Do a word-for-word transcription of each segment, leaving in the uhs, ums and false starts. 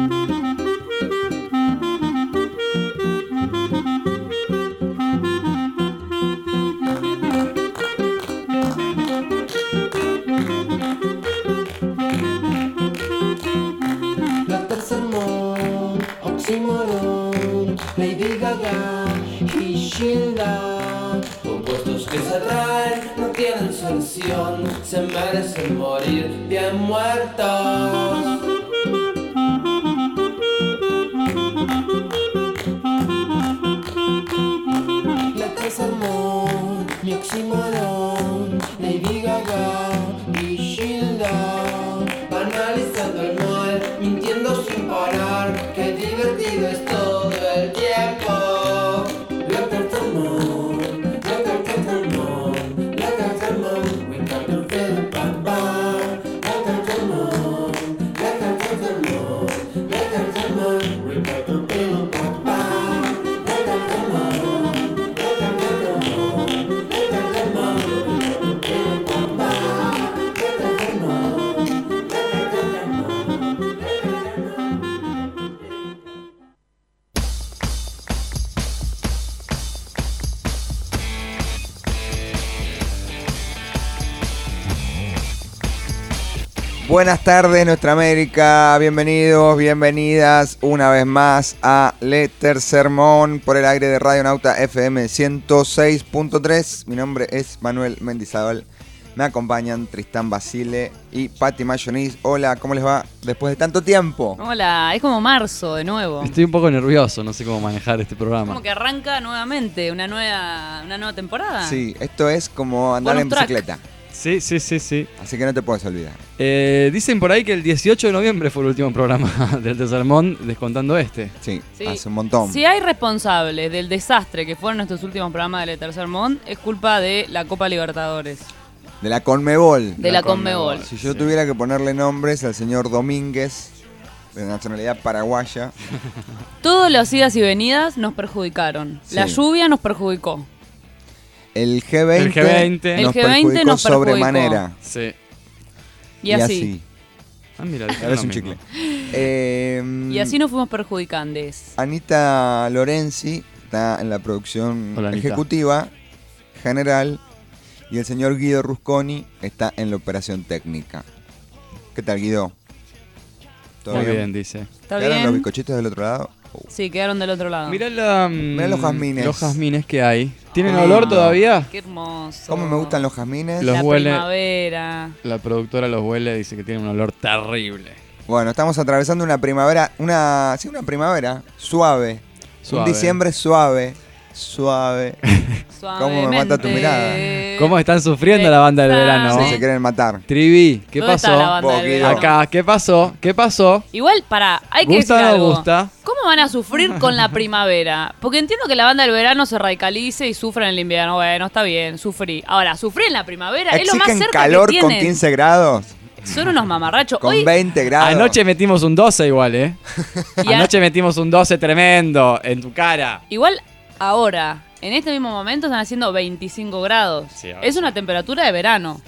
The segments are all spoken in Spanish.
Lady Gaga y Sheila, opuestos que se atraen, no tienen solución, se merecen morir bien muertos. La Tercermón, mi oxímoron, Lady Gaga y Sheila, banalizando el mal, mintiendo sin parar, qué divertido es todo el tiempo. La Tercermón, la Tercermón, la Tercermón, we got to feel bad bad. La Tercermón, la Tercermón, la Tercermón, we got to feel bad bad. La Tercermón, la Tercermón, la Tercermón, we got to feel bad bad. La Tercermón, la Tercermón, la Tercermón. Buenas tardes, nuestra América. Bienvenidos, bienvenidas una vez más a Le Tercermón por el aire de Radio Nauta F M ciento seis punto tres. Mi nombre es Manuel Mendizábal. Me acompañan Tristán Basile y Patti Mayonis. Hola, ¿cómo les va después de tanto tiempo? Hola, es como marzo de nuevo. Estoy un poco nervioso, no sé cómo manejar este programa. Como que arranca nuevamente una nueva, una nueva temporada. Sí, esto es como andar Bonus en track. bicicleta. Sí, sí, sí, sí. Así que no te puedes olvidar. Eh, dicen por ahí que el dieciocho de noviembre fue el último programa del Tercermón, descontando este. Sí, Sí. hace un montón. Si hay responsables del desastre que fueron estos últimos programas del Tercermón, es culpa de la Copa Libertadores, De la Conmebol. de la, Conmebol. Si yo Sí. tuviera que ponerle nombres al señor Domínguez, de nacionalidad paraguaya. Todas las idas y venidas nos perjudicaron. Sí. La lluvia nos perjudicó. El G veinte, El G veinte. nos El G veinte perjudicó nos perjudicó. sobremanera. Sí. Y, así. Ah, mira, Ahora es un chicle. Eh, Y así nos fuimos perjudicantes. Anita Lorenzi está en la producción Hola, Anita. ejecutiva general y el señor Guido Rusconi está en la operación técnica. ¿Qué tal, Guido? ¿Todo Muy bien, dice. ¿Está ¿Quedaron los bien? bizcochitos del otro lado? Sí, quedaron del otro lado. Mirá, la, Mirá los jazmines. Los jazmines que hay. ¿Tienen Qué olor lindo. todavía? Qué hermoso. ¿Cómo me gustan los jazmines? Los la huele- primavera. La productora los huele, dice que tienen un olor terrible. Bueno, estamos atravesando una primavera, una, sí, una primavera suave. Suave. Un diciembre suave, suave. ¿Cómo me mata tu mirada? ¿Cómo están sufriendo la banda del verano? Sí, se quieren matar. Trivi, ¿qué ¿Dónde pasó? está la banda del Poquito. verano? Acá, ¿qué pasó? ¿Qué pasó? Igual, para, hay que ¿Gusta decir o no algo. gusta? ¿Cómo van a sufrir con la primavera? Porque entiendo que la banda del verano se radicalice y sufra en el invierno. Bueno, está bien, sufrí. Ahora, sufrir en la primavera es lo más ¿Exigen cerca calor que con tienen. quince grados? Son unos mamarrachos. ¿Con Hoy, veinte grados? Anoche metimos un doce igual, ¿eh? y a- Anoche metimos un doce tremendo en tu cara. igual ahora, en este mismo momento están haciendo veinticinco grados. Sí, ahora es sí. una temperatura de verano.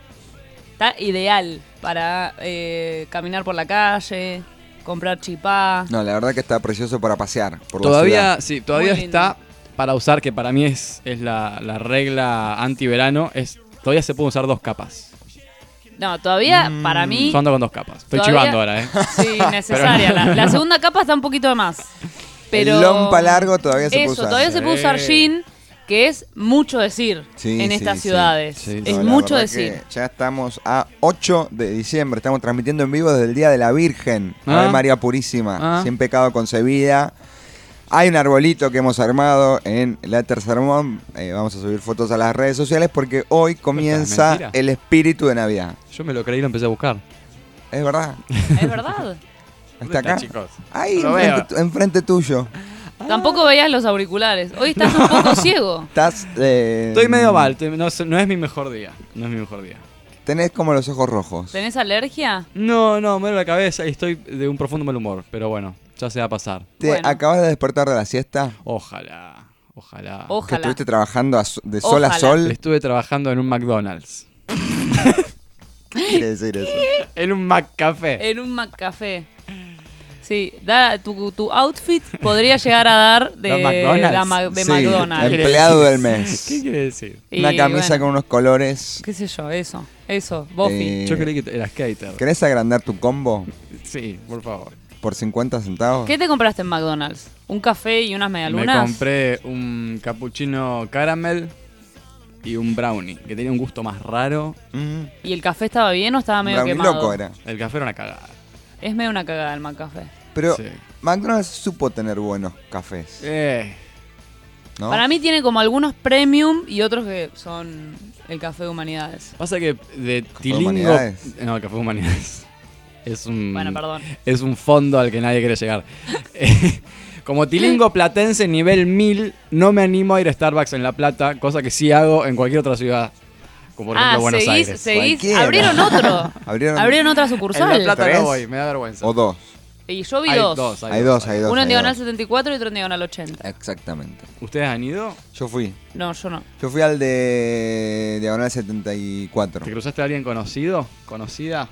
Está ideal para eh, caminar por la calle, comprar chipá. No, la verdad que está precioso para pasear por la Todavía, ciudad. sí, todavía Muy lindo. está para usar, que para mí es, es la, la regla anti-verano, es, todavía se pueden usar dos capas. No, todavía Mm. para mí... Yo ando con dos capas. Estoy Todavía- chivando ahora, ¿eh? Sí, necesaria. La, la segunda capa está un poquito de más. Pero El lompa largo todavía se puede Eso, usar. todavía se puede usar Sí. jean, que es mucho decir Sí, en sí, estas sí. ciudades. Sí, sí. Es No, la mucho verdad decir. que ya estamos a ocho de diciembre. Estamos transmitiendo en vivo desde el Día de la Virgen. Ah. Ave María Purísima, Ah. sin pecado concebida. Hay un arbolito que hemos armado en la Tercermón. Eh, vamos a subir fotos a las redes sociales porque hoy comienza mentira. el espíritu de Navidad. Yo me lo creí y lo empecé a buscar. Es verdad. Es verdad. ¿Está acá? chicos? Ahí, Lo enfrente, veo. tu- enfrente tuyo. Tampoco veías los auriculares. Hoy estás un poco ciego. Estás. eh, Estoy medio mal, estoy- no, es- no es mi mejor día. No es mi mejor día. Tenés como los ojos rojos. ¿Tenés alergia? No, no, me duele la cabeza y estoy de un profundo mal humor. Pero bueno, ya se va a pasar. ¿Te Bueno. acabas de despertar de la siesta? Ojalá, ojalá. ¿Que Ojalá. estuviste trabajando a so- de sol a Ojalá. sol? Estuve trabajando en un McDonald's. ¿Qué quiere decir eso? En un McCafé. En un McCafé. Sí, da, tu, tu outfit podría llegar a dar de, ¿De McDonald's? la Ma- de Sí, McDonald's. empleado del mes. ¿Qué quiere decir? Y Una camisa bueno, con unos colores. qué sé yo, eso, eso, Buffy. Eh, Yo creí que era skater. ¿Querés agrandar tu combo Sí, por favor. por cincuenta centavos? ¿Qué te compraste en McDonald's? ¿Un café y unas Me medialunas? compré un cappuccino caramel y un brownie, que tenía un gusto más raro. Mm, ¿Y el café estaba bien o estaba medio brownie quemado? loco era. El café era una cagada. Es medio una cagada el McCafé. Pero Sí. McDonald's supo tener buenos cafés, Eh, ¿no? Para mí tiene como algunos premium y otros que son el café de humanidades. pasa que de ¿Café Tilingo... Humanidades? No, el café Humanidades. Es un... Bueno, perdón. Es un fondo al que nadie quiere llegar. Eh, Como tilingo platense nivel mil, no me animo a ir a Starbucks en La Plata, cosa que sí hago en cualquier otra ciudad, como por ejemplo Ah, Buenos seguís, Aires. seguís. Cualquiera. Abrieron otro. Abrieron- Abrieron otra En sucursal. La Plata ¿Tres? no voy, me da vergüenza. O dos. Y yo vi Hay dos. dos, Hay dos, hay dos. Uno en hay diagonal dos. setenta y cuatro y otro en diagonal ochenta. Exactamente. ¿Ustedes han ido? Yo fui. No, yo no. Yo fui al de diagonal setenta y cuatro. ¿Te cruzaste a alguien conocido? ¿Conocida?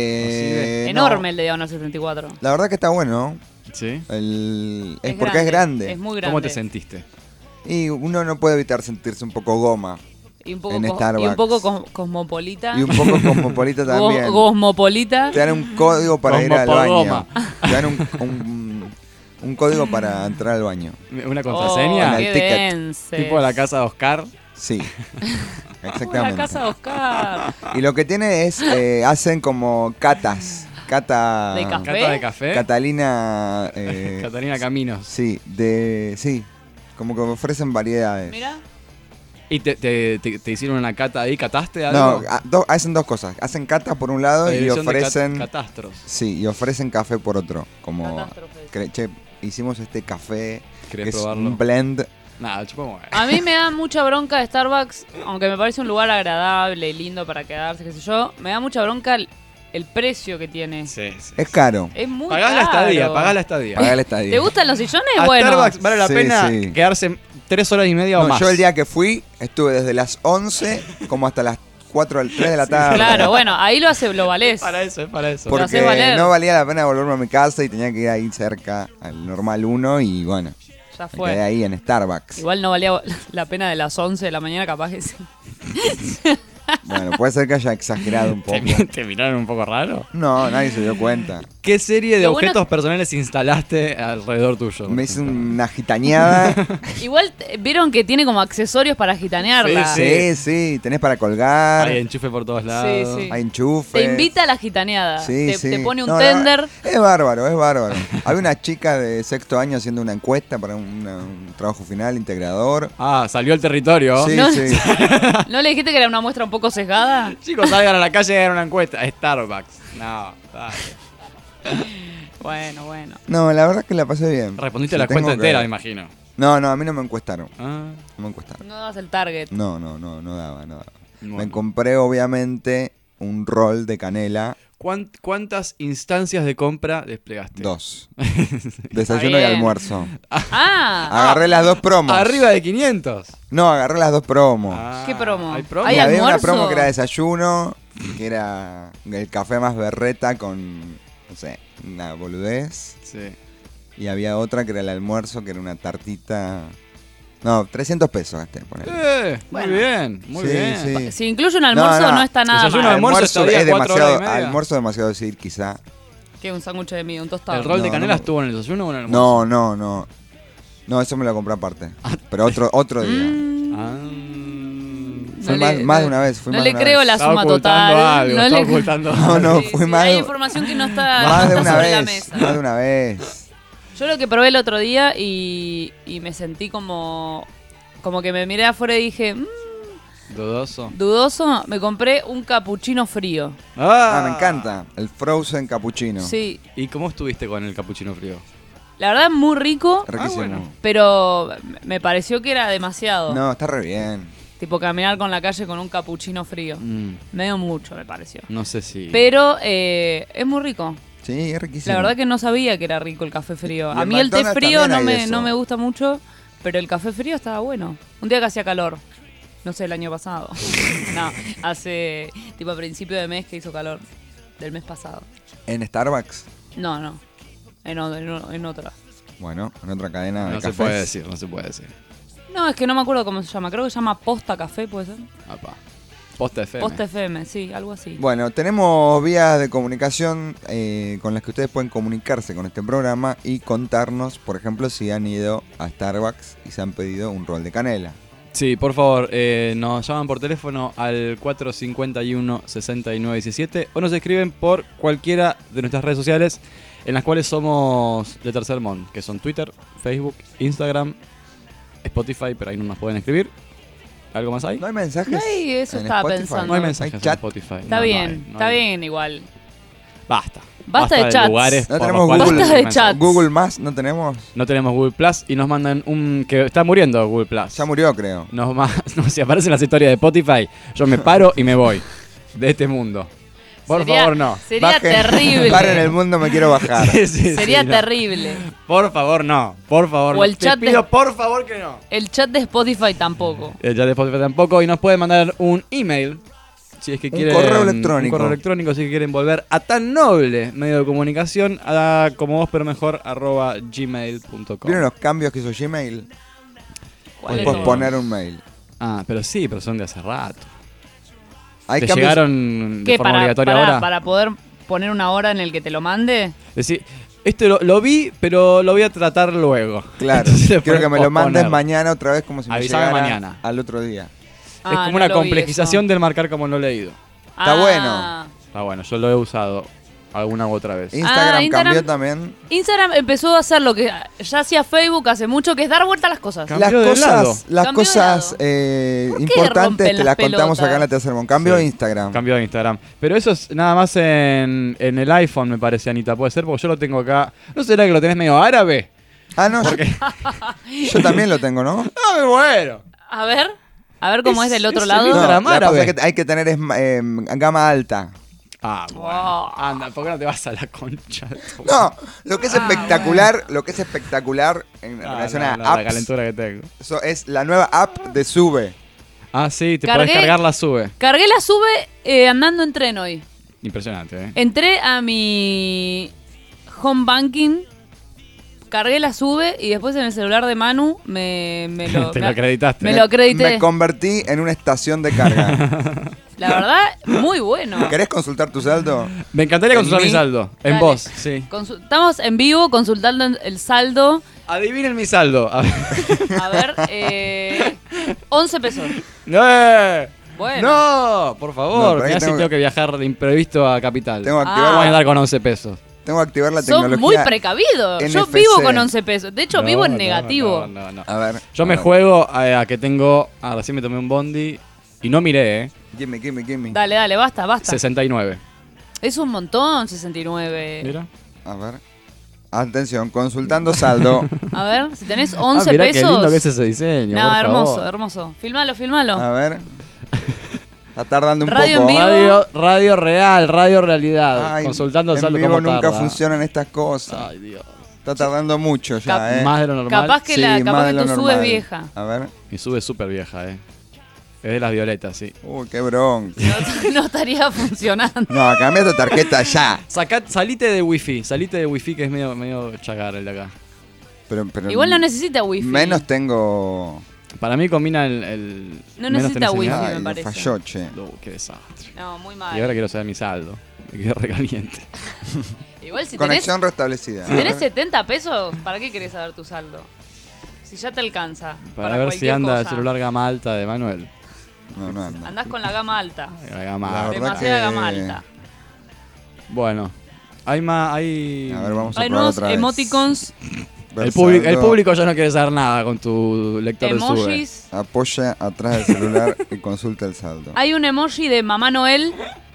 Eh, Enorme no. el de diagonal setenta y cuatro. La verdad que está bueno. ¿Sí? El... Es, Es porque es grande. Es muy grande. ¿Cómo te sentiste? Y uno no puede evitar sentirse un poco goma. Y un poco, en cos- y Starbucks? un poco cos- cosmopolita. Y un poco cosmopolita Go- también. Cosmopolita. Te dan un código para ir al baño. Cosmopogoma. Te dan un, un, un código para entrar al baño. ¿Una Oh, contraseña? el qué ticket. denses. ¿Tipo la casa de Oscar? Sí. Como Exactamente. la casa de Oscar. Y lo que tiene es, eh, hacen como catas. Cata. ¿De café? ¿Cata de café? Catalina. eh, Catalina Caminos. sí, de. Sí. Como que ofrecen variedades. Mira. ¿Y te, te, te- te hicieron una cata ahí? ¿Cataste algo? No, a- do- hacen dos cosas. Hacen cata por un lado La y división de cat- ofrecen. catastros. Sí, y ofrecen café por otro. Como. Catástrofes. que, che, hicimos este café. ¿Querés Que es probarlo? un blend. Nada, chupamos. A mí me da mucha bronca de Starbucks, aunque me parece un lugar agradable y lindo para quedarse, qué sé yo. Me da mucha bronca el, el precio que tiene. Sí, sí. Es caro. Es muy Pagás caro. la estadía, pagás la estadía. Pagar el estadio. ¿Te gustan los sillones? A Bueno. Starbucks vale la Sí, pena sí. quedarse tres horas y media o No, más. yo el día que fui estuve desde las once como hasta las cuatro al tres de la tarde. Claro, bueno, ahí lo hace, lo valés. Es para eso, es para eso. Por- lo Porque hacés valer. no valía la pena volverme a mi casa y tenía que ir ahí cerca al normal uno y bueno, Ya me quedé fue. ahí en Starbucks. Igual no valía la pena de las once de la mañana, capaz que sí. Bueno, puede ser que haya exagerado un poco. ¿Te, mi- te miraron un poco raro? No, nadie se dio cuenta. ¿Qué serie de Lo bueno- objetos personales instalaste alrededor tuyo? Me hice una gitaneada. Igual te- vieron que tiene como accesorios para gitanearla. Sí, sí, tenés para colgar, Hay hay, enchufe por todos lados. sí. enchufe. Te invita a la gitaneada. Sí, te, sí. te pone un No, no, tender. es bárbaro, es bárbaro. Había una chica de sexto año haciendo una encuesta para una- un trabajo final integrador. Ah, salió al territorio. Sí, No. sí. ¿No le dijiste que era una muestra un poco sesgada? Chicos, salgan a la calle y hagan una encuesta. Starbucks. No, dale. Bueno, bueno. No, la verdad es que la pasé bien. Respondiste Si la tengo cuenta que- entera, me imagino. No, no, a mí no me encuestaron. Ah, No me encuestaron. No das el target. No, no, no, no daba, no daba. bueno. Me compré obviamente un rol de canela, ¿Cuán- ¿Cuántas instancias de compra desplegaste? dos. Desayuno y bien. almuerzo. Ah, Agarré las dos promos. Arriba de quinientos. No, agarré las dos promos. Ah, ¿Qué promo? ¿Hay promo? ¿Hay Y había una almuerzo? promo que era desayuno, que era el café más berreta con, no sé, una boludez. Sí. Y había otra que era el almuerzo, que era una tartita. No, trescientos pesos gasté, ponele. Eh, Bueno. Muy bien, muy Sí, bien. sí. Si incluye un almuerzo no, No, no. está nada Desayuno, mal. almuerzo, estaría es cuatro horas demasiado, y media. almuerzo demasiado decir, quizá. ¿Qué? Un sándwich de miga, un tostado. ¿El rol de No, canela no. estuvo en el desayuno o en el almuerzo? No, no, no. No, eso me lo compré aparte. Pero otro, otro día. Mm, Ah. Fue no más, le- más no- de una vez. Fui no más le de una creo vez. la Estaba suma ocultando total. algo, no estaba le- ocultando No, no, Sí, fui sí, más hay de, información que no está, más de no está una sobre la vez. mesa. Más de una vez. Yo lo que probé el otro día y, y me sentí como como que me miré afuera y dije, "Mm, Dudoso. dudoso, me compré un capuchino frío. Ah, me encanta. El frozen cappuccino. Sí, ¿Y cómo estuviste con el capuchino frío? la verdad es muy rico, Riquísimo. Ah, bueno. pero me pareció que era demasiado. No, está re bien. Tipo caminar con la calle con un capuchino frío. Mm, Medio mucho, me pareció. no sé si... Pero eh, es muy rico. Sí, es riquísimo. La verdad que no sabía que era rico el café frío. Y A en mí el té McDonald's frío también no hay me, eso. no me gusta mucho, pero el café frío estaba bueno. Un día que hacía calor. No sé, el año pasado. No, hace tipo a principio de mes que hizo calor. Del mes pasado. ¿En Starbucks? No, no. en, o- en o- en otra. Bueno, en otra cadena de No se cafés. puede decir, no se puede decir. No, es que no me acuerdo cómo se llama. Creo que se llama Posta Café, ¿puede ser? Apa. Posta F M. Posta F M, sí, algo así. Bueno, tenemos vías de comunicación eh, con las que ustedes pueden comunicarse con este programa y contarnos, por ejemplo, si han ido a Starbucks y se han pedido un rol de canela. Sí, por favor, eh, nos llaman por teléfono al cuatro cinco uno, seis nueve uno siete o nos escriben por cualquiera de nuestras redes sociales en las cuales somos de Tercer Mon, que son Twitter, Facebook, Instagram, Spotify, pero ahí no nos pueden escribir. ¿Algo más hay? ¿No hay mensajes? Ay, eso en estaba Spotify? pensando. No hay mensajes ¿Hay en chat? Spotify. Está No, no bien, hay, no está hay. bien igual. Basta. Basta de chats. lugares No por tenemos los cuales Google. Basta de mensajes. chats. Google Más, ¿no tenemos? No tenemos Google Plus y nos mandan un... que está muriendo Google Plus. Ya murió, creo. Nos ma- no, si aparecen las historias de Spotify, yo me paro y me voy de este mundo. Por Sería- favor, no. Sería Bajen- terrible. Paren el mundo, me quiero bajar. Sí, sí, Sería sí, no. terrible. Por favor, no. Por favor, O no. el Te chat de- pido, por favor, que no. El chat de Spotify tampoco. El chat de Spotify tampoco. Y nos pueden mandar un email. Si es que Un quieren. correo electrónico. Un correo electrónico si es que quieren volver a tan noble medio de comunicación. A como vos, pero mejor, arroba gmail punto com. ¿Vieron los cambios que hizo Gmail? ¿Cuál es? Puedes poner un mail. Ah, pero sí, pero son de hace rato. Hay ¿Te cambios. llegaron de ¿Qué? forma Para, obligatoria para, ahora? para poder poner una hora en el que te lo mande. Decir, este lo, lo vi, pero lo voy a tratar luego. Claro, Entonces le quiero que puedes me lo mandes posponer. mañana otra vez como si me Avísame llegara mañana. al otro día. Ah, Es como no una lo vi complejización eso. del marcar como no leído. Está Ah. bueno. Ah, bueno, yo lo he usado alguna u otra vez. Instagram, Ah, Instagram- cambió también. Instagram empezó a hacer lo que ya hacía Facebook hace mucho, que es dar vuelta a las cosas. Cambió Las de lado. cosas, las Cambió de cosas lado. eh, ¿Por qué importantes rompen te las las contamos pelotas? acá en la Tercer Mon. Cambio Sí. Instagram. Cambió de Instagram. Pero eso es nada más en, en el iPhone, me parece, Anita. Puede ser, porque yo lo tengo acá. ¿No será que lo tenés medio árabe? Ah, no, yo, yo también lo tengo, ¿no? ¡Ah, me muero! A ver, a ver cómo es, Es- del otro es el lado. No, Instagram la cosa árabe. es que hay que tener es, eh, gama alta. Ah, bueno. Wow. Anda, ¿por qué no te vas a la concha? de tu- No, lo que es Ah, espectacular, lo que es espectacular en Ah, relación no, a no, la apps, calentura que tengo. eso es la nueva app de Sube. Ah, sí, te Cargué- podés cargar la sube. Cargué la sube eh, andando en tren hoy. Impresionante, ¿eh? Entré a mi home banking, cargué la sube y después en el celular de Manu me, me lo, Te me- lo acreditaste. me lo acredité. Me convertí en una estación de carga. La verdad, muy bueno. ¿Querés consultar tu saldo? Me encantaría ¿En consultar mi mí? saldo. En Dale. vos, sí. Consu- Estamos en vivo consultando el saldo. Adivinen mi saldo. A ver. A ver, eh, once pesos. ¡No! Bueno. No, por No, favor. pero ahí Mirá si tengo tengo que- que viajar de imprevisto a Capital. Tengo que Ah. activar, ¿Cómo voy a la, andar con once pesos? tengo que activar la Son tecnología. muy precavidos. Yo N F C. vivo con once pesos. De hecho, No, vivo en no, negativo. no, no, no. A ver. Yo a me ver. juego a, a que tengo. Ah, recién me tomé un bondi y no miré, ¿eh? Gimme, gimme, gimme. Dale, dale, basta, basta. sesenta y nueve. Es un montón, sesenta y nueve. Mira. A ver. Atención, consultando saldo. A ver, si tenés once ah, mirá pesos. qué lindo que es ese diseño. No, por hermoso, favor. hermoso. Filmalo, filmalo. A ver. Está tardando un Radio poco. en vivo. Radio, radio real, radio realidad. Ay, Consultando el saldo en vivo cómo nunca tarda. funcionan estas cosas. Ay, Dios. Está tardando mucho ya, Cap- ¿eh? Más de lo normal. Capaz que, Sí, la, más capaz de que lo tu sube normal. es vieja. A ver. Mi sube es súper vieja, ¿eh? Es de las violetas, sí. Uy, qué bronca. No, no estaría funcionando. No, cambia tu tarjeta ya. Sacá, salite de wifi, salite de wifi que es medio, medio chagar el de acá. Pero, pero Igual no necesita wifi. Menos tengo. Para mí combina el... el No menos necesita tenés wifi, señal. me Ay, parece. falló, che. Uh, qué desastre. No, muy Y mal. ahora quiero saber mi saldo. Me quedé recaliente. Igual si tenés, Conexión restablecida. si tenés setenta pesos, ¿para qué querés saber tu saldo? Si ya te alcanza. Para, Para, ver si cualquier anda el cosa. celular gama alta de Manuel. No, no, no. Andás con la gama alta. La gama La alta. verdad Demasiada que- gama alta. Bueno, hay más... Hay... A ver, vamos a Hay probar nuevos otra vez. emoticons, Ver El, público, el saldo. público ya no quiere saber nada con tu lector de sube. emojis. Apoya atrás del celular y consulta el saldo. Hay un emoji de Mamá Noel.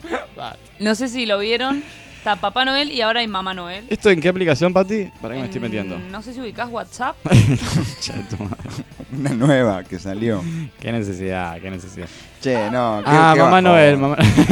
No sé si lo vieron. Está Papá Noel y ahora hay Mamá Noel. ¿Esto en qué aplicación, Pati? ¿Para qué me estoy En- metiendo? No sé si ubicás WhatsApp. Che, tu madre. Una nueva que salió. Qué necesidad, qué necesidad. Che, no. qué- Ah, qué mamá bajón. Noel, mamá...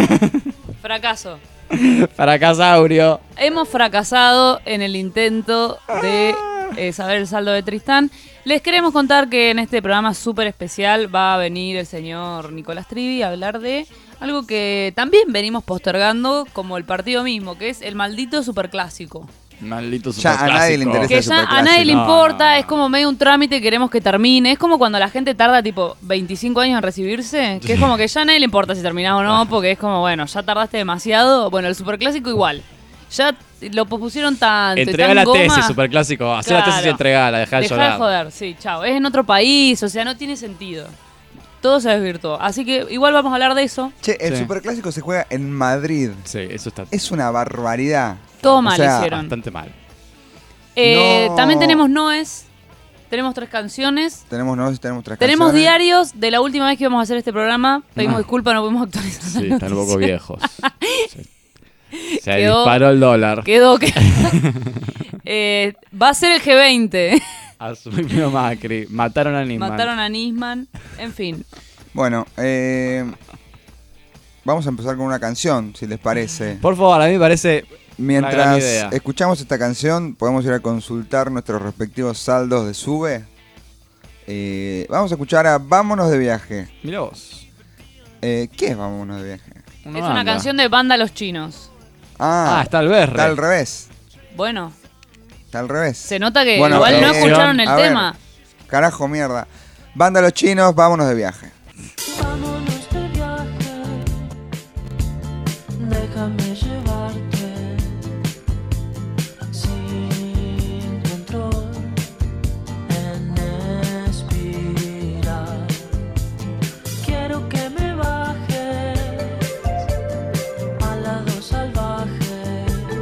Fracaso. Fracasaurio. Hemos fracasado en el intento de eh, saber el saldo de Tristán. Les queremos contar que en este programa súper especial va a venir el señor Nicolás Trivi a hablar de algo que también venimos postergando como el partido mismo, que es el maldito superclásico. Maldito Ya a superclásico. nadie le interesa. Que Ese ya a superclásico. nadie le No, importa, no, no. es como medio un trámite, queremos que termine. Es como cuando la gente tarda tipo veinticinco años en recibirse, que es como que ya a nadie le importa si terminás o no, porque es como, bueno, ya tardaste demasiado. Bueno, el superclásico igual. Ya lo pospusieron tanto. y Entrega tan la goma. tesis, superclásico. Hacé la tesis y Claro. entregala, dejá de Dejá llorar. de joder, sí, chao. Es en otro país, o sea, no tiene sentido. Todo se desvirtuó. Así que igual vamos a hablar de eso. Che, el Sí. superclásico se juega en Madrid. Sí, eso está Es una barbaridad. Todo O mal sea, hicieron. bastante mal. Eh, No. También tenemos Noes, tenemos tres canciones. Tenemos, no, tenemos tres Tenemos canciones. diarios de la última vez que íbamos a hacer este programa. Pedimos No. disculpas, no pudimos actualizar. las Sí, están un poco noticias. viejos. Sí. Se Quedó- disparó el dólar. Quedó que. Eh, va a ser el G veinte. Asumió Macri. Mataron a Nisman. Mataron a Nisman. En fin. Bueno, eh, vamos a empezar con una canción, si les parece. Por favor, a mí me parece una gran Mientras idea. escuchamos esta canción, podemos ir a consultar nuestros respectivos saldos de Sube. Eh, vamos a escuchar a Vámonos de Viaje. Mirá vos. Eh, ¿Qué es Vámonos de Viaje? Es una banda. canción de Banda Los Chinos. Ah, Ah, está el berre. está al revés. Bueno, Está al revés. se nota que Bueno, igual no eh, escucharon el a ver. tema. Carajo, mierda. Banda Los Chinos, Vámonos de Viaje. Vámonos de viaje, déjame llevarte sin control en espiral. Quiero que me bajes al lado salvaje.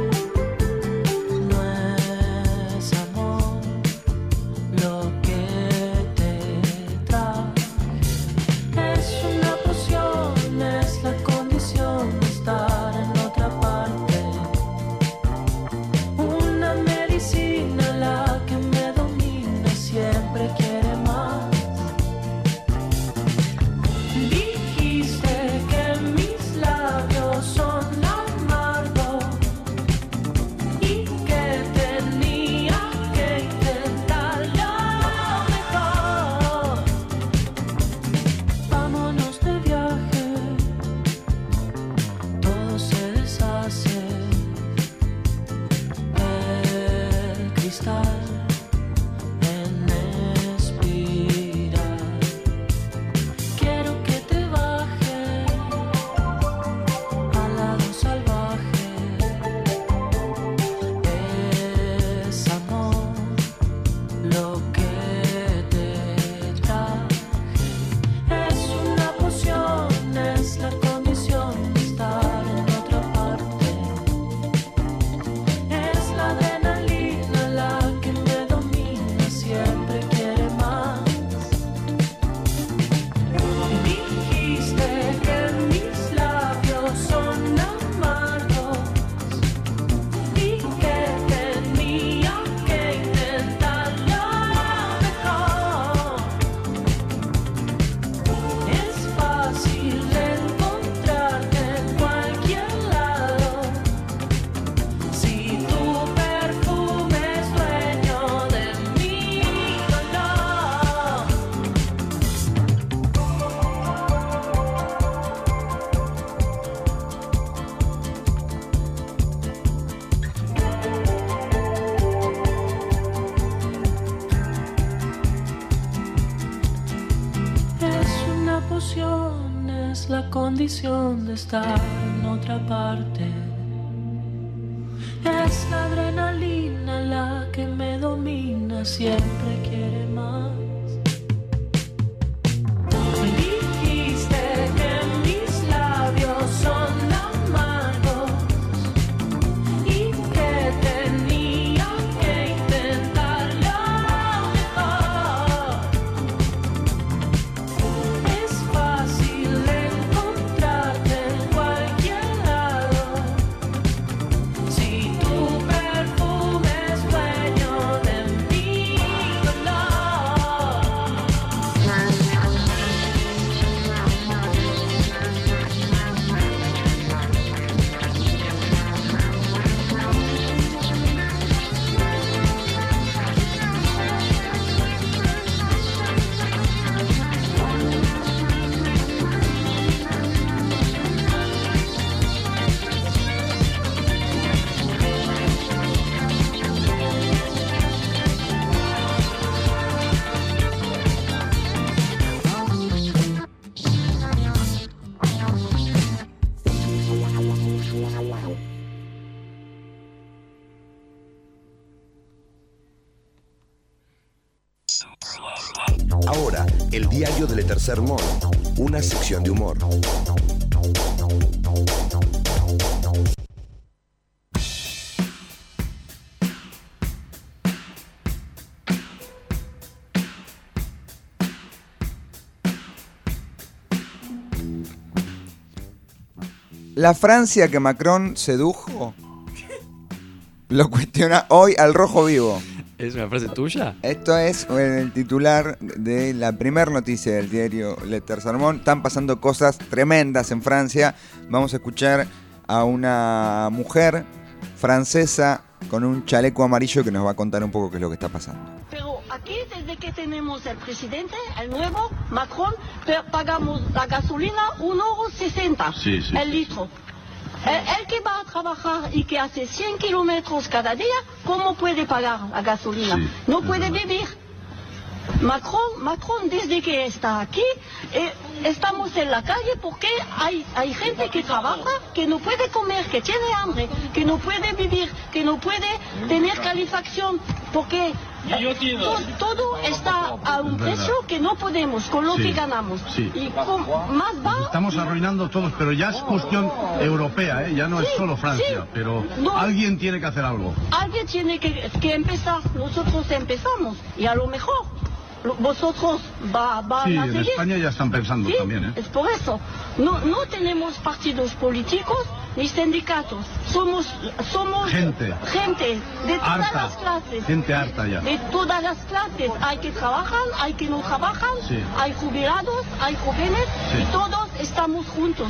No es amor lo que te trae. Es una poción, es la condición de estar en otra parte. Una medicina la que me domina, siempre quiere más. Dijiste que mis labios son amargos y que tenía que intentarlo mejor. Vámonos de viaje, todo se deshace. El cristal en espiral. Quiero que te bajes al lado salvaje. Es amor lo que te trae. Es una poción, es la condición de estar en otra parte. Es la adrenalina la que me domina, siempre quiere más. Dijiste que mis labios son amargos y que tenía que intentarlo mejor. Es fácil encontrarte en cualquier lado si tu perfume es dueño de mi color. Es una poción, es la condición de estar en otra parte. Es la adrenalina la que me domina, siempre quiere más. Dijiste que mis labios son amargos y que tenía que intentarlo mejor. Es fácil encontrarte en cualquier lado si tu perfume es dueño de mi color. El diario de Le Tercer Monde, una sección de humor. La Francia que Macron sedujo lo cuestiona hoy al Rojo Vivo. ¿Es una frase tuya? Esto es el titular de la primera noticia del diario Le Tercer Monde. Están pasando cosas tremendas en Francia. Vamos a escuchar a una mujer francesa con un chaleco amarillo que nos va a contar un poco qué es lo que está pasando. Pero aquí, desde que tenemos el presidente, el nuevo, Macron, pagamos la gasolina un euro sesenta sí, sí. el litro. El, el que va a trabajar y que hace cien kilómetros cada día, ¿cómo puede pagar la gasolina? Sí, no puede vivir. Macron, Macron, desde que está aquí, eh, estamos en la calle porque hay, hay gente que trabaja, que no puede comer, que tiene hambre, que no puede vivir, que no puede tener calefacción, porque eh, to, todo está a un precio que no podemos con lo sí, que ganamos. Sí. Y con, más va... Estamos arruinando todos, pero ya es cuestión europea, ¿eh? Ya no Sí, es solo Francia, sí. pero No. alguien tiene que hacer algo. Alguien tiene que, que empezar, nosotros empezamos, y a lo mejor vosotros va, van Sí, a en seguir. España ya están pensando Sí, también, ¿eh? es por eso. No, no tenemos partidos políticos ni sindicatos. Somos, somos Gente. gente de todas Harta. las clases. Gente harta ya. De todas las clases. Hay que trabajar, hay que no trabajan, Sí. hay jubilados, hay jóvenes, Sí. y todos estamos juntos.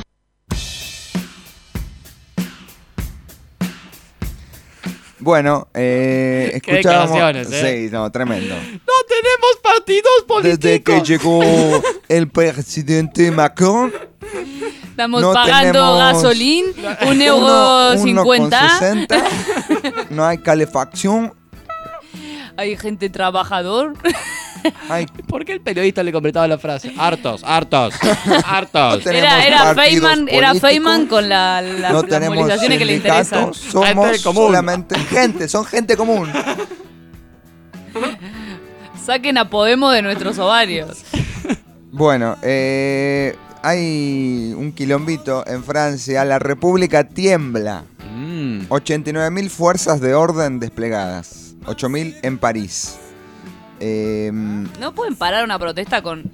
Bueno, eh, Qué escuchábamos... declaraciones, ¿eh? Sí, no, tremendo. ¡No tenemos partidos políticos! Desde que llegó el presidente Macron, Estamos no pagando tenemos gasolín, un uno- euro uno con cincuenta. sesenta, no hay calefacción, Hay gente trabajador. hay ¿Por qué el periodista le completaba la frase? Hartos, hartos, hartos. tenemos Era, era partidos Feynman, era políticos, Feynman con la, la- no las tenemos movilizaciones que le interesan. sindicatos, somos Gente común. solamente gente, son gente común. Saquen a Podemos de nuestros ovarios. Bueno, eh, hay un quilombito en Francia, la República tiembla. Mm. ochenta y nueve mil fuerzas de orden desplegadas, ocho mil en París. Eh, ¿No pueden parar una protesta con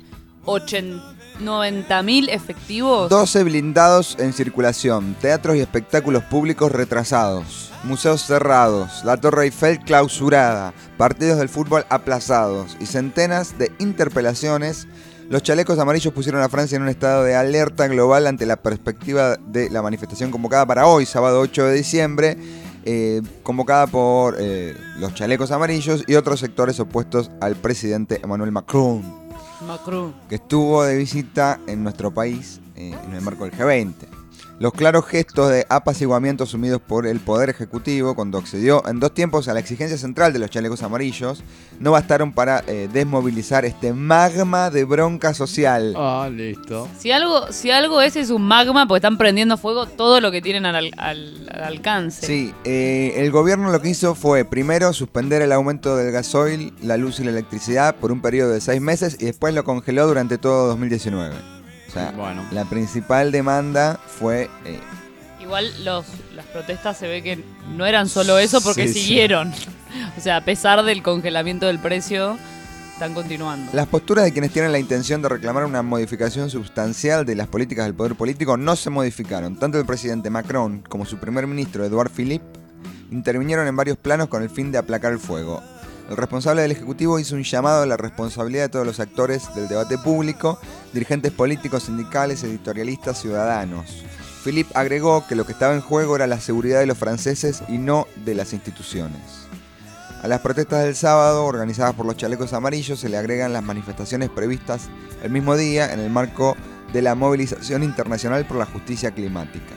noventa mil efectivos? doce blindados en circulación, teatros y espectáculos públicos retrasados, museos cerrados, la Torre Eiffel clausurada, partidos del fútbol aplazados y centenas de interpelaciones. Los chalecos amarillos pusieron a Francia en un estado de alerta global ante la perspectiva de la manifestación convocada para hoy, sábado ocho de diciembre, eh, convocada por eh, los chalecos amarillos y otros sectores opuestos al presidente Emmanuel Macron, Macron. que estuvo de visita en nuestro país eh, en el marco del G veinte. Los claros gestos de apaciguamiento asumidos por el Poder Ejecutivo cuando accedió en dos tiempos a la exigencia central de los chalecos amarillos no bastaron para eh, desmovilizar este magma de bronca social. Ah, listo. Si algo, si algo es, es un magma, porque están prendiendo fuego todo lo que tienen al, al- al alcance. Sí, eh, el gobierno lo que hizo fue primero suspender el aumento del gasoil, la luz y la electricidad por un periodo de seis meses y después lo congeló durante todo dos mil diecinueve. O sea, Bueno. la principal demanda fue... eh, Igual los, las protestas se ve que no eran solo eso porque Sí, sí. siguieron. O sea, a pesar del congelamiento del precio, están continuando. Las posturas de quienes tienen la intención de reclamar una modificación sustancial de las políticas del poder político no se modificaron. Tanto el presidente Macron como su primer ministro Edouard Philippe intervinieron en varios planos con el fin de aplacar el fuego. El responsable del Ejecutivo hizo un llamado a la responsabilidad de todos los actores del debate público, dirigentes políticos, sindicales, editorialistas, ciudadanos. Philippe agregó que lo que estaba en juego era la seguridad de los franceses y no de las instituciones. A las protestas del sábado, organizadas por los chalecos amarillos, se le agregan las manifestaciones previstas el mismo día en el marco de la movilización internacional por la justicia climática.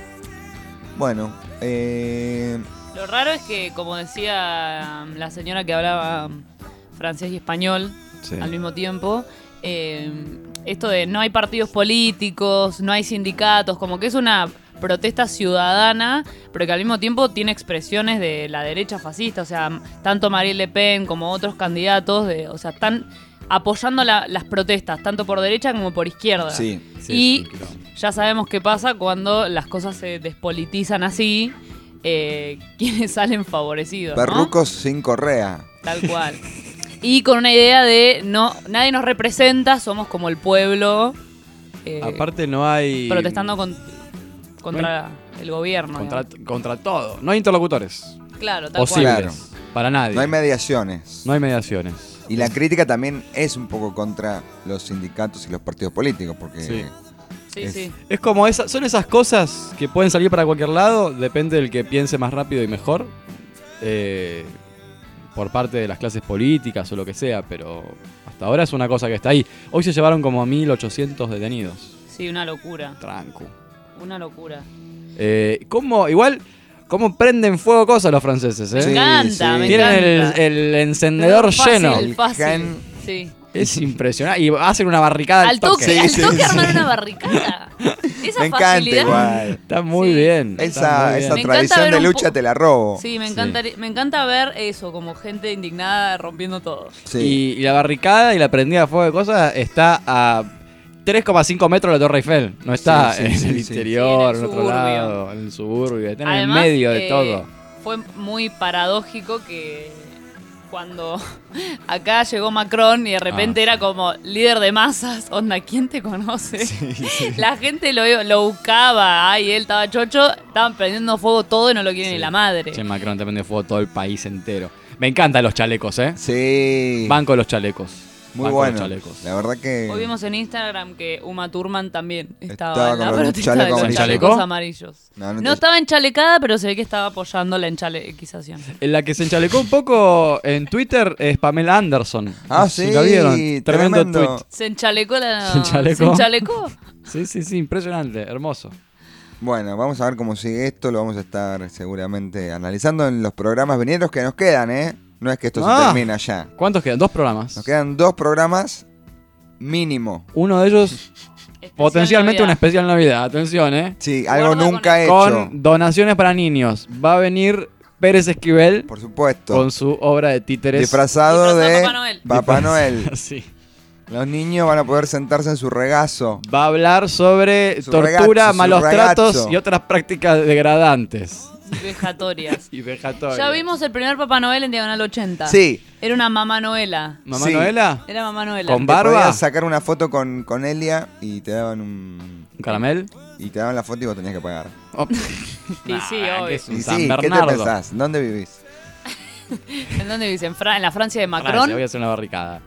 Bueno, eh... Lo raro es que, como decía um, la señora que hablaba um, francés y español Sí. al mismo tiempo, eh, esto de no hay partidos políticos, no hay sindicatos, como que es una protesta ciudadana, pero que al mismo tiempo tiene expresiones de la derecha fascista, o sea, tanto Marine Le Pen como otros candidatos, de, o sea, están apoyando la- las protestas, tanto por derecha como por izquierda. Sí. Sí, y es un quilombo. ya sabemos qué pasa cuando las cosas se despolitizan así, eh, quienes salen favorecidos, ¿no? Perrucos sin correa. Tal cual. Y con una idea de no, nadie nos representa, somos como el pueblo. eh, Aparte no hay... protestando con- contra el gobierno. Contra, digamos. contra todo. No hay interlocutores Claro, tal posibles. Claro. Para nadie. No hay mediaciones. No hay mediaciones. Y la crítica también es un poco contra los sindicatos y los partidos políticos, porque Sí. cual. Sí, es- sí. Es como esa, son esas cosas que pueden salir para cualquier lado, depende del que piense más rápido y mejor, eh, por parte de las clases políticas o lo que sea, pero hasta ahora es una cosa que está ahí. Hoy se llevaron como mil ochocientos detenidos. Sí, una locura. Tranco. Una locura. Eh, ¿Cómo, igual, cómo prenden fuego cosas los franceses? Me eh? Sí, encanta, sí. me Tienen el, encanta. el encendedor Fácil, lleno. El fácil. gen- Sí. Es impresionante. Y hacen una barricada al Al toque, Sí, al sí, toque sí. armar una barricada. Esa me encanta facilidad. igual. Está muy Sí. bien. está Esa, muy bien. esa Me encanta tradición ver de un lucha po- te la robo. Sí, me Sí. encanta, me encanta ver eso, como gente indignada rompiendo todo. Sí. Y, y la barricada y la prendida de fuego de cosas está a tres coma cinco metros de la Torre Eiffel. No está Sí, sí, en sí, el sí. interior, Sí, en en el otro suburbio. lado, en el suburbio. Está en Además, el medio de eh, todo. Fue muy paradójico que cuando acá llegó Macron y de repente Ah, era como líder de masas, onda, ¿quién te conoce? La gente lo, lo buscaba, ay, él estaba chocho, estaban prendiendo fuego todo y no lo quieren Sí. ni la madre. Che, Macron te prende fuego todo el país entero. Me encantan los chalecos, ¿eh? Sí. Banco los chalecos. Muy Banco bueno. los chalecos. La verdad que. Hoy vimos en Instagram que Uma Thurman también estaba, Estaba en la con los protesta de chalecos los amarillos. chalecos ¿Chalecó? amarillos. No, no No te- estaba enchalecada, pero se ve que estaba apoyando la enchalequización. En la que se enchalecó un poco en Twitter es Pamela Anderson. Ah, No sé si sí, ¿La vieron? Tremendo tremendo. tweet. Se enchalecó la... Se enchalecó. ¿Se enchalecó? Sí, sí, sí, impresionante, hermoso. Bueno, vamos a ver cómo sigue esto. Lo vamos a estar seguramente analizando en los programas venideros que nos quedan, ¿eh? No es que esto Ah. se termina ya. ¿Cuántos quedan? Dos programas. Nos quedan dos programas mínimo. Uno de ellos, Especial potencialmente Navidad. una especial Navidad. Atención, ¿eh? Sí, algo Guarda con nunca hecho. Con donaciones para niños. Va a venir Pérez Esquivel Por supuesto. con su obra de títeres. Disfrazado Disfrazado de Papá Noel. Papá Noel. Sí. Los niños van a poder sentarse en su regazo. Va a hablar sobre Su tortura, ragazzo, su malos ragazzo. tratos y otras prácticas degradantes. Vejatorias. Y vejatorias. Ya vimos el primer Papá Noel en Diagonal ochenta. Sí. Era una Mamá Noela. ¿Mamá Sí. Noela? Era Mamá Noela. Con Te barba. podías sacar una foto con, con Elia y te daban un. ¿Un caramel? Y te daban la foto y vos tenías que pagar. Oh. Y sí, Ah, obvio. que es un Y San sí, ¿qué te Bernardo. pensás? ¿Dónde vivís? ¿En dónde vivís? ¿En, Fra- en la Francia de Macron? Francia, voy a hacer una barricada.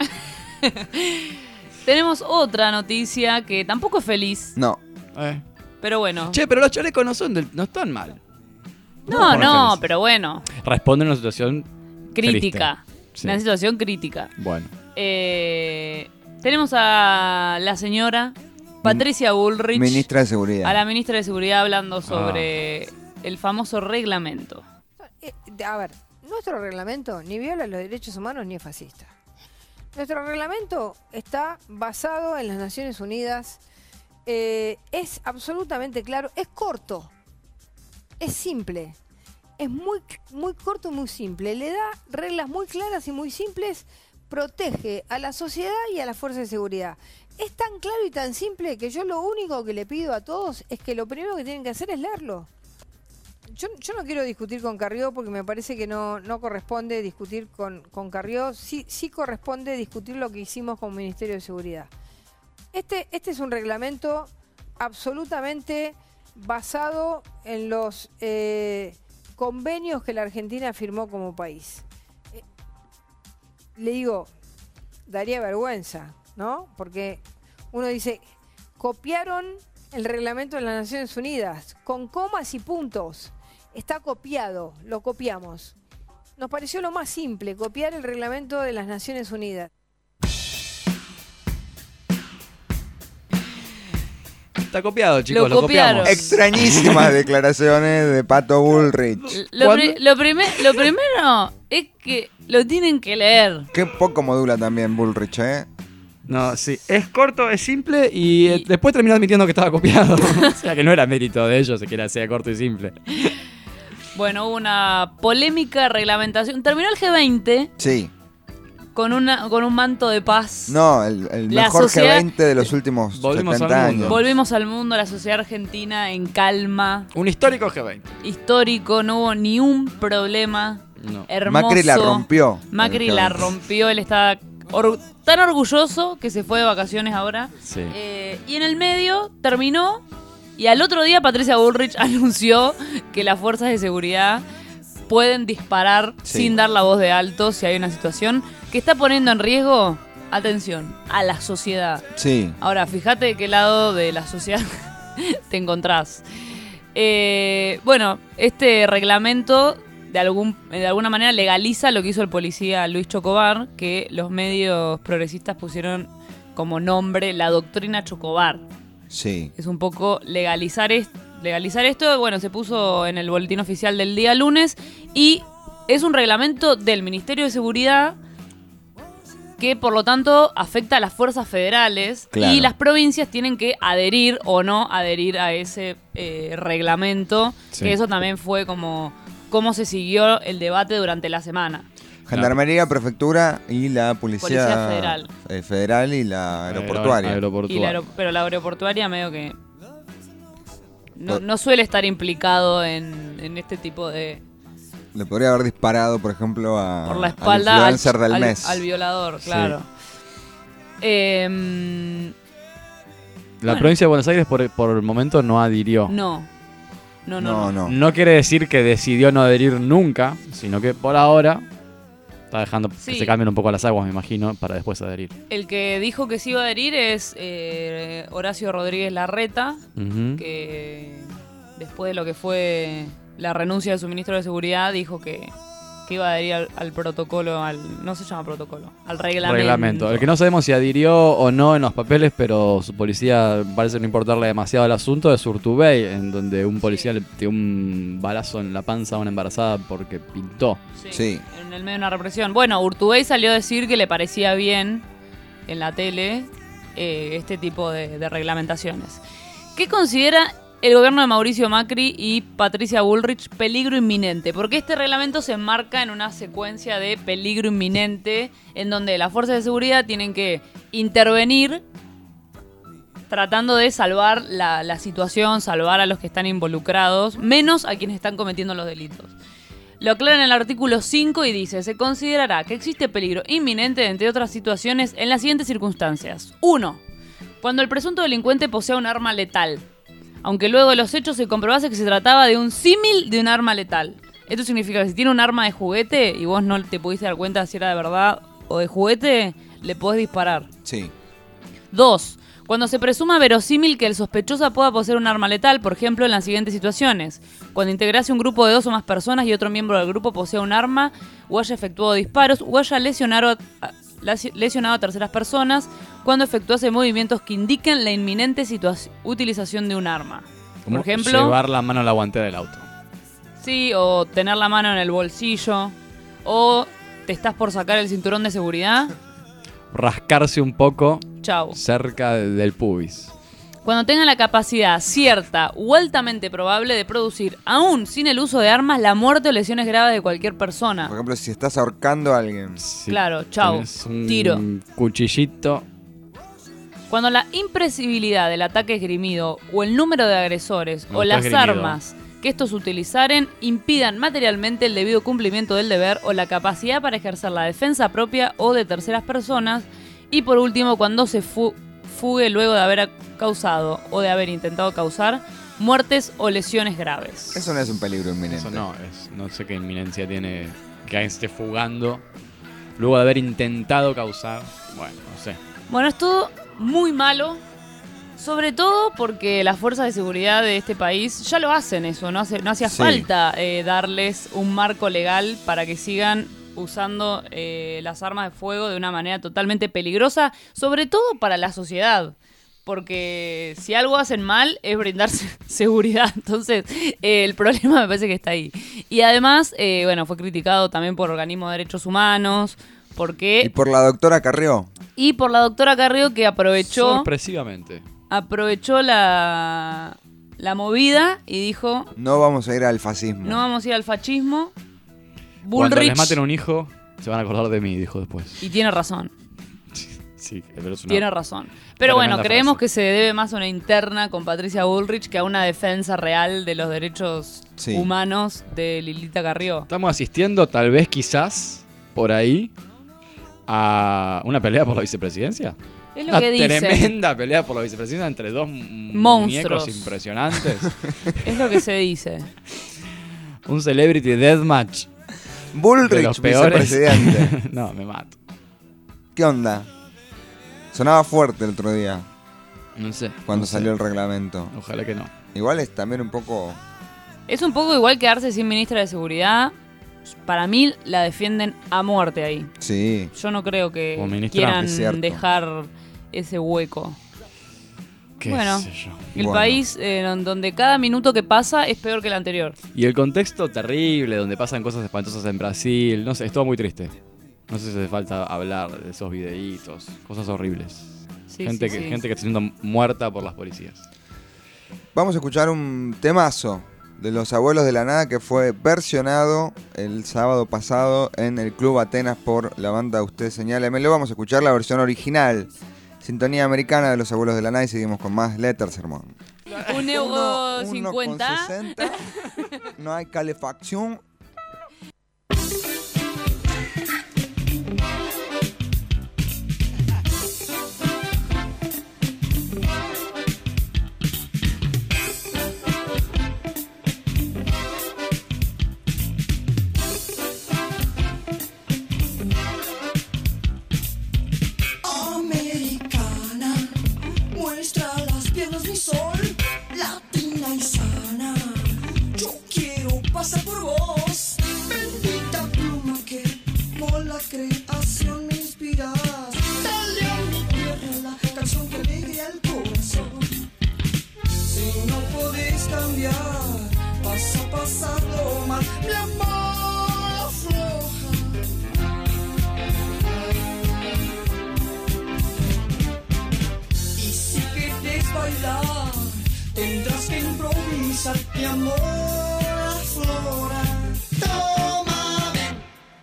Tenemos otra noticia que tampoco es feliz, No. Eh. pero bueno. Che, pero los chalecos no son del- no están mal. no, poner no, felices. pero bueno. Responden a una situación Crítica. triste. Sí. Una situación crítica. Bueno. Eh, tenemos a la señora Patricia Bullrich, Ministra de Seguridad. a la ministra de Seguridad, hablando sobre el famoso reglamento. Eh, A ver, nuestro reglamento ni viola los derechos humanos ni es fascista. Nuestro reglamento está basado en las Naciones Unidas, eh, es absolutamente claro, es corto, es simple, es muy, muy corto y muy simple, le da reglas muy claras y muy simples, protege a la sociedad y a las fuerzas de seguridad. Es tan claro y tan simple que yo lo único que le pido a todos es que lo primero que tienen que hacer es leerlo. Yo, yo no quiero discutir con Carrió porque me parece que no, no corresponde discutir con, con Carrió. Sí, sí corresponde discutir lo que hicimos como Ministerio de Seguridad. Este, este es un reglamento absolutamente basado en los eh, convenios que la Argentina firmó como país. Eh, le digo, daría vergüenza, ¿no? Porque uno dice, copiaron el reglamento de las Naciones Unidas con comas y puntos. Está copiado, lo copiamos. Nos pareció lo más simple, copiar el reglamento de las Naciones Unidas. Está copiado, chicos, Lo lo, copiaron. copiamos. Extrañísimas declaraciones de Pato Bullrich. Lo, ¿Cuándo? pri- lo, primer- lo primero es que lo tienen que leer. Qué poco modula también Bullrich, ¿eh? No, sí. Es corto, es simple y, eh, Y- después terminó admitiendo que estaba copiado. O sea que no era mérito de ellos, que era sea corto y simple. Bueno, hubo una polémica reglamentación. Terminó el G veinte Sí. con una con un manto de paz. No, el, el La mejor sociedad- G veinte de los últimos Volvimos setenta al mundo. años. Volvimos al mundo, la sociedad argentina en calma, Un histórico G veinte. histórico, no hubo ni un problema. No. Hermoso. Macri la rompió. Macri El la G veinte. rompió, él estaba or- tan orgulloso que se fue de vacaciones ahora. Sí. Eh, y en el medio terminó y al otro día Patricia Bullrich anunció que las fuerzas de seguridad pueden disparar Sí. sin dar la voz de alto si hay una situación que está poniendo en riesgo, atención, a la sociedad. Sí. Ahora, fíjate de qué lado de la sociedad te encontrás. Eh, bueno, este reglamento de, algún, de alguna manera legaliza lo que hizo el policía Luis Chocobar, que los medios progresistas pusieron como nombre la doctrina Chocobar. Sí. Es un poco legalizar, es- legalizar esto. Bueno, se puso en el boletín oficial del día lunes y es un reglamento del Ministerio de Seguridad que por lo tanto afecta a las fuerzas federales Claro. y las provincias tienen que adherir o no adherir a ese eh, reglamento, Sí. que eso también fue como cómo se siguió el debate durante la semana. Gendarmería, prefectura y la policía, Policía federal. eh, federal y la aeroportuaria. Y Aeroportuaria. la aero- pero la aeroportuaria medio que no, Po- no suele estar implicado en, en este tipo de... Le podría haber disparado, por ejemplo, a, por la al espalda al, influencer del al- mes. al violador, claro. Em, La Bueno. provincia de Buenos Aires por, por el momento no adhirió. no. No, no, No, no. no. No quiere decir que decidió no adherir nunca, sino que por ahora está dejando Sí. que se cambien un poco las aguas, me imagino, para después adherir. El que dijo que sí iba a adherir es eh, Horacio Rodríguez Larreta, Ujú. que después de lo que fue la renuncia de su ministro de Seguridad, dijo que, que iba a adherir al, al protocolo, al no se llama protocolo, al reglamento. Reglamento. El que no sabemos si adhirió o no en los papeles, pero su policía parece no importarle demasiado el asunto, es Urtubey, en donde un policía le dio un balazo en la panza a una embarazada porque pintó. Sí, Sí. en el medio de una represión. Bueno, Urtubey salió a decir que le parecía bien en la tele eh, este tipo de, de reglamentaciones. ¿Qué considera el gobierno de Mauricio Macri y Patricia Bullrich peligro inminente? Porque este reglamento se enmarca en una secuencia de peligro inminente en donde las fuerzas de seguridad tienen que intervenir tratando de salvar la, la situación, salvar a los que están involucrados, menos a quienes están cometiendo los delitos. Lo aclara en el artículo cinco y dice: se considerará que existe peligro inminente, entre otras situaciones, en las siguientes circunstancias. uno. Cuando el presunto delincuente posea un arma letal, aunque luego de los hechos se comprobase que se trataba de un símil de un arma letal. Esto significa que si tiene un arma de juguete y vos no te pudiste dar cuenta si era de verdad o de juguete, le podés disparar. Sí. Dos. Cuando se presuma verosímil que el sospechoso pueda poseer un arma letal, por ejemplo, en las siguientes situaciones. Cuando integrase un grupo de dos o más personas y otro miembro del grupo posea un arma, o haya efectuado disparos, o haya lesionado a, lesionado a terceras personas, cuando efectuase movimientos que indiquen la inminente situa- utilización de un arma. Por Como ejemplo, llevar la mano a la guantera del auto. sí, o tener la mano en el bolsillo, o te estás por sacar el cinturón de seguridad, Rascarse un poco chau. cerca del pubis. Cuando tengan la capacidad cierta o altamente probable de producir, aún sin el uso de armas, la muerte o lesiones graves de cualquier persona. Por ejemplo, si estás ahorcando a alguien. Si Claro, chau. tenés un Tiro. cuchillito. Cuando la impresibilidad del ataque esgrimido o el número de agresores Me o gustó las esgrimido. armas que estos utilizaren impidan materialmente el debido cumplimiento del deber o la capacidad para ejercer la defensa propia o de terceras personas. Y por último, cuando se fu- fugue luego de haber causado o de haber intentado causar muertes o lesiones graves. Eso no es un peligro inminente. Eso no, es, no sé qué inminencia tiene que alguien esté fugando luego de haber intentado causar. Bueno, no sé. Bueno, es todo muy malo, sobre todo porque las fuerzas de seguridad de este país ya lo hacen eso, no, hace, no hacía Sí. falta eh, darles un marco legal para que sigan usando eh, las armas de fuego de una manera totalmente peligrosa, sobre todo para la sociedad. Porque si algo hacen mal es brindarse seguridad. Entonces, eh, el problema me parece que está ahí. Y además, eh, bueno, fue criticado también por organismos de derechos humanos, porque Y por la doctora Carrió. y por la doctora Carrió, que aprovechó Sorpresivamente. aprovechó la, la movida y dijo: No vamos a ir al fascismo. no vamos a ir al fascismo. Cuando les Bullrich, maten a un hijo, Se van a acordar de mí, dijo después. Y tiene razón. Sí, pero es una Tiene razón. Pero bueno, tremenda creemos frase. que se debe más a una interna con Patricia Bullrich que a una defensa real de los derechos Sí. humanos de Lilita Carrió. Estamos asistiendo, tal vez, quizás, por ahí, a una pelea por la vicepresidencia. Es lo Una que dicen. tremenda pelea por la vicepresidencia entre dos m- Monstruos. muñecos impresionantes. Es lo que se dice. Un celebrity deathmatch. De Bullrich, los peores. vicepresidente. No, me mato. ¿Qué onda? Sonaba fuerte el otro día, No sé. cuando no sé. salió el reglamento. Ojalá que no. Igual es también un poco... Es un poco igual quedarse sin ministra de Seguridad. Para mí la defienden a muerte ahí. Sí. Yo no creo que Como ministra, quieran es cierto. dejar ese hueco. Qué Bueno. sé yo. El Bueno. país eh, en donde cada minuto que pasa es peor que el anterior. Y el contexto terrible, donde pasan cosas espantosas en Brasil. No sé, es todo muy triste. No sé si hace falta hablar de esos videitos. Cosas horribles. Sí, gente, sí, que, sí. gente que está siendo muerta por las policías. Vamos a escuchar un temazo de Los Abuelos de la Nada que fue versionado el sábado pasado en el Club Atenas por la banda Usted Señálemelo. Vamos a escuchar la versión original, sintonía americana de Los Abuelos de la Nada, y seguimos con más Letter Sermón. Un euro Uno- uno con cincuenta. sesenta. No hay calefacción. Americana, muestra las piernas mi sol, latina y sana. Yo quiero pasar por vos, bendita pluma que con la creación me inspiras. Dale a mi tierra la canción que alegre al corazón. Si no podés cambiar, vas a pasarlo mal, mi amor afloja. Y si quieres bailar, tendrás que improvisar, mi amor aflora. Tómame.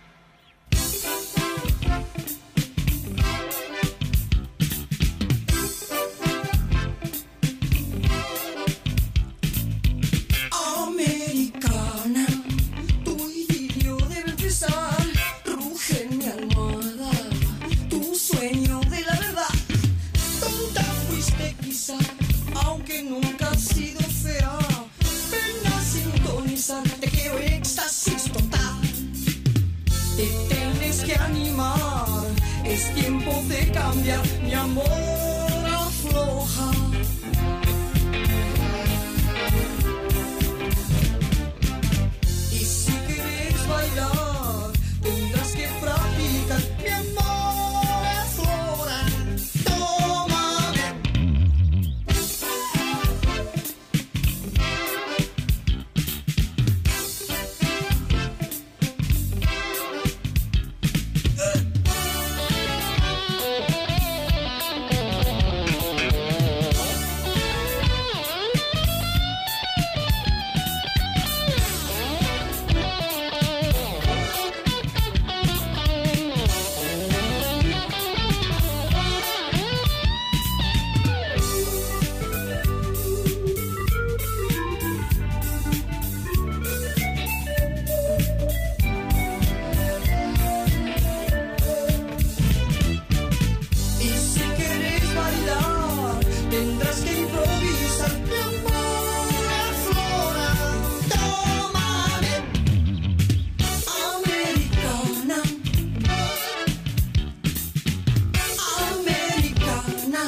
Americana, tu idilio debe empezar. Ruge en mi almohada, tu sueño de la verdad. Tonta fuiste quizá, aunque nunca has sido fea. Ven a sintonizar, te quiero éxtasis total. Te tienes que animar, es tiempo de cambiar, mi amor afloja. Y si quieres bailar, tendrás que practicar, mi amor aflora. Tómame. Y si quieres bailar, tendrás que improvisar, mi amor aflora. Tómame. Americana, americana,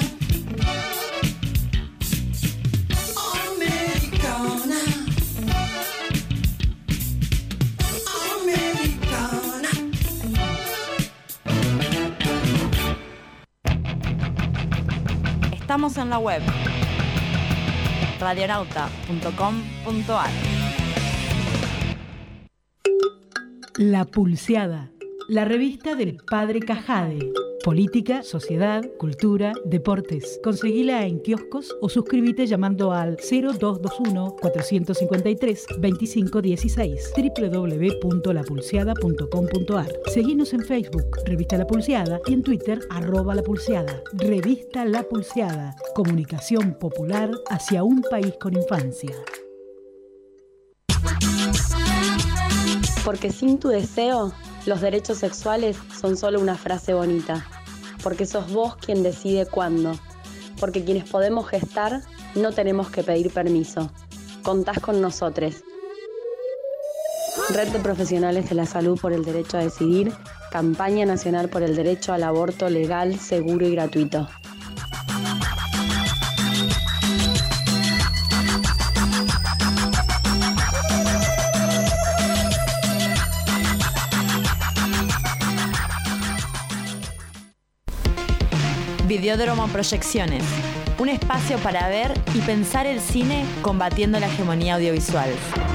americana, americana. Estamos en la web radionauta punto com punto ar. La Pulseada, la revista del Padre Cajade. Política, sociedad, cultura, deportes. Conseguila en kioscos o suscríbete llamando al cero dos dos uno, cuatro cinco tres, dos cinco uno seis doble u doble u doble u punto la pulseada punto com punto a r. Seguinos en Facebook, Revista La Pulseada, y en Twitter, arroba La Pulseada. Revista La Pulseada. Comunicación popular hacia un país con infancia. Porque sin tu deseo, los derechos sexuales son solo una frase bonita. Porque sos vos quien decide cuándo. Porque quienes podemos gestar, no tenemos que pedir permiso. Contás con nosotros. Red de Profesionales de la Salud por el Derecho a Decidir. Campaña Nacional por el Derecho al Aborto Legal, Seguro y Gratuito. Videódromo Proyecciones, un espacio para ver y pensar el cine combatiendo la hegemonía audiovisual.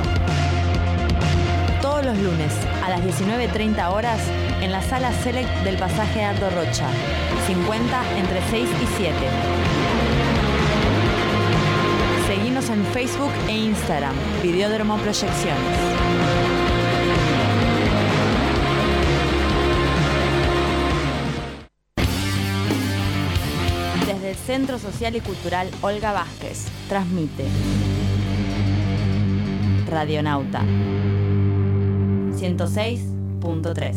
Todos los lunes a las diecinueve treinta horas en la sala Select del pasaje Ardo Rocha, cincuenta entre seis y siete. Seguinos en Facebook e Instagram, Videódromo Proyecciones. Desde el Centro Social y Cultural Olga Vázquez, transmite Radionauta ciento seis punto tres.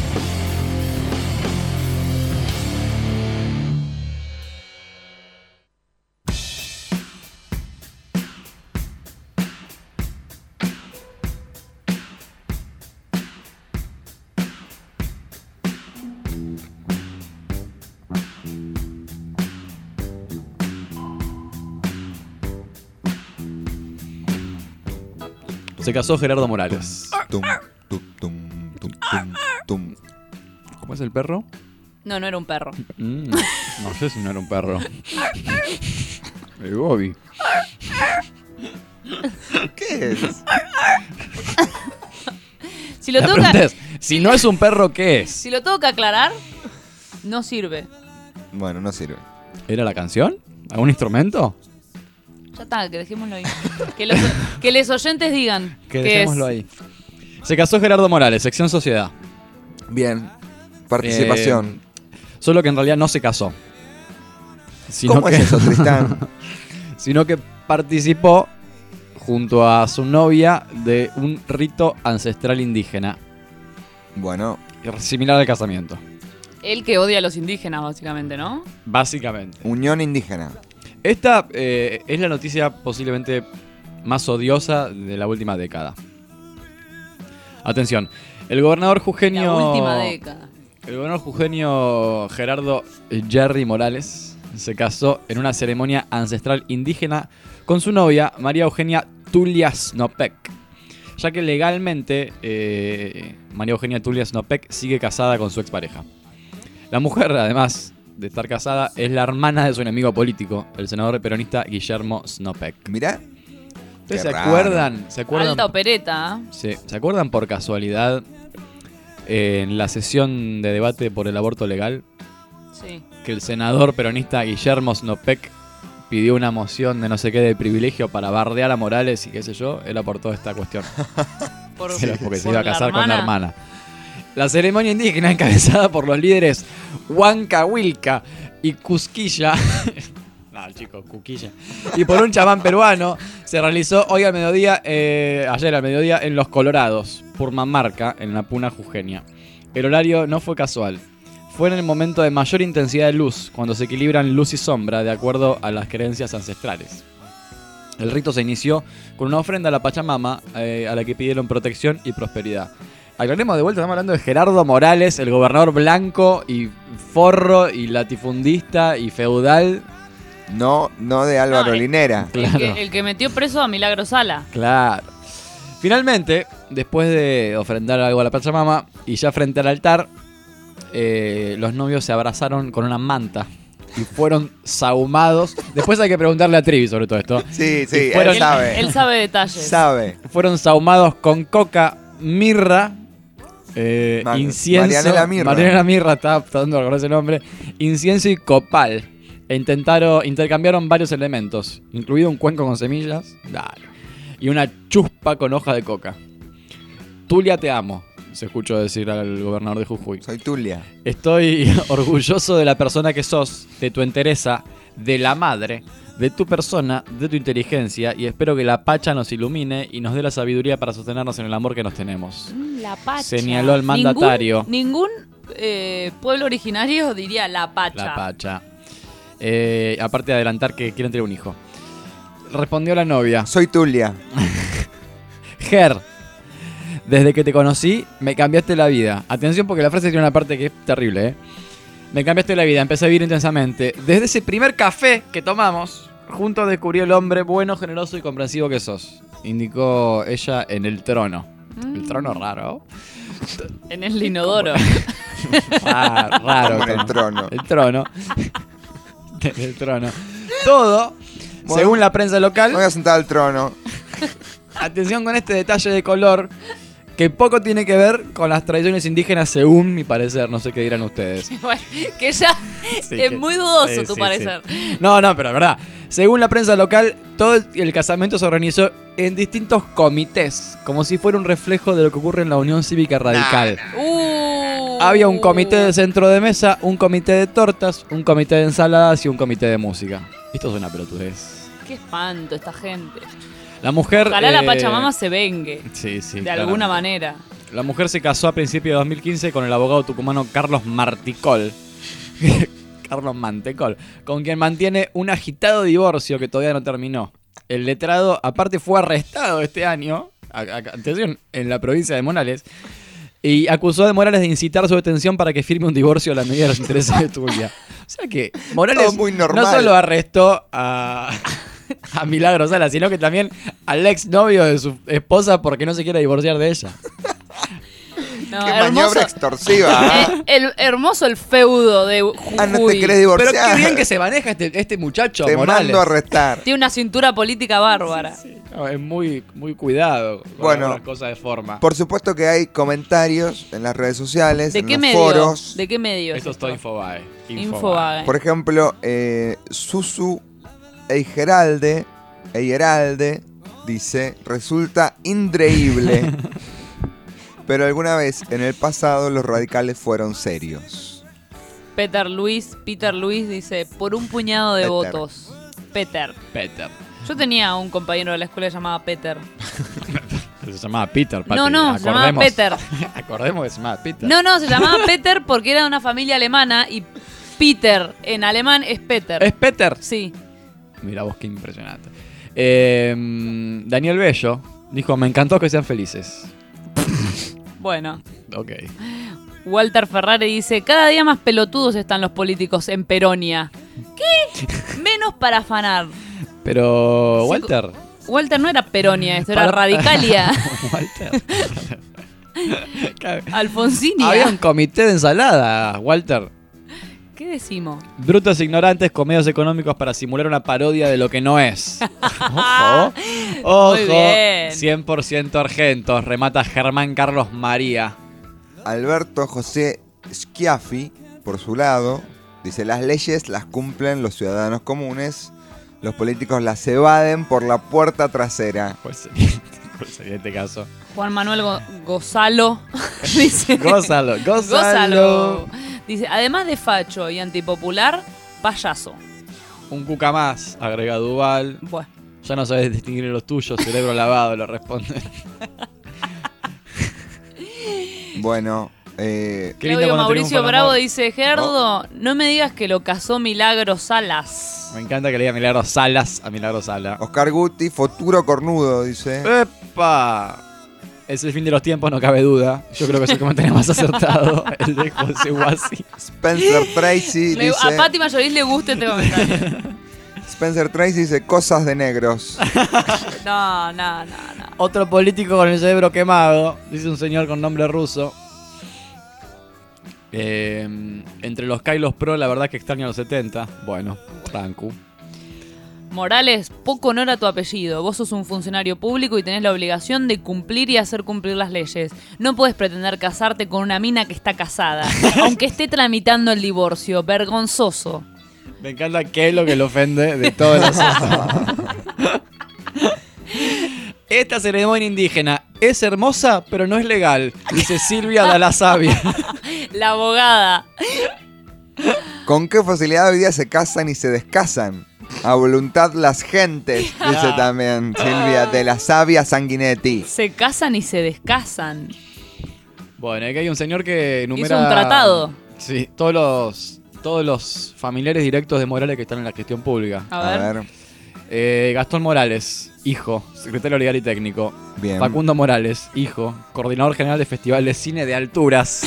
Se casó Gerardo Morales. Tum, tum, tum, tum, tum, tum. ¿Cómo es el perro? No, no era un perro. Mm, no sé si no era un perro. El Bobby. ¿Qué es? Si lo, La tengo pregunta que, es, si no es un perro, ¿qué es? si lo tengo que aclarar, no sirve. Bueno, no sirve. ¿Era la canción? ¿Algún instrumento? Ya está, que dejémoslo ahí. Que los, que los oyentes digan Que qué dejémoslo es. ahí. Se casó Gerardo Morales, sección Sociedad. Bien. Participación. Eh, solo que en realidad no se casó. Sino ¿Cómo que, es eso, Tristán? Sino que participó junto a su novia de un rito ancestral indígena. Bueno. Similar al casamiento. Él que odia a los indígenas, básicamente, ¿no? Básicamente. Unión indígena. Esta eh, es la noticia posiblemente más odiosa de la última década. Atención, el gobernador jujeño... La última década. El gobernador jujeño Gerardo Jerry Morales se casó en una ceremonia ancestral indígena con su novia María Eugenia Tulia Snopek, ya que legalmente eh, María Eugenia Tulia Snopek sigue casada con su expareja. La mujer, además de estar casada, es la hermana de su enemigo político, el senador peronista Guillermo Snopek. Mirá. ¿Ustedes Qué se raro. acuerdan? ¿Se acuerdan? Alta opereta. ¿eh? Sí, ¿se acuerdan por casualidad eh, en la sesión de debate por el aborto legal Sí. que el senador peronista Guillermo Snopek pidió una moción de no sé qué de privilegio para bardear a Morales y qué sé yo? Él aportó esta cuestión. Por, Era porque se por iba a la casar con la hermana. hermana. La ceremonia indígena encabezada por los líderes Huancahuilca y Cusquilla. No, chicos, Cuquilla. Y por un chamán peruano se realizó hoy al mediodía, eh, ayer al mediodía, en Los Colorados, Purmamarca, en la Puna Jujeña. El horario no fue casual. Fue en el momento de mayor intensidad de luz, cuando se equilibran luz y sombra de acuerdo a las creencias ancestrales. El rito se inició con una ofrenda a la Pachamama, eh, a la que pidieron protección y prosperidad. Aclaremos de vuelta, estamos hablando de Gerardo Morales, el gobernador blanco y forro y latifundista y feudal. No, no de Álvaro No, el- Linera. El, Claro. que, el que metió preso a Milagro Sala. Claro. Finalmente, después de ofrendar algo a la Pachamama y ya frente al altar, eh, los novios se abrazaron con una manta y fueron sahumados. Después hay que preguntarle a Trivi sobre todo esto. Sí, sí, Y fueron- él sabe. Él sabe detalles. Sabe. Fueron sahumados con coca, mirra Eh, Ma- incienso. Marianela Mirra. Marianela Mirra, estaba tratando de recordar ese nombre. Incienso y copal. E intentaron, intercambiaron varios elementos, incluido un cuenco con semillas. Dale. Y una chuspa con hoja de coca. Tulia, te amo, se escuchó decir al gobernador de Jujuy. Soy Tulia. Estoy orgulloso de la persona que sos, de tu entereza, de la madre, de tu persona, de tu inteligencia, y espero que la Pacha nos ilumine y nos dé la sabiduría para sostenernos en el amor que nos tenemos. Mm, La Pacha. Señaló el mandatario. Ningún, ningún eh, pueblo originario diría La Pacha. La Pacha. Eh, aparte de adelantar que quieren tener un hijo. Respondió la novia. Soy Tulia. Ger, desde que te conocí, me cambiaste la vida. Atención porque la frase tiene una parte que es terrible, ¿eh? Me cambiaste la vida, empecé a vivir intensamente. Desde ese primer café que tomamos, juntos descubrí el hombre bueno, generoso y comprensivo que sos. Indicó ella en el trono. Mm. El trono raro. En el inodoro. Ah, raro. Como en el trono. El trono. El trono. Todo, Bueno, según la prensa local. Me voy a sentar al trono. Atención con este detalle de color que poco tiene que ver con las tradiciones indígenas según mi parecer, no sé qué dirán ustedes. Bueno, que ya Sí, es que- muy dudoso sí, tu sí, parecer. sí. No, no, pero la verdad, según la prensa local, todo el casamiento se organizó en distintos comités, como si fuera un reflejo de lo que ocurre en la Unión Cívica Radical. Uh. Había un comité de centro de mesa, un comité de tortas, un comité de ensaladas y un comité de música. Esto es una pelotudez. Qué espanto esta gente. La mujer... Ojalá la eh, Pachamama se vengue. Sí, sí. De claro. alguna manera. La mujer se casó a principios de dos mil quince con el abogado tucumano Carlos Marticol. Carlos Mantecol, con quien mantiene un agitado divorcio que todavía no terminó. El letrado, aparte, fue arrestado este año, a- a- atención, en la provincia de Morales, y acusó a Morales de incitar su detención para que firme un divorcio a la medida de los intereses de Tulia. O sea que Morales Todo muy normal. no solo arrestó a, a Milagro Sala, sino que también al exnovio de su esposa porque no se quiere divorciar de ella. No, Qué hermoso. maniobra extorsiva. Eh, el, hermoso el feudo de Jujuy. Ah, no te querés divorciar. Pero qué bien que se maneja este, este muchacho, Te Morales. mando a arrestar. Tiene una cintura política bárbara. No, es muy, muy cuidado con Bueno, algunas cosas de forma. Por supuesto que hay comentarios en las redes sociales, ¿De en qué los medio? foros. ¿De qué medio? Esto es es todo Infobae. Infobae. Por ejemplo, eh, Susu Eigeralde, Eigeralde dice, resulta increíble, pero alguna vez en el pasado los radicales fueron serios. Peter Luis, Peter Luis dice, por un puñado de Peter. votos. Peter. Peter. Yo tenía un compañero de la escuela llamado Peter. Se llamaba Peter, Pati. No, no, se llamaba Acordemos- Peter. Acordemos que se llamaba Peter. No, no, se llamaba Peter porque era de una familia alemana y Peter en alemán es Peter. ¿Es Peter? Sí. Mira vos, qué impresionante. Eh, Daniel Bello dijo, me encantó que sean felices. Bueno. Ok. Walter Ferrari dice, cada día más pelotudos están los políticos en Peronia. ¿Qué? Menos para afanar. Pero, Sí, Walter... Walter no era Peronia, esto era Para- Radicalia. Walter. Alfonsinia. Había un comité de ensalada, Walter. ¿Qué decimos? Brutos ignorantes con medios económicos para simular una parodia de lo que no es. Ojo. Ojo. Muy bien. cien por ciento argentos. Remata Germán Carlos María. Alberto José Schiaffi, por su lado, dice, las leyes las cumplen los ciudadanos comunes, los políticos las evaden por la puerta trasera. ¿Cuál sería, cuál sería este caso? Juan Manuel Go- Gozalo dice. Gózalo, gózalo. Gózalo. Dice, además de facho y antipopular, payaso. Un cuca más, agrega Duval. Bueno. Ya no sabes distinguir los tuyos, cerebro lavado, lo responde. Bueno, eh, Qué lindo Claudio cuando Mauricio triunfa el Bravo amor. dice, Gerardo, no me digas que lo casó Milagro Salas. Me encanta que le diga Milagro Salas a Milagro Sala. Oscar Guti, futuro cornudo, dice. ¡Epa! Es el fin de los tiempos, no cabe duda. Yo creo que es el comentario más acertado, el de José Guasi. Spencer Tracy Le- dice. a Pati Mayorís le gusta este comentario. Spencer Tracy dice cosas de negros. No, no, no, no. Otro político con el cerebro quemado, dice un señor con nombre ruso. Eh, entre los K y los Pro, la verdad que extraño a los setenta. Bueno, trancu. Morales, poco honor a tu apellido. Vos sos un funcionario público y tenés la obligación de cumplir y hacer cumplir las leyes. No puedes pretender casarte con una mina que está casada, aunque esté tramitando el divorcio. Vergonzoso. Me encanta qué es lo que le ofende de todo el asunto. Esta ceremonia indígena es hermosa, pero no es legal, dice Silvia de la Sabia. La abogada. ¿Con qué facilidad hoy día se casan y se descasan? A voluntad las gentes, dice también Silvia de la Sabia Sanguinetti. Se casan y se descasan. Bueno, aquí hay un señor que enumera... Hizo un tratado. Sí, todos los, todos los familiares directos de Morales que están en la gestión pública. A ver. A ver. Eh, Gastón Morales, hijo, secretario legal y técnico. Bien. Facundo Morales, hijo, coordinador general de Festival de Cine de Alturas.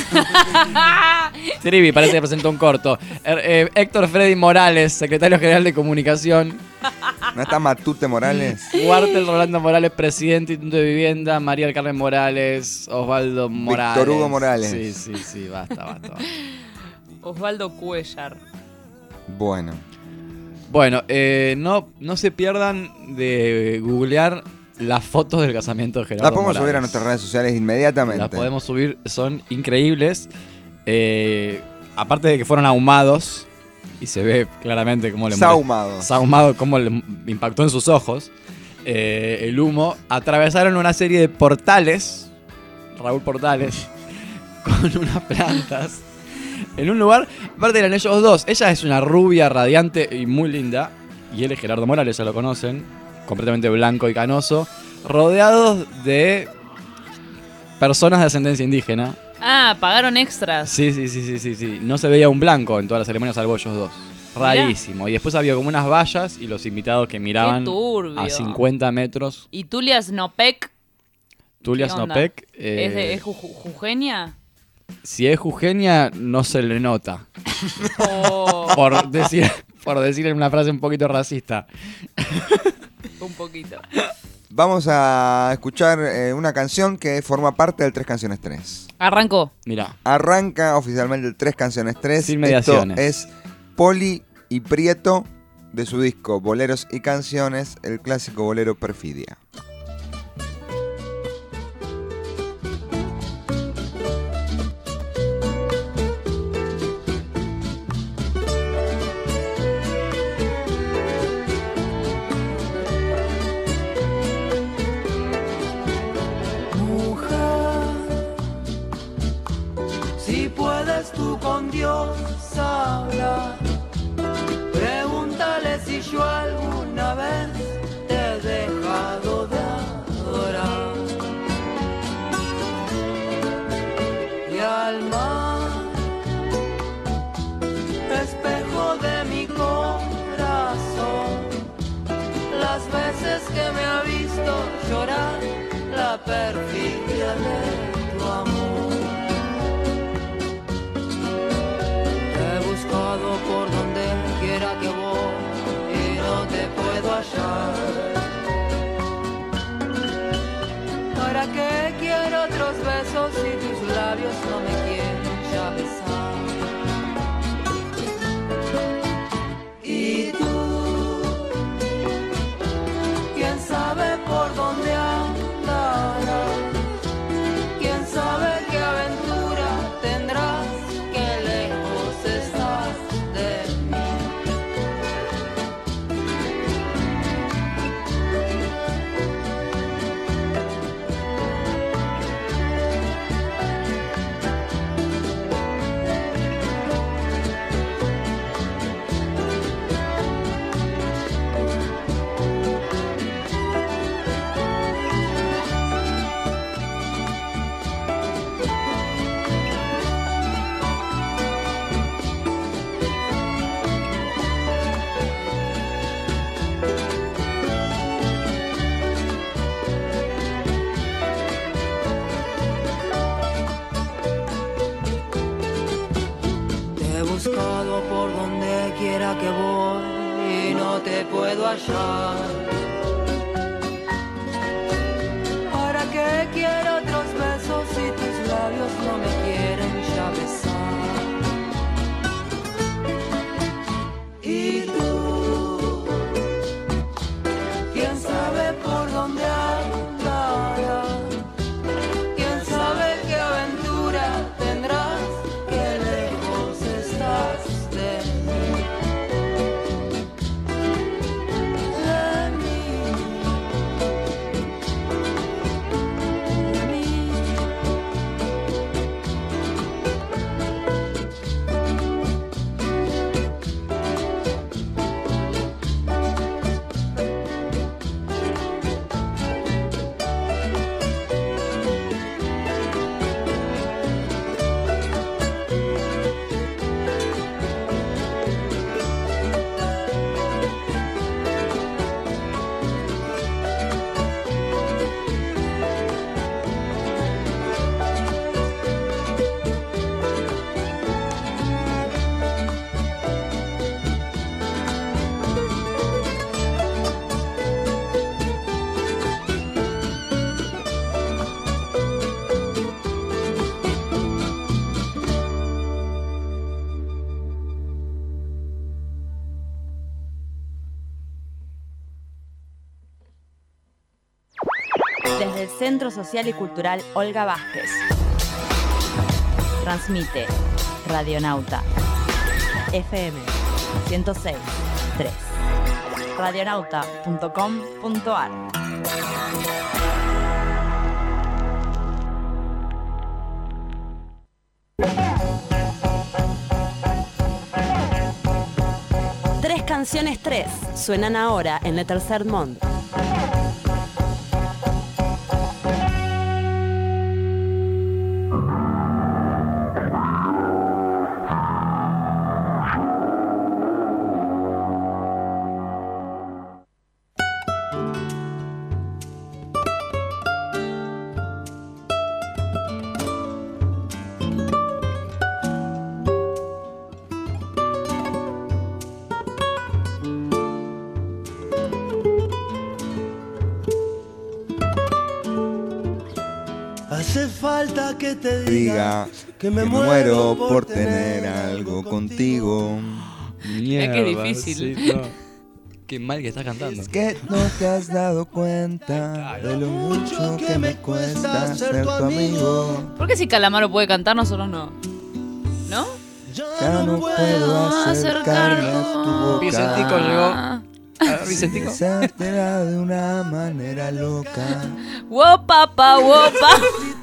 Trivi, parece que presentó un corto. Er, eh, Héctor Freddy Morales, secretario general de Comunicación. ¿No está Matute Morales? Walter Rolando Morales, presidente Instituto de Vivienda. María del Carmen Morales, Osvaldo Morales. Víctor Hugo Morales. Sí, sí, sí, basta, basta. basta. Osvaldo Cuellar. Bueno. Bueno, eh, no, no se pierdan de googlear las fotos del casamiento de Gerardo Las podemos Morales. subir a nuestras redes sociales inmediatamente. Las podemos subir, son increíbles. Eh, aparte de que fueron ahumados, y se ve claramente cómo le... Sahumados. Sahumado, cómo le impactó en sus ojos eh, el humo. Atravesaron una serie de portales, Raúl Portales, con unas plantas. En un lugar, aparte eran ellos dos. Ella es una rubia radiante y muy linda. Y él es Gerardo Morales, ya lo conocen. Completamente blanco y canoso. Rodeados de personas de ascendencia indígena. Ah, pagaron extras. Sí, sí, sí, sí, sí, sí. No se veía un blanco en todas las ceremonias salvo ellos dos. Rarísimo. Y después había como unas vallas y los invitados que miraban Qué turbio. a cincuenta metros. ¿Y Tulia Snopek? Tulia ¿Qué onda? Snopek. eh, ¿Es, de, es ju- ju- jujeña? Si es jujeña, no se le nota. Oh. Por decir, por decir una frase un poquito racista. Un poquito. Vamos a escuchar eh, una canción que forma parte del Tres Canciones tres. Arrancó. Mirá. Arranca oficialmente el Tres Canciones tres. Sin mediaciones. Esto es Poli y Prieto de su disco Boleros y Canciones, el clásico bolero Perfidia. Si puedes tú con Dios hablar, pregúntale si yo alguna vez te he dejado de adorar. Y al mar, espejo de mi corazón, las veces que me ha visto llorar la perfidia de tu amor. Por donde quiera que voy y no te puedo hallar. ¿Para qué quiero otros besos si tus labios no me quieren ya besar? Y tú, quién sabe por dónde andarás, quién sabe qué aventura tendrás, qué lejos estás de mí. Te he buscado por donde quiera que voy y no te puedo hallar. ¿Para qué quiero otros besos si tus labios no me quieren ya besar? Y tú, desde el Centro Social y Cultural Olga Vázquez. Transmite Radionauta F M ciento seis punto tres. radionauta punto com punto ar. Tres canciones tres suenan ahora en Le Tercer Monde. Hace falta que te Diga que me muero por tener algo contigo. Mierda, Es que es difícil. sí, no. Qué mal que estás cantando. Es que no te has dado cuenta de lo mucho que me cuesta ser tu amigo. ¿Por qué si Calamaro puede cantar, nosotros no? ¿No? Ya no puedo acercarme a tu boca. Vicentico llegó. Ah, Vicentico. Besártela de una manera loca. ¡Wow, papá, wow, papá!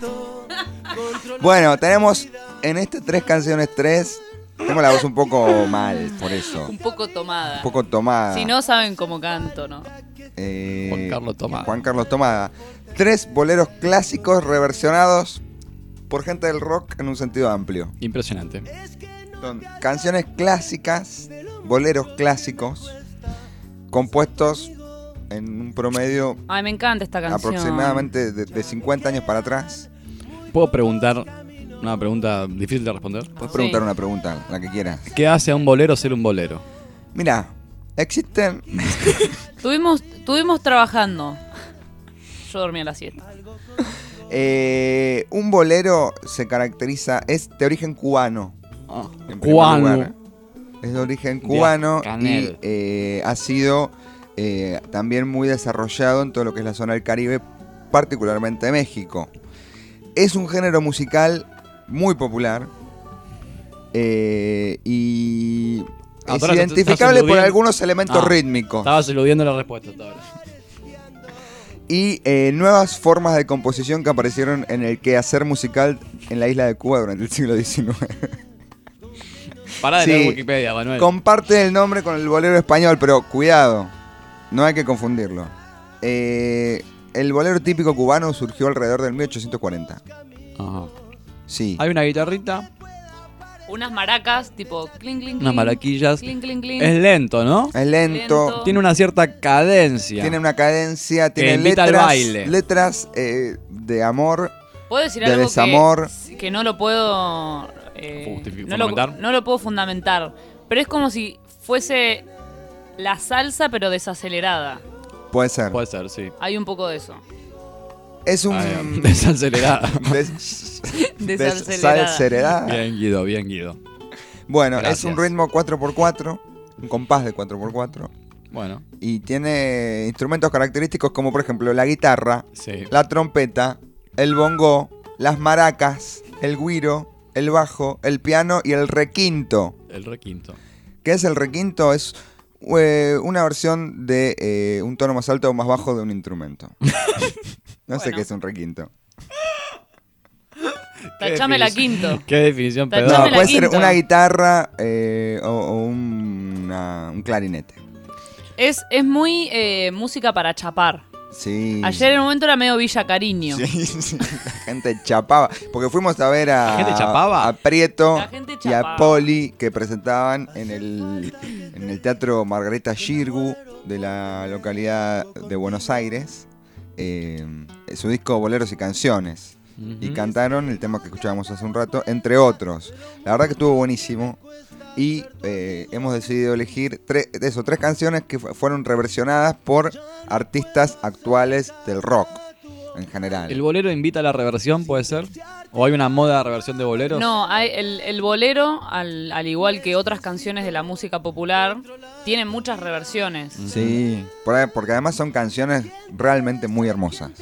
Bueno, tenemos en este tres canciones tres. Tengo la voz un poco mal, por eso. Un poco tomada. Un poco tomada. Si no saben cómo canto, ¿no? Eh, Juan Carlos Tomada. Juan Carlos Tomada. Tres boleros clásicos reversionados por gente del rock en un sentido amplio. Impresionante. Son canciones clásicas, boleros clásicos, compuestos en un promedio Ay, me encanta esta canción. aproximadamente de, de cincuenta años para atrás. ¿Puedo preguntar una pregunta difícil de responder? Puedes preguntar Sí. una pregunta, la que quieras. ¿Qué hace a un bolero ser un bolero? Mira, existen... Tuvimos, tuvimos trabajando. Yo dormía a la siesta. eh, un bolero se caracteriza, es de origen cubano. Ah, en primer cubano. lugar. Es de origen cubano y Canel. eh, ha sido eh, también muy desarrollado en todo lo que es la zona del Caribe, particularmente México. Es un género musical muy popular eh, y Ah, es ahora te- identificable estás por eludiendo. algunos elementos Ah, rítmicos Estabas eludiendo la respuesta hasta ahora. y eh, nuevas formas de composición que aparecieron en el quehacer musical en la isla de Cuba durante el siglo diecinueve. Pará de Sí. leer Wikipedia, Manuel. Comparte el nombre con el bolero español, pero cuidado, no hay que confundirlo. Eh, el bolero típico cubano surgió alrededor del mil ochocientos cuarenta. Ajá. Sí. Hay una guitarrita, Unas maracas, tipo clink, clink, clink. unas maraquillas. Clink, clink, clink. Es lento, ¿no? Es lento, Lento. Tiene una cierta cadencia. tiene una cadencia, tiene invita al letras, baile. letras eh, de amor, ¿Puedo decir de algo desamor. que, que no lo puedo... eh, Justifi- no, lo, ¿fundamentar? no lo puedo fundamentar. Pero es como si fuese la salsa, pero desacelerada. Puede ser. Puede ser, sí. Hay un poco de eso. Es un... Ah, desacelerada. Des- Desacelerada. desacelerada. Bien, Guido, bien, Guido. Bueno, Gracias. es un ritmo cuatro por cuatro, un compás de cuatro por cuatro. Bueno, Y tiene instrumentos característicos como por ejemplo la guitarra, sí. la trompeta, el bongo, las maracas, el güiro, el bajo, el piano y el requinto. El requinto. ¿Qué es el requinto? Es eh, una versión de eh, un tono más alto o más bajo de un instrumento. No sé Bueno. qué es un requinto. Tachame la quinto. Qué definición Tachame pedorra. No, la puede ser quinto. una guitarra eh, o, o un, una- un clarinete. Es, es muy eh, música para chapar. Sí. Ayer en un momento era medio Villa Cariño. Sí, sí, la gente chapaba. Porque fuimos a ver a, ¿La gente chapaba? a Prieto La gente y a chapaba. Poli que presentaban en el, en el Teatro Margarita Xirgu de la localidad de Buenos Aires eh, su disco Boleros y Canciones. Y Ujú. cantaron el tema que escuchábamos hace un rato, entre otros. La verdad que estuvo buenísimo. Y eh, hemos decidido elegir tres, eso, tres canciones que fu- fueron reversionadas por artistas actuales del rock en general. ¿El bolero invita a la reversión, puede ser? ¿O hay una moda de reversión de boleros? No, hay el, el bolero, al, al igual que otras canciones de la música popular, tiene muchas reversiones. Sí, por ahí- porque además son canciones realmente muy hermosas.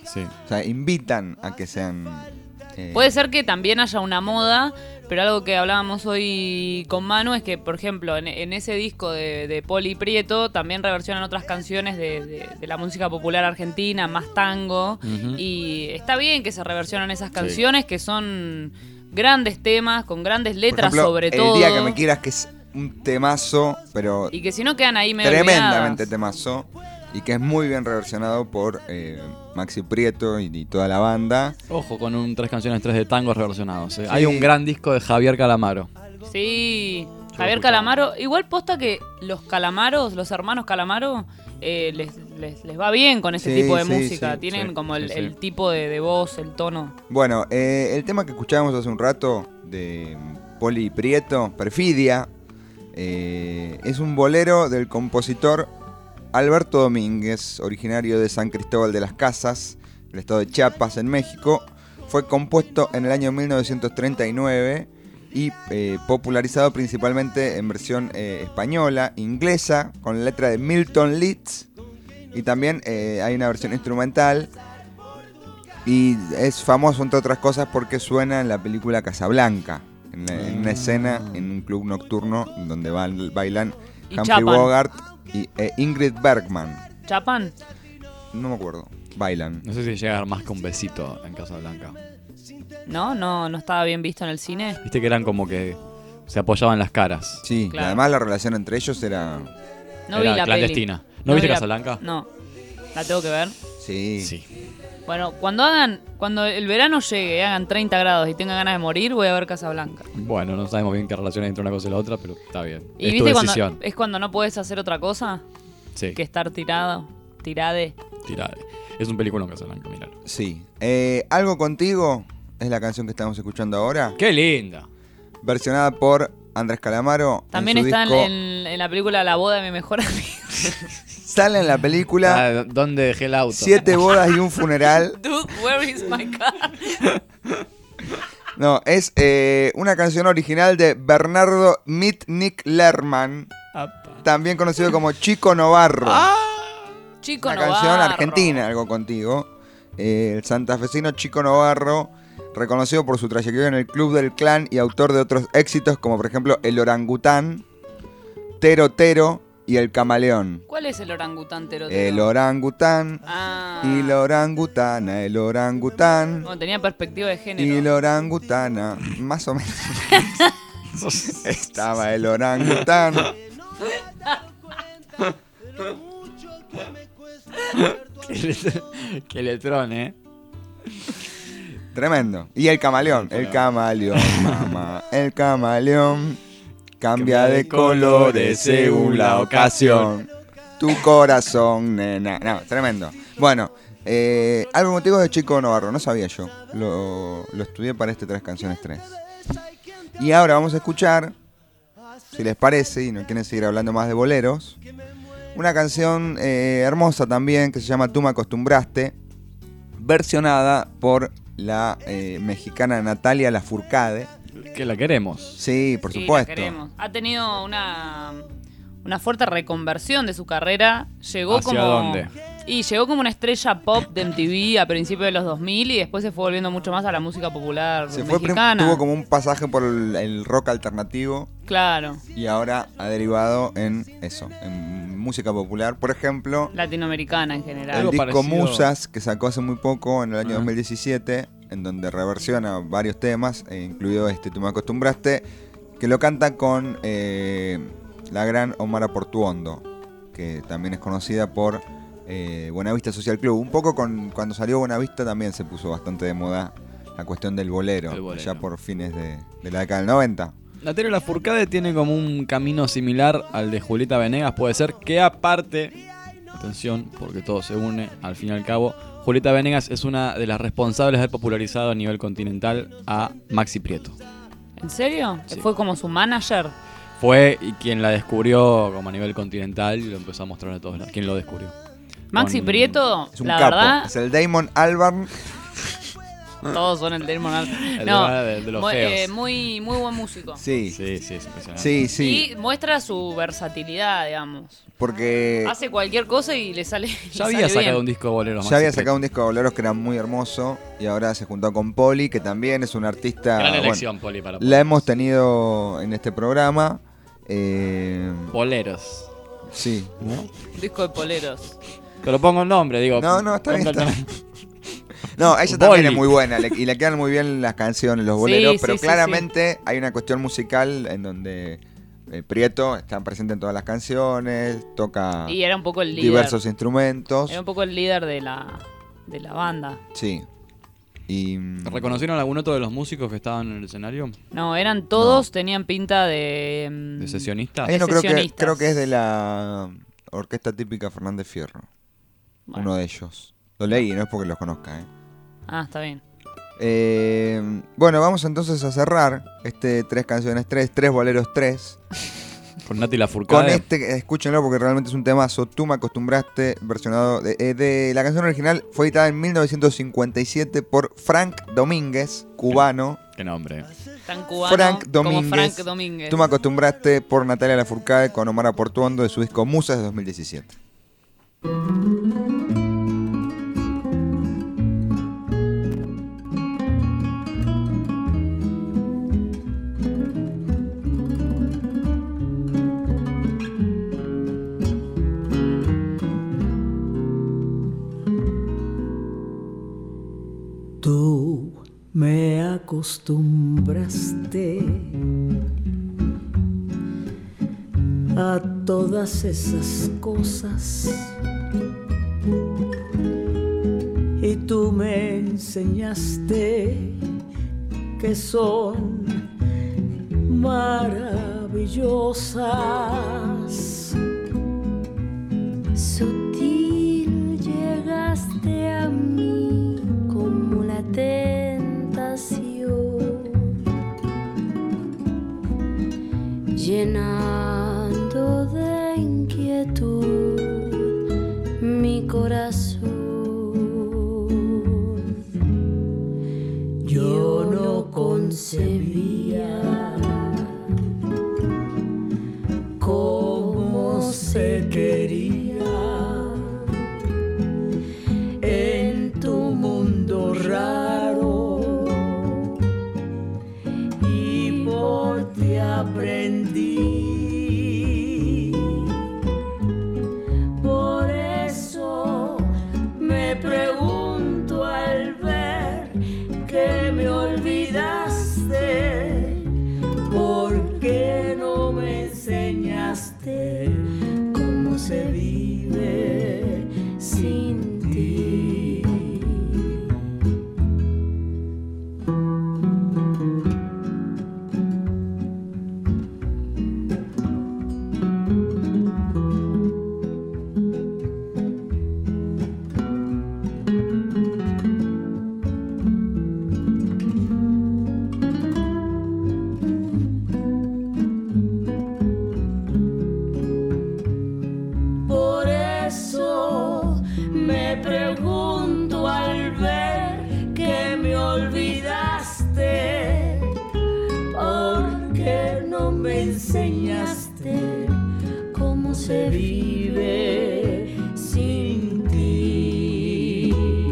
Sí. O sea, invitan a que sean... eh, Puede ser que también haya una moda, pero algo que hablábamos hoy con Manu es que, por ejemplo, en, en ese disco de, de Poli Prieto también reversionan otras canciones de, de, de la música popular argentina, más tango, Ujú. y está bien que se reversionan esas canciones que son grandes temas, con grandes por letras ejemplo, sobre El todo, día que me quieras, que es un temazo, pero y que si no quedan ahí medio tremendamente olvidadas. temazo, y que es muy bien reversionado por eh, Maxi Prieto y, y toda la banda. Ojo con un tres canciones, tres de tangos reversionados. ¿eh? Sí. Hay un gran disco de Javier Calamaro. Sí, lo Javier escuchaba. Calamaro. Igual posta que los Calamaros, los hermanos Calamaro, eh, les, les, les va bien con ese Sí, tipo de sí, música. sí, Tienen sí, como el, sí, sí. el tipo de, de voz, el tono. Bueno, eh, el tema que escuchábamos hace un rato de Poli Prieto, Perfidia, eh, es un bolero del compositor Alberto Domínguez, originario de San Cristóbal de las Casas, el estado de Chiapas, en México. Fue compuesto en el año mil novecientos treinta y nueve y eh, popularizado principalmente en versión eh, española, inglesa, con la letra de Milton Leeds, y también eh, hay una versión instrumental. Y es famoso, entre otras cosas, porque suena en la película Casablanca, en, la- en una escena en un club nocturno donde ba- bailan Y Humphrey chapan. Bogart y eh, Ingrid Bergman. ¿Chapan? No me acuerdo. Bailan. No sé si llega a dar más que un besito en Casablanca. ¿No? ¿No no estaba bien visto en el cine? Viste que eran como que se apoyaban las caras. Sí, y Claro. además la relación entre ellos era... No Era vi la clandestina. peli. ¿No viste vi la- Casablanca? No. ¿La tengo que ver? Sí. Sí. Bueno, cuando hagan, cuando el verano llegue y hagan treinta grados y tenga ganas de morir, voy a ver Casablanca. Bueno, no sabemos bien qué relación hay entre una cosa y la otra, pero está bien. ¿Y es tu viste cuando decisión. es cuando no puedes hacer otra cosa Sí. que estar tirado, tirade? Tirá. Es un película en Casablanca, mirá. Sí. Eh, Algo Contigo es la canción que estamos escuchando ahora. ¡Qué linda! Versionada por Andrés Calamaro. en También su está en, disco. en- en la película La boda de mi mejor amigo. Sale en la película Ah, ¿dónde dejé el auto? Siete bodas y un funeral. Dude, where is my car? No, es eh, una canción original de Bernardo Mitnick Lerman, también conocido como Chico Novarro. Chico Una Novarro. canción argentina, Algo Contigo. Eh, el santafesino Chico Novarro, reconocido por su trayectoria en el Club del Clan y autor de otros éxitos como por ejemplo El Orangután, Tero Tero y El Camaleón. ¿Cuál es el orangután tero? El orangután Ah. y la orangutana, el orangután Bueno, tenía perspectiva de y género. la orangutana, más o menos. Estaba el orangután. Qué let- Qué letrón, ¿eh? Tremendo. Y el camaleón, el camaleón, mamá, el camaleón cambia de colores según la ocasión. Tu corazón, nena. No, tremendo. Bueno, eh, Algo Contigo de Chico Novarro, no sabía yo. Lo, lo estudié para este Tres Canciones tres. Y ahora vamos a escuchar, si les parece y no quieren seguir hablando más de boleros, una canción eh, hermosa también que se llama Tú me acostumbraste, versionada por la eh, mexicana Natalia Lafourcade. Que la queremos. Sí, por Sí, la supuesto. queremos. Ha tenido una, una fuerte reconversión de su carrera. Llegó ¿Hacia como. dónde? Y llegó como una estrella pop de M T V a principios de los dos mil y después se fue volviendo mucho más a la música popular Se fue, prim- mexicana. tuvo como un pasaje por el, el rock alternativo Claro, y ahora ha derivado en eso, en música popular. Por ejemplo, latinoamericana en general. el Algo disco parecido. Musas, que sacó hace muy poco, en el año Ah. dos mil diecisiete, en donde reversiona varios temas, eh, incluido este Tú me acostumbraste, que lo canta con eh, la gran Omar Portuondo, que también es conocida por eh, Buenavista Social Club. Un poco con cuando salió Buenavista también se puso bastante de moda la cuestión del bolero, El bolero. ya por fines de, de la década del noventa. Natalia Lafourcade tiene como un camino similar al de Julieta Venegas, puede ser, que aparte, atención, porque todo se une al fin y al cabo, Julieta Venegas es una de las responsables de haber popularizado a nivel continental a Maxi Prieto. ¿En serio? Sí. ¿Fue como su manager? Fue y quien la descubrió como a nivel continental y lo empezó a mostrar a todos lados. ¿Quién lo descubrió? Maxi Con- Prieto, Es un la capo, verdad, es el Damon Albarn Todos son el Damon El No, de, de los muy, feos. eh, muy, muy buen músico. Sí. Sí, sí, es impresionante. Sí, sí. Y muestra su versatilidad, digamos. Porque Hace cualquier cosa y le sale. Ya había sacado un disco de boleros. ya había sacado un disco de boleros que era muy hermoso y ahora se juntó con Poli, que también es un artista. Gran bueno, elección, Poli, para la hemos tenido en este programa. Eh, Boleros. Sí. ¿No? Disco de poleros. Te lo pongo el nombre, digo. No, no, está bien. nombre- Está bien. No, ella Boli. también es muy buena le- y le quedan muy bien las canciones, los boleros, Sí, pero sí, sí, claramente hay una cuestión musical en donde eh, Prieto está presente en todas las canciones, toca Y era un poco el líder. diversos instrumentos. Era un poco el líder de la, de la banda. Sí. Y ¿Reconocieron algún otro de los músicos que estaban en el escenario? No, eran todos, tenían pinta de. mm, ¿De sesionistas? Ahí no de creo que sesionistas. creo que es de la orquesta típica Fernández Fierro. Bueno. Uno de ellos. Lo leí, no es porque los conozca, ¿eh? Ah, está bien. Eh, bueno, vamos entonces a cerrar este Tres Canciones tres, Tres Boleros tres. Con Nati Lafourcade. Con este, escúchenlo porque realmente es un temazo. Tú me acostumbraste, versionado de, eh, de la canción original fue editada en mil novecientos cincuenta y siete por Frank Domínguez, cubano. Qué nombre. Tan cubano Frank como Domínguez. Frank Domínguez. Tú me acostumbraste por Natalia Lafourcade con Omar Portuondo de su disco Musas de dos mil diecisiete. Tú me acostumbraste a todas esas cosas y tú me enseñaste que son maravillosas. Sutil llegaste a mí como la tentación, llenando de inquietud mi corazón. Yo no concebía cómo se quería en tu mundo raro, y por ti aprendí. Por eso me pregunto al ver que me olvidaste, ¿por qué no me enseñaste cómo se vive sin ti? Por eso me pregunto al ver que me olvidaste, ¿por qué no me enseñaste cómo se vive sin ti?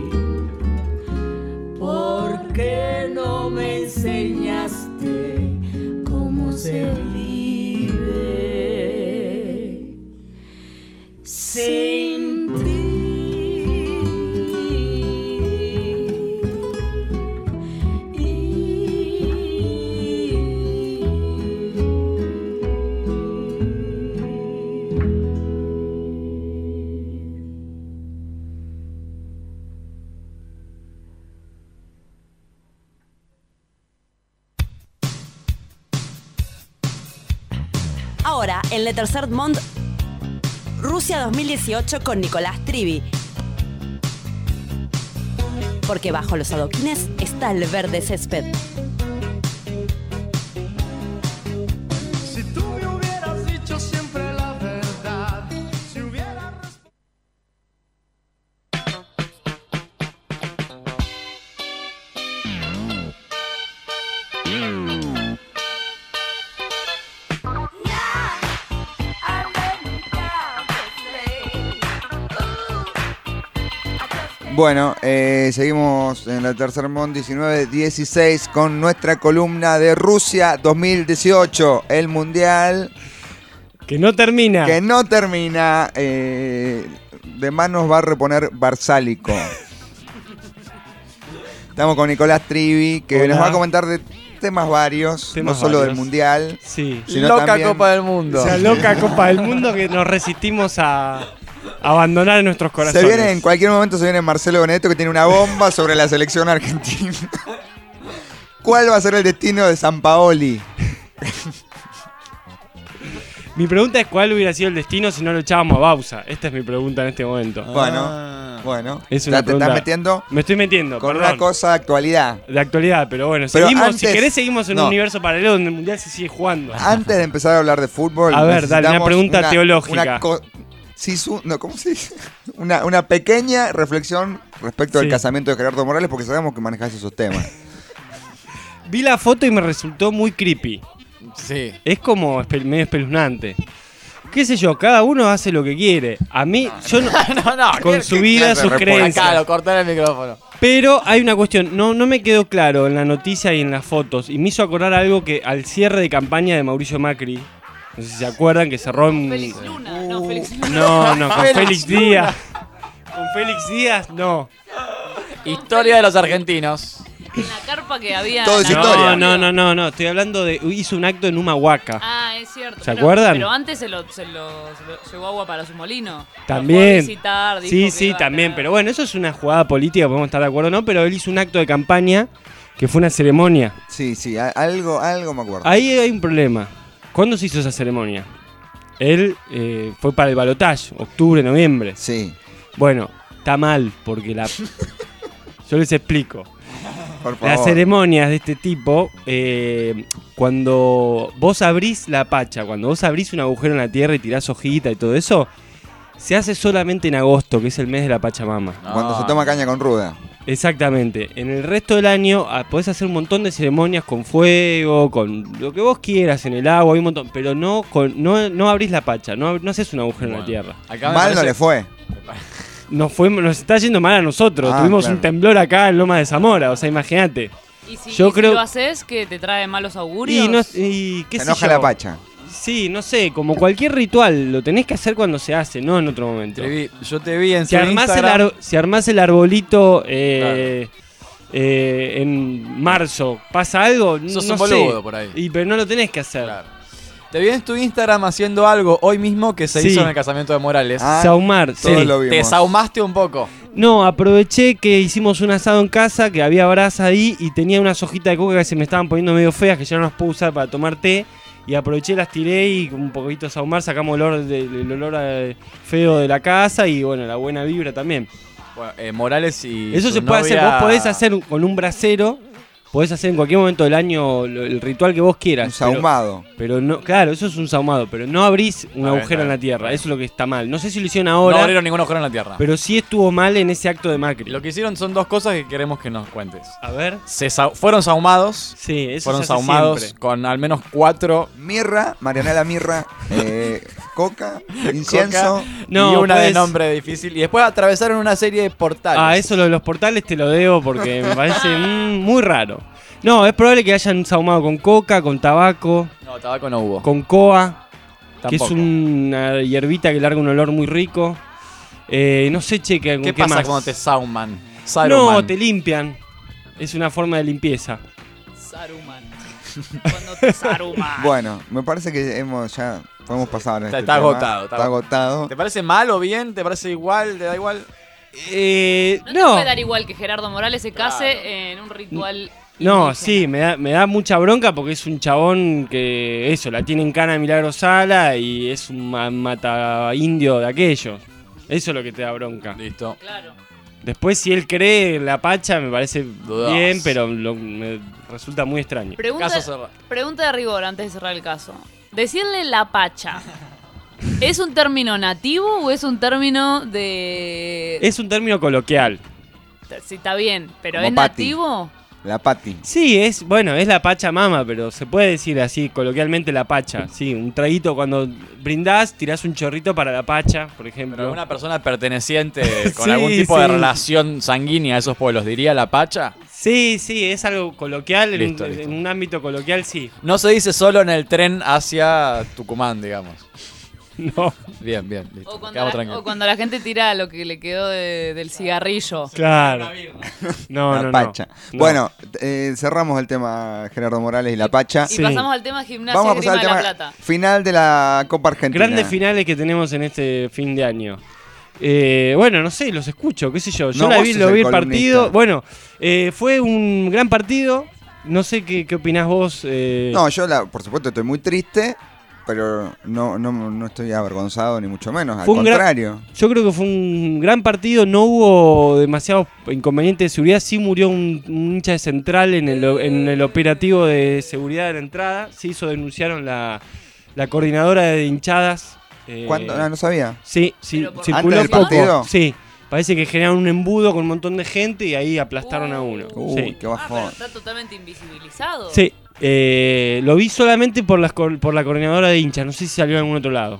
¿Por qué no me enseñaste cómo se vive sin ti? Ahora, en Le Tercer Monde, Rusia dos mil dieciocho con Nicolás Trivi. Porque bajo los adoquines está el verde césped. Si tú me hubieras dicho siempre la verdad, si hubieras... Bueno, eh, seguimos en la Tercer Mon diecinueve dieciséis con nuestra columna de Rusia dos mil dieciocho, el Mundial. Que no termina. Que no termina. Eh, de más nos va a reponer Barsálico. Estamos con Nicolás Trivi, que Hola. nos va a comentar de temas varios, Temas no solo varios. del Mundial. Sí. sino Loca también- Copa del Mundo. O sea, loca Copa del Mundo que nos resistimos a abandonar en nuestros corazones. Se viene, en cualquier momento se viene Marcelo Benedetto, que tiene una bomba sobre la selección argentina. ¿Cuál va a ser el destino de Sampaoli? Mi pregunta es cuál hubiera sido el destino si no lo echábamos a Bausa. Esta es mi pregunta en este momento. Bueno, bueno. Es una ¿Te estás pregunta- metiendo? Me estoy metiendo, Con perdón. una cosa de actualidad. De actualidad, pero bueno, Pero seguimos, antes- si querés seguimos en no. un universo paralelo donde el Mundial se sigue jugando. Antes de empezar a hablar de fútbol, A ver, dale, una necesitamos pregunta teológica. Una co- sí, su- no, ¿cómo se dice? Una, una pequeña reflexión respecto Sí. del casamiento de Gerardo Morales, porque sabemos que manejás esos temas. Vi la foto y me resultó muy creepy. Sí. Es como espe- medio espeluznante. Qué sé yo, cada uno hace lo que quiere. A mí, yo no, No, no. con ¿qué- su qué vida, clase de sus respuesta? creencias. Acá, lo corté el micrófono. Pero hay una cuestión, no, no me quedó claro en la noticia y en las fotos, y me hizo acordar algo que al cierre de campaña de Mauricio Macri, no sé si se acuerdan, que cerró en... Félix Luna. No, Félix Luna. No, no, con Félix Félix Luna. Díaz. Con Félix Díaz, no. Historia de los argentinos. En la carpa que había. Todo la es No, historia. no, no, no, no, estoy hablando de... Hizo un acto en Humahuaca. Ah, es cierto. ¿Se pero, acuerdan? Pero antes se lo, se lo, se lo llevó agua para su molino. Lo fue a También. visitar, dijo Sí, que sí, iba a también. traer- Pero bueno, eso es una jugada política, podemos estar de acuerdo o no, pero él hizo un acto de campaña que fue una ceremonia. Sí, sí, a- algo, algo me acuerdo. Ahí hay un problema. ¿Cuándo se hizo esa ceremonia? Él eh, fue para el balotaje, octubre, noviembre. Sí. Bueno, está mal, porque la... Yo les explico. Por favor. Las ceremonias de este tipo, eh, cuando vos abrís la pacha, cuando vos abrís un agujero en la tierra y tirás hojita y todo eso, se hace solamente en agosto, que es el mes de la Pachamama. Cuando se toma caña con ruda. Exactamente. En el resto del año ah, podés hacer un montón de ceremonias con fuego, con lo que vos quieras en el agua, hay un montón, pero no con, no, no abrís la pacha, no, no haces un agujero en la tierra. Acá me Mal no parece- le fue. Nos, fue, nos está yendo mal a nosotros. Ah, Tuvimos claro. un temblor acá en Loma de Zamora, o sea, imagínate. Y si, Yo y si creo- lo haces, que te trae malos augurios. Y, no, y qué Se sé enoja yo. la pacha. Sí, no sé, como cualquier ritual, lo tenés que hacer cuando se hace, no en otro momento. Te vi- yo te vi en Si su armás, el Instagram. ar- si armás el arbolito eh, eh, en marzo, ¿pasa algo? Sos no un sé. boludo por ahí. Y, pero no lo tenés que hacer. Te vi en tu Instagram haciendo algo hoy mismo que se Sí. hizo en el casamiento de Morales. Ah, Saumar, sí. todos lo vimos. Te saumaste un poco. No, aproveché que hicimos un asado en casa, que había brasa ahí y tenía unas hojitas de coca que se me estaban poniendo medio feas, que ya no las puedo usar para tomar té. Y aproveché, las tiré y con un poquito de saumar sacamos el olor, de- el olor eh, feo de la casa y bueno, la buena vibra también. Bueno, eh, Morales y. Eso su se puede hacer, novia- vos podés hacer un- con un brasero, podés hacer en cualquier momento del año lo- el ritual que vos quieras. Un sahumado. Pero, pero no, claro, eso es un sahumado, pero no abrís un Está bien, agujero está en la bien, tierra, está bien. eso es lo que está mal. No sé si lo hicieron No ahora, abrieron ningún agujero en la tierra. pero sí estuvo mal en ese acto de Macri. Lo que hicieron son dos cosas que queremos que nos cuentes. A ver. Se sau- fueron sahumados. Sí, eso Fueron se hace sahumados siempre. con al menos cuatro. Mirra, Marianela Mirra, eh, coca, incienso. coca No, y una de pues- nombre difícil. Y después atravesaron una serie de portales. Ah, eso lo de los portales te lo debo porque me parece mm, muy raro. No, es probable que hayan sahumado con coca, con tabaco, No, tabaco no hubo. con coa, que es Tampoco. una hierbita que larga un olor muy rico. Eh, no sé, che, ¿qué, ¿Qué, qué pasa más? cuando te sauman? No, Saruman. te limpian. Es una forma de limpieza. Saruman. Cuando te Saruman. Bueno, me parece que hemos ya podemos pasar. en Está, este está tema. agotado. Está agotado. ¿Te parece mal o bien? ¿Te parece igual? ¿Te da igual? Eh, No te no, puede dar igual que Gerardo Morales se case en un ritual. no, indígena. sí, me da, me da mucha bronca porque es un chabón que, eso, la tiene en cana Milagro Sala y es un ma- mata indio de aquellos. Eso es lo que te da bronca. Listo. Claro. Después, si él cree en la pacha, me parece Dudas. bien, pero lo- me resulta muy extraño. Pregunta, Caso cerrado. pregunta de rigor antes de cerrar el caso. Decirle la pacha. ¿Es un término nativo o es un término de...? Es un término coloquial. Sí, está bien, pero Como ¿es Pati. nativo? La Pati. Sí, es, bueno, es la Pachamama, pero se puede decir así, coloquialmente la Pacha. Sí, un traguito cuando brindás, tirás un chorrito para la Pacha, por ejemplo. Pero una persona perteneciente con Sí, algún tipo sí. de relación sanguínea a esos pueblos, ¿diría la Pacha? Sí, sí, es algo coloquial, en, Listo, un, listo. en un ámbito coloquial, sí. No se dice solo en el tren hacia Tucumán, digamos. No. Bien, bien, listo. O cuando, Quedamos la, tranquilos. o cuando la gente tira lo que le quedó de- del cigarrillo. Claro. No, la no, Pacha. no. Bueno, eh, cerramos el tema Gerardo Morales y la Pacha. Y pasamos al tema gimnasia Vamos a y pasar Esgrima al de la tema Plata. final de la Copa Argentina. Grandes finales que tenemos en este fin de año. Eh, bueno, no sé, los escucho, qué sé yo. Yo No, la vos vi, sos lo el vi el columnista. partido. Bueno, eh, fue un gran partido. No sé qué, qué opinás vos. eh. No, yo la, por supuesto estoy muy triste, pero no, no, no estoy avergonzado ni mucho menos, al Fue un gran- contrario. Yo creo que fue un gran partido, no hubo demasiados inconvenientes de seguridad, sí murió un, un hincha de Central en el, en el operativo de seguridad de la entrada, se hizo, denunciaron la, la coordinadora de hinchadas. eh, ¿Cuándo? Ah, no sabía. Sí, sí, ¿Pero por circuló antes del poco. partido? Sí, parece que generaron un embudo con un montón de gente y ahí aplastaron a uno. Uy, sí. qué Ah, bajón. pero está totalmente invisibilizado. Sí, eh, lo vi solamente por, las, cor- por la coordinadora de hinchas, no sé si salió en algún otro lado.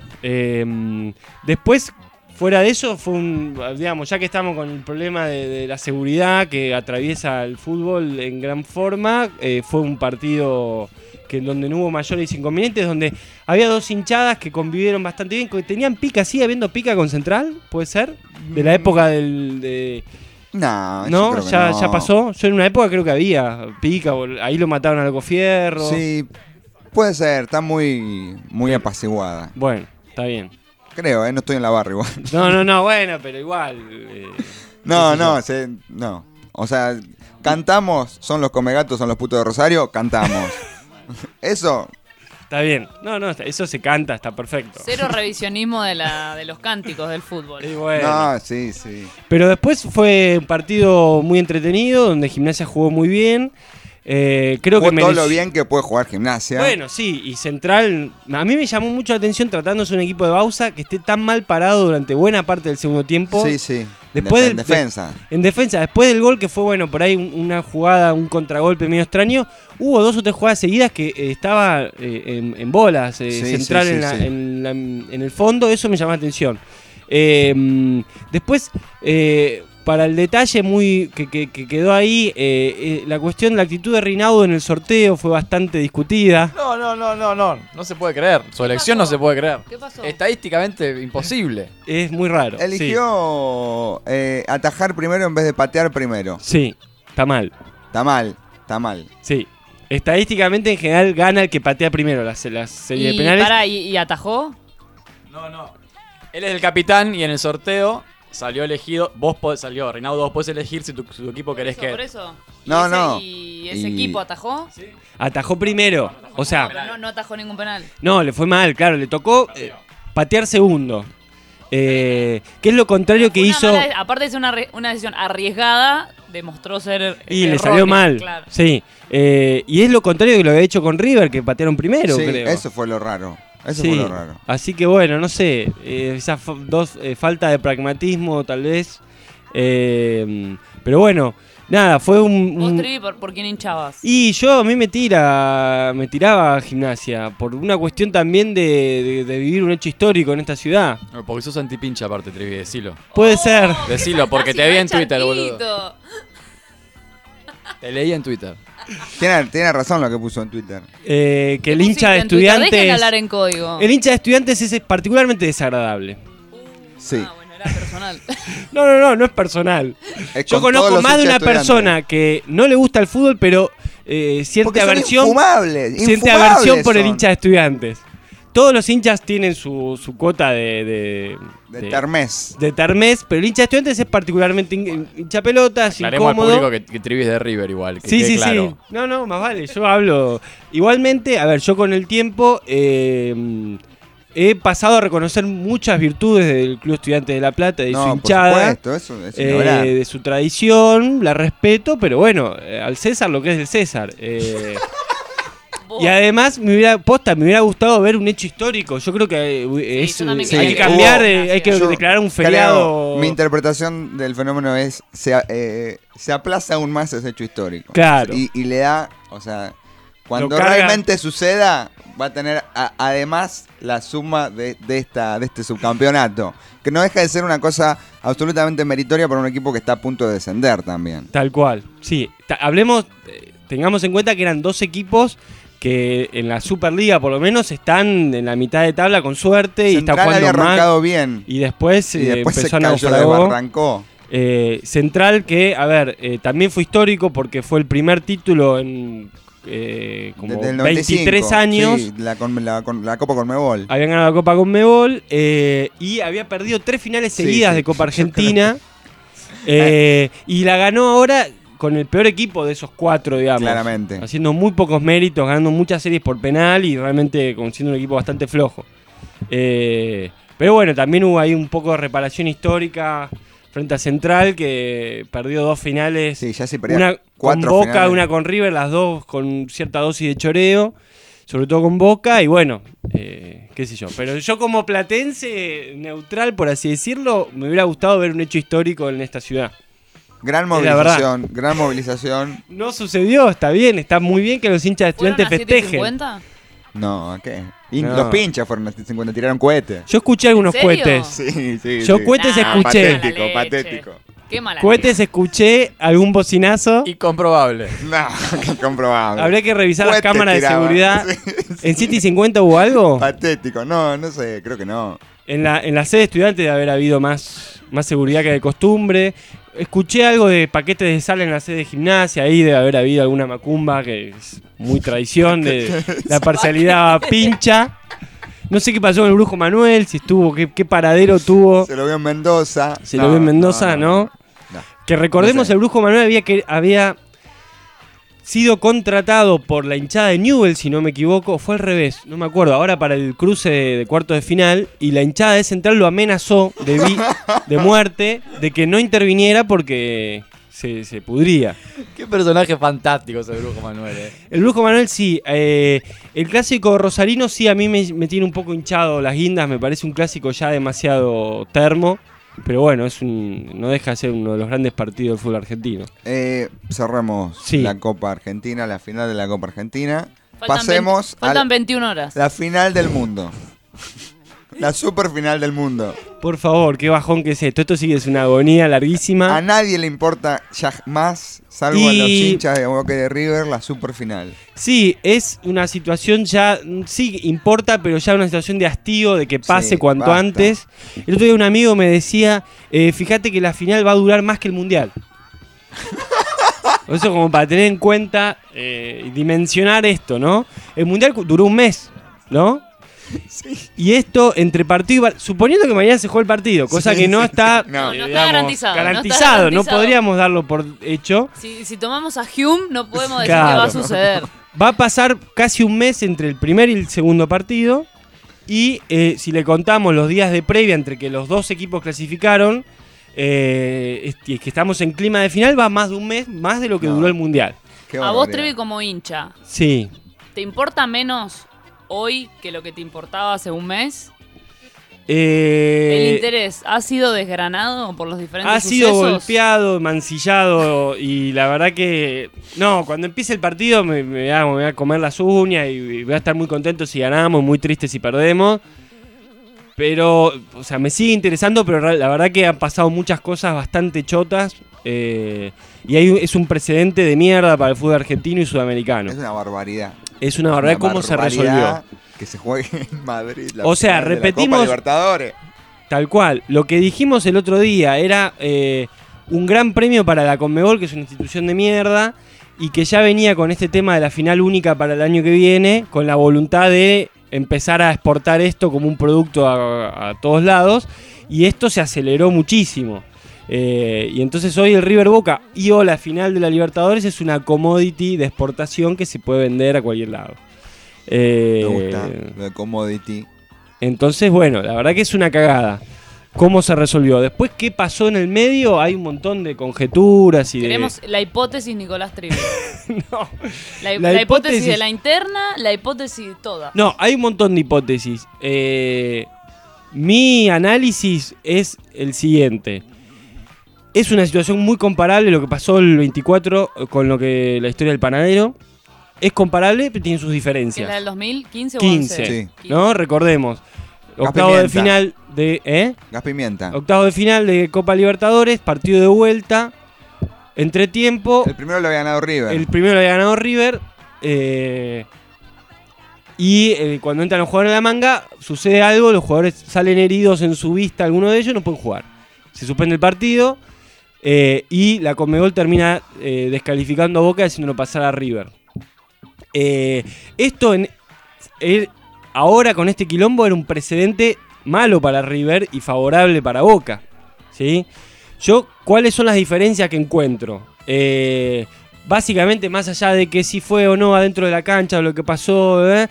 Eh, después, fuera de eso, fue un, digamos, ya que estamos con el problema de, de la seguridad que atraviesa el fútbol en gran forma, eh, fue un partido que donde no hubo mayores inconvenientes, donde había dos hinchadas que convivieron bastante bien, que tenían pica, sigue habiendo pica con Central, puede ser, de la época del... De, No, yo ¿No? creo que ¿Ya, no. ya pasó? Yo en una época creo que había pica, bol- ahí lo mataron a Algofierro. Sí, puede ser, está muy, muy apaciguada. Bueno, está bien. Creo, ¿eh? No estoy en la barra igual. No, no, no, bueno, pero igual. eh, No, qué sé no, yo. se- no. O sea, cantamos, son los comegatos, son los putos de Rosario, cantamos. Eso, Está bien. No, no, eso se canta, está perfecto. Cero revisionismo de, la, de los cánticos del fútbol. Y bueno. no, sí, sí. Pero después fue un partido muy entretenido, donde Gimnasia jugó muy bien. Eh, creo Jugó que todo mereció- lo bien que puede jugar Gimnasia. Bueno, sí, y Central, a mí me llamó mucho la atención tratándose de un equipo de Bausa que esté tan mal parado durante buena parte del segundo tiempo. Sí, sí. Después en del- defensa. En defensa, después del gol que fue, bueno, por ahí un- una jugada, un contragolpe medio extraño, hubo dos o tres jugadas seguidas que eh, estaba eh, en, en bolas, eh, Sí, Central sí, sí, en, la- sí. en la- en el fondo, eso me llamó la atención. Eh, mm, después, eh, para el detalle muy que, que- que quedó ahí, eh, eh, la cuestión, la actitud de Rinaudo en el sorteo fue bastante discutida. No, no, no, no, no. No se puede creer. Su elección no se puede creer. ¿Qué pasó? Estadísticamente imposible. Es muy raro. Eligió eh, atajar primero en vez de patear primero. Sí, está mal. Está mal, está mal. Sí. Estadísticamente, en general, gana el que patea primero las, las series de Y, penales. pará, ¿y, y atajó? No, no. Él es el capitán y en el sorteo salió elegido. Vos podés, salió, Reinaudo, vos podés elegir si tu, si tu equipo querés que. ¿Por eso? ¿Y No, ese- no. ¿Y ese Y- equipo atajó? Atajó primero. O sea, Pero no, no atajó ningún penal. no, le fue mal, claro. Le tocó eh, patear segundo. Eh, que es lo contrario que Una hizo. mala- aparte de ser una, re- una decisión arriesgada, demostró ser. Y le errónea, salió mal. claro. Sí. Eh, y es lo contrario que lo había hecho con River, que patearon primero, Sí, creo. eso fue lo raro. Eso Sí. fue lo raro. Así que bueno, no sé. eh, esa fa- dos eh, falta de pragmatismo, tal vez. Eh, pero bueno, nada, fue un. Vos, un- Trivi, ¿por, por quién hinchabas? Y yo a mí me tira, me tiraba a Gimnasia por una cuestión también de, de- de vivir un hecho histórico en esta ciudad. No, porque sos antipincha aparte, Trivi, decilo. Puede ser. Decilo, porque te vi en Twitter, boludo. Chanquito. Te leí en Twitter. Tiene, tiene razón lo que puso en Twitter. Eh, que el ¿Qué hincha de pusiste en Twitter? Dejen estudiantes. hablar en código. El hincha de estudiantes es particularmente desagradable. Sí. Ah, bueno, era personal. No, no, no, no es personal. Es Yo con todos conozco los más de hinchas una estudiantes. persona que no le gusta el fútbol, pero eh, siente Porque son aversión. infumables, Siente infumables aversión por el son. hincha de estudiantes. Todos los hinchas tienen su, su cuota de. De, De Termés. de Termés, pero el hincha de estudiantes es particularmente hin- hincha pelotas, Aclaremos al incómodo. público que, que Trivi es de River igual. Que Sí, quede sí, claro. sí. No, no, más vale. Yo hablo. Igualmente, a ver, yo con el tiempo eh, he pasado a reconocer muchas virtudes del Club Estudiantes de La Plata, de No, su por hinchada, supuesto, eso es sin hablar. de su tradición, la respeto, pero bueno, eh, al César lo que es del César. Eh, Y además, me hubiera, posta, me hubiera gustado ver un hecho histórico. Yo creo que eh, es, yo también hay creo que que cambiar, hubo- eh, hay que Yo declarar un creo, feriado. mi interpretación del fenómeno es se, eh, se aplaza aún más ese hecho histórico. Claro. Y, y le da, o sea, cuando Lo carga- realmente suceda, va a tener a- además la suma de, de esta de este subcampeonato, que no deja de ser una cosa absolutamente meritoria para un equipo que está a punto de descender también. Tal cual. Sí, ta- hablemos, eh, tengamos en cuenta que eran dos equipos que en la Superliga por lo menos están en la mitad de tabla con suerte y Central está jugando había mal. arrancado bien. Y después, Y eh, después se empezó a cayó, naufragó. desbarrancó. Eh, Central que, a ver, eh, también fue histórico porque fue el primer título en eh, como Desde el noventa y cinco, veintitrés años. sí, la, con- la, con- la Copa Conmebol. Habían ganado la Copa Conmebol eh, y había perdido tres finales Sí, seguidas sí, de Copa yo Argentina. Eh, y la ganó ahora con el peor equipo de esos cuatro, digamos. Claramente. Haciendo muy pocos méritos, ganando muchas series por penal y realmente como siendo un equipo bastante flojo. Eh, pero bueno, también hubo ahí un poco de reparación histórica frente a Central, que perdió dos finales. Sí, ya sí perdía una con cuatro Boca, finales. una con River, las dos con cierta dosis de choreo. Sobre todo con Boca, y bueno, eh, qué sé yo. Pero yo como platense, neutral, por así decirlo, me hubiera gustado ver un hecho histórico en esta ciudad. Gran Es la verdad. movilización, gran movilización. No sucedió, está bien, está muy bien que los hinchas de ¿Fueron estudiantes a siete y festejen. cincuenta? No, ¿a qué? Y No. los pinchas fueron a cincuenta, tiraron cohetes. Yo escuché algunos ¿En serio? cohetes. Sí, sí. Yo sí. cohetes Nah, escuché. Patético, Mala leche. patético. Qué mala Cohetes escuché, algún bocinazo. Incomprobable. No, qué comprobable. Habría que revisar las Cohetes cámaras de tiraban. seguridad. Sí, sí. ¿En siete y cincuenta hubo algo? Patético, no, no sé, creo que no. En la, en la sede estudiante debe haber habido más, más seguridad que de costumbre. Escuché algo de paquetes de sal en la sede de gimnasia, ahí debe haber habido alguna macumba, que es muy tradición de la parcialidad pincha. No sé qué pasó con el Brujo Manuel, si estuvo, qué, qué paradero tuvo. Se lo vio en Mendoza. Se No, lo vio en Mendoza, ¿no? no. Que recordemos, No sé. el Brujo Manuel había, que, había sido contratado por la hinchada de Newell's, si no me equivoco, fue al revés, no me acuerdo, ahora para el cruce de, de cuartos de final, y la hinchada de Central lo amenazó de, vi- de muerte, de que no interviniera porque se, se pudría. Qué personaje fantástico ese Brujo Manuel, eh. El Brujo Manuel sí, eh, el clásico rosarino sí a mí me, me tiene un poco hinchado las guindas, me parece un clásico ya demasiado termo. Pero bueno, es un, no deja de ser uno de los grandes partidos del fútbol argentino. Eh, cerremos Sí. la Copa Argentina, la final de la Copa Argentina. Faltan Pasemos veinte faltan a veintiuna horas. la final del mundo. La super final del mundo. Por favor, qué bajón que es esto. Esto sí que es una agonía larguísima. A nadie le importa ya más, salvo a Y- los hinchas de Boca y de River, la super final. Sí, es una situación ya, mm, sí importa, pero ya una situación de hastío, de que pase Sí, cuanto basta. antes. El otro día un amigo me decía, eh, fíjate que la final va a durar más que el Mundial. Eso como para tener en cuenta eh, y dimensionar esto, ¿no? El Mundial cu- duró un mes, ¿no? Y esto entre partido y par- suponiendo que mañana se juega el partido, cosa Sí, que no sí. está, No. eh, No está digamos, garantizado, no está garantizado, no garantizado. podríamos darlo por hecho. Si, si tomamos a Hume, no podemos decir Claro. que va a suceder. Va a pasar casi un mes entre el primer y el segundo partido. Y eh, si le contamos los días de previa entre que los dos equipos clasificaron, eh, es- y es que estamos en clima de final, va más de un mes, más de lo que No. duró el Mundial. Qué A vos, barbaridad. Trevi, como hincha, Sí. ¿te importa menos hoy que lo que te importaba hace un mes? Eh, ¿El interés ha sido desgranado por los diferentes ha sido sucesos? golpeado, mancillado y la verdad que... No, cuando empiece el partido me, me voy a, me voy a comer las uñas y voy a estar muy contento si ganamos, muy triste si perdemos. Pero, o sea, me sigue interesando, pero ra- la verdad que han pasado muchas cosas bastante chotas. eh, y hay, un- es un precedente de mierda para el fútbol argentino y sudamericano. Es una barbaridad. Es una barbaridad cómo se resolvió. barbaridad Que se juegue en Madrid. La O sea, final de la repetimos- Copa Libertadores. Tal cual. Lo que dijimos el otro día era eh, un gran premio para la Conmebol, que es una institución de mierda, y que ya venía con este tema de la final única para el año que viene, con la voluntad de empezar a exportar esto como un producto a, a todos lados, y esto se aceleró muchísimo. Eh, y entonces hoy el River Boca y o la final de la Libertadores es una commodity de exportación que se puede vender a cualquier lado. Eh, Me gusta lo de commodity. entonces, bueno, la verdad que es una cagada. cómo se resolvió. Después, ¿qué pasó en el medio? Hay un montón de conjeturas y Queremos de... la hipótesis Nicolás Trivi. no. La, La la hipótesis hipótesis- de la interna, la hipótesis toda. No, hay un montón de hipótesis. Eh, mi análisis es el siguiente. Es una situación muy comparable lo que pasó el veinticuatro con lo que la historia del panadero. Es comparable, pero tiene sus ¿Que diferencias. es la del dos mil quince o quince, once? ¿no? Recordemos. Gas Octavo de pimienta. final de... ¿Eh? Gas pimienta. Octavo de final de Copa Libertadores, partido de vuelta, entretiempo. El primero lo había ganado River. El primero lo había ganado River. eh, y eh, cuando entran los jugadores a la manga, sucede algo, los jugadores salen heridos en su vista, alguno de ellos no pueden jugar. Se suspende el partido eh, y la Conmebol termina eh, descalificando a Boca y haciéndolo pasar a River. Eh, esto en, eh, ahora con este quilombo era un precedente malo para River y favorable para Boca, ¿sí? Yo, ¿cuáles son las diferencias que encuentro? Eh, básicamente, más allá de que si fue o no adentro de la cancha o lo que pasó, ¿eh?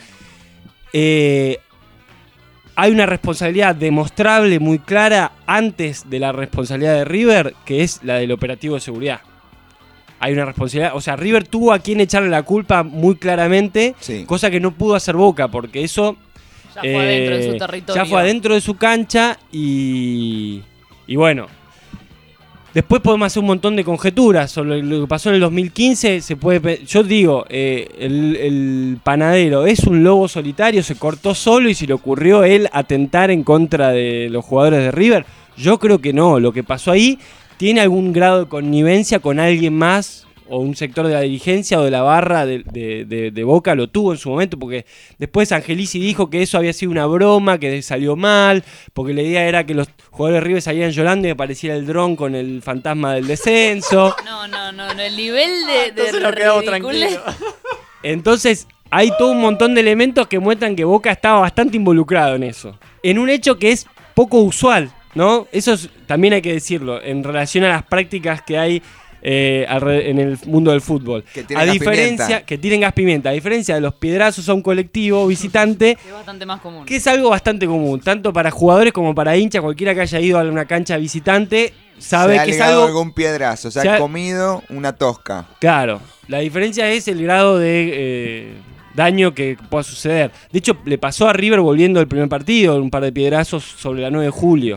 Eh, hay una responsabilidad demostrable muy clara antes de la responsabilidad de River, que es la del operativo de seguridad. Hay una responsabilidad, o sea, River tuvo a quien echarle la culpa muy claramente, Sí. cosa que no pudo hacer Boca, porque eso Ya fue adentro de su territorio. ya fue adentro de su cancha y, y bueno, después podemos hacer un montón de conjeturas sobre lo que pasó en el dos mil quince. Se puede, pe- yo digo, eh, el, el panadero es un lobo solitario, se cortó solo y se le ocurrió él atentar en contra de los jugadores de River. Yo creo que no, lo que pasó ahí tiene algún grado de connivencia con alguien más o un sector de la dirigencia o de la barra de, de- de- de Boca, lo tuvo en su momento, porque después Angelici dijo que eso había sido una broma, que salió mal, porque la idea era que los jugadores de River salían llorando y apareciera el dron con el fantasma del descenso. No, no, no, no, el nivel de, de Entonces nos quedamos ridiculez. Entonces hay todo un montón de elementos que muestran que Boca estaba bastante involucrado en eso. En un hecho que es poco usual, ¿no? Eso es- también hay que decirlo, en relación a las prácticas que hay eh, alre- en el mundo del fútbol. Que tiren a gas diferencia, pimienta. que tiren gas pimienta. A diferencia de los piedrazos a un colectivo visitante, Es bastante más común. que es algo bastante común, tanto para jugadores como para hinchas. Cualquiera que haya ido a una cancha visitante sabe se ha que es ligado algo... algún piedrazo, se, se ha ha- comido una tosca. Claro, la diferencia es el grado de eh, daño que pueda suceder. De hecho, le pasó a River volviendo al primer partido, un par de piedrazos sobre la nueve de julio.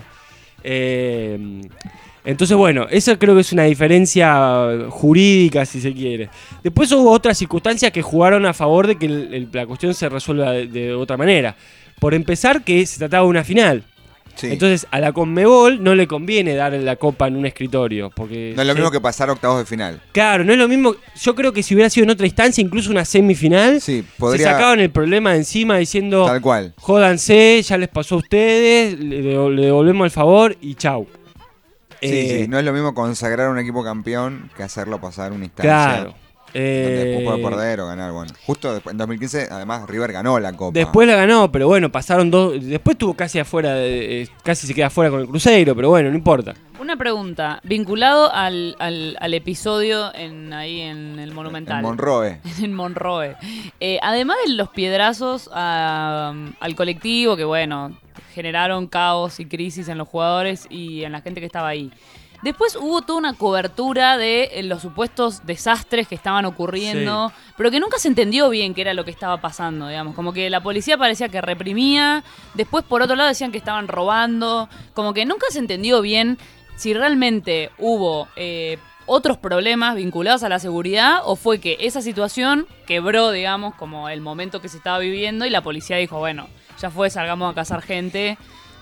Eh, entonces, bueno, eso creo que es una diferencia jurídica, si se quiere. Después hubo otras circunstancias que jugaron a favor de que el- el- la cuestión se resuelva de, de otra manera. Por empezar, que se trataba de una final. Sí. Entonces, a la Conmebol no le conviene dar la copa en un escritorio. Porque No es lo se- mismo que pasar octavos de final. Claro, no es lo mismo. Yo creo que si hubiera sido en otra instancia, incluso una semifinal, Sí, se podría. sacaban el problema de encima diciendo, Tal cual. jódanse, ya les pasó a ustedes, le, devol- le devolvemos el favor y chau. Sí, Eh, sí, no es lo mismo consagrar a un equipo campeón que hacerlo pasar una instancia. Claro. Donde Eh, después puede perder o ganar. Bueno, justo después, en dos mil quince, además, River ganó la Copa. Después la ganó, pero bueno, pasaron dos. Después estuvo casi afuera, de- eh, casi se queda afuera con el Cruzeiro, pero bueno, no importa. Una pregunta, vinculado al, al, al episodio en, ahí en el Monumental. En Monroe. En Monroe. Eh, además de los piedrazos a- al colectivo, que bueno, generaron caos y crisis en los jugadores y en la gente que estaba ahí. Después hubo toda una cobertura de eh, los supuestos desastres que estaban ocurriendo, pero que nunca se entendió bien qué era lo que estaba pasando, digamos. Como que la policía parecía que reprimía, después por otro lado decían que estaban robando, como que nunca se entendió bien si realmente hubo eh, otros problemas vinculados a la seguridad o fue que esa situación quebró, digamos, como el momento que se estaba viviendo y la policía dijo, bueno, ya fue, salgamos a cazar gente.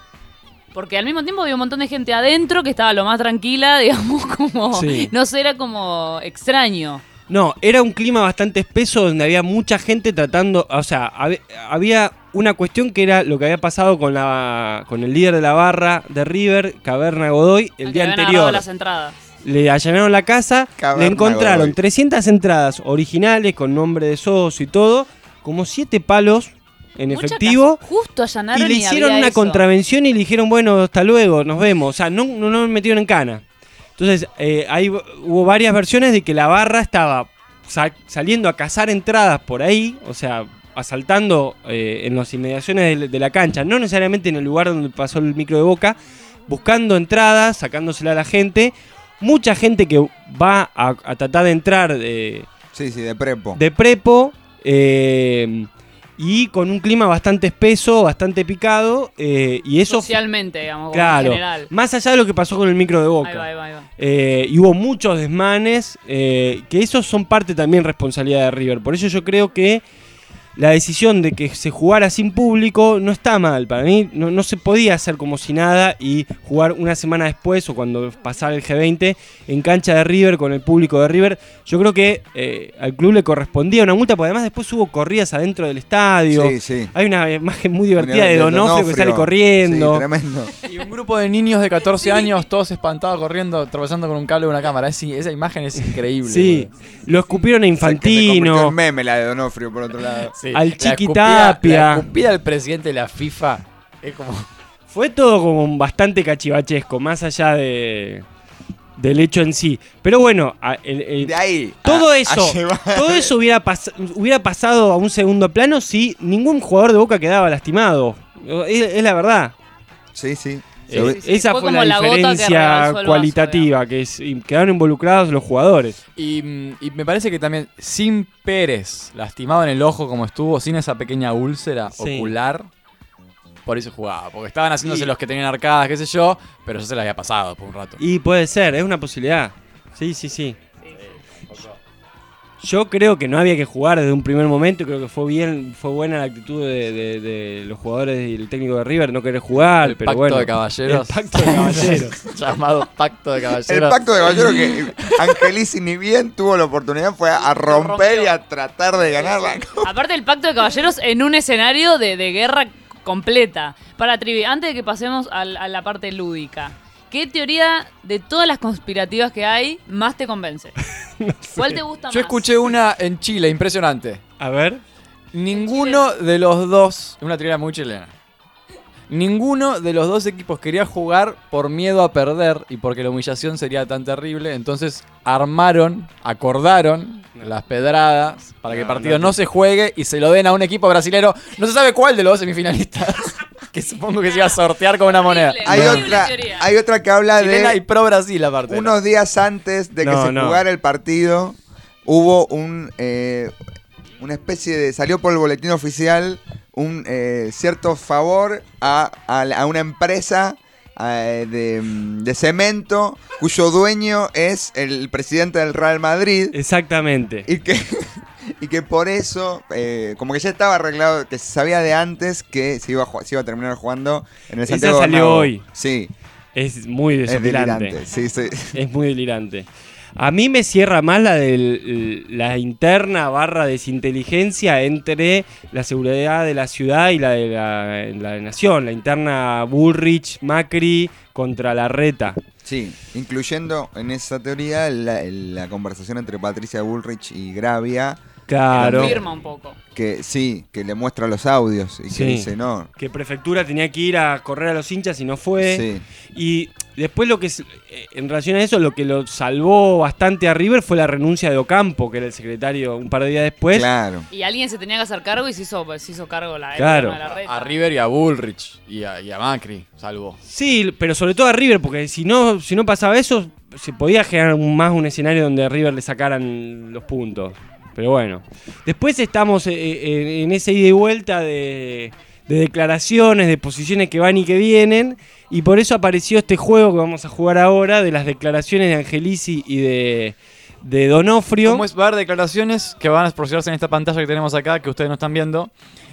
Porque al mismo tiempo había un montón de gente adentro que estaba lo más tranquila, digamos, como... Sí. No sé, era como extraño. No, era un clima bastante espeso donde había mucha gente tratando, o sea, hab- había una cuestión que era lo que había pasado con la con el líder de la barra de River, Caverna Godoy, el Que día habían agarrado anterior. las entradas. Le allanaron la casa, Caverna le encontraron Godoy. trescientas entradas originales con nombre de socio y todo, como siete palos en Mucha efectivo. casa. Justo allanaron Y le y hicieron había una eso. contravención y le dijeron, bueno, hasta luego, nos vemos. O sea, no, no, no me metieron en cana. Entonces, eh, ahí hubo varias versiones de que la barra estaba sa- saliendo a cazar entradas por ahí, o sea, asaltando eh, en las inmediaciones de, de la cancha, no necesariamente en el lugar donde pasó el micro de Boca, buscando entradas, sacándosela a la gente. Mucha gente que va a, a tratar de entrar de, sí, sí, de prepo. De prepo eh, y con un clima bastante espeso, bastante picado. Eh, y eso, socialmente, digamos, claro, en general. más allá de lo que pasó con el micro de Boca. Ahí va, ahí va, ahí va. Eh, y hubo muchos desmanes, eh, que esos son parte también responsabilidad de River. Por eso yo creo que la decisión de que se jugara sin público no está mal. Para mí no, no se podía hacer como si nada y jugar una semana después o cuando pasara el G veinte en cancha de River con el público de River. Yo creo que eh, al club le correspondía una multa, porque además después hubo corridas adentro del estadio. Sí, sí. Hay una imagen muy divertida de de Donofrio, Donofrio que sale corriendo. Sí, tremendo. Y un grupo de niños de catorce años, todos espantados, corriendo, tropezando con un cable de una cámara. Es, esa imagen es increíble. Sí, boludo. lo escupieron a O sea, que se convirtió Infantino. en meme la de Donofrio, por otro lado. Sí. Al La Chiqui escupida- Tapia. La escupida del presidente de la FIFA es como... Fue todo como bastante cachivachesco, más allá de del hecho en sí. Pero bueno, a- el- el- De ahí. todo a- eso, a llevar- todo eso hubiera, pas- hubiera pasado a un segundo plano si ningún jugador de Boca quedaba lastimado. Es, es la verdad. Sí, sí. Eh, Sí, sí, sí. Esa Fue fue, como la la gota que diferencia rebalsó el vaso, cualitativa, que es, y quedaron involucrados los jugadores. Y, mm, y me parece que también sin Pérez lastimado en el ojo como estuvo, sin esa pequeña úlcera Sí. ocular, por eso jugaba. Porque estaban haciéndose Y- los que tenían arcadas, qué sé yo, pero ya se le había pasado por un rato. Y puede ser, es una posibilidad. Sí, sí, sí. Yo creo que no había que jugar desde un primer momento. Creo que fue bien, fue buena la actitud de, de- de los jugadores y el técnico de River no querer jugar. El pero pacto bueno, de caballeros. El pacto de caballeros. Llamado pacto de caballeros. El pacto de caballeros que Angelici ni bien tuvo la oportunidad fue a romper y a tratar de ganarla. Aparte el pacto de caballeros en un escenario de, de guerra completa. Para Trivi, antes de que pasemos al- a la parte lúdica, ¿qué teoría de todas las conspirativas que hay más te convence? ¿Cuál te gusta Yo más? escuché una en Chile, impresionante. A ver. Ninguno de los dos, una teoría muy chilena. Ninguno de los dos equipos quería jugar por miedo a perder y porque la humillación sería tan terrible. Entonces armaron, acordaron las pedradas para que el No, partido no. no se juegue y se lo den a un equipo brasilero. No se sabe cuál de los dos semifinalistas. Que supongo que se iba a sortear con una moneda. Hay No. otra, hay otra que habla Chilena de y pro Brasil aparte. unos días antes de que No, se no. jugara el partido, hubo un eh, una especie de, salió por el boletín oficial un eh, cierto favor a, a la- a una empresa eh, de, de cemento cuyo dueño es el presidente del Real Madrid. Exactamente. Y que, y que por eso, eh, como que ya estaba arreglado, que se sabía de antes que se iba a, ju- se iba a terminar jugando en el Esa Santiago salió Bernabéu. hoy. Sí. Es muy Es desopilante. delirante, sí, sí. Es muy delirante. A mí me cierra más la de la interna barra desinteligencia entre la seguridad de la ciudad y la de la, la nación. La interna Bullrich, Macri contra Larreta. Sí, incluyendo en esa teoría la, la conversación entre Patricia Bullrich y Gravia. Claro. Confirma un poco. Que sí, que le muestra los audios y que Sí. dice no. Que Prefectura tenía que ir a correr a los hinchas y no fue. Sí. Y después lo que es, eh, en relación a eso, lo que lo salvó bastante a River fue la renuncia de Ocampo, que era el secretario un par de días después. Claro. Y alguien se tenía que hacer cargo y se hizo, se hizo cargo la Claro. de la red. A River y a Bullrich y a, y a Macri, salvo. Sí, pero sobre todo a River, porque si no, si no pasaba eso, se podía generar un- más un escenario donde a River le sacaran los puntos. Pero bueno. Después estamos eh, eh, en esa ida y vuelta de, de declaraciones, de posiciones que van y que vienen. Y por eso apareció este juego que vamos a jugar ahora, de las declaraciones de Angelici y de, de Donofrio. ¿Cómo es? Va a haber declaraciones que van a proyectarse en esta pantalla que tenemos acá, que ustedes no están viendo.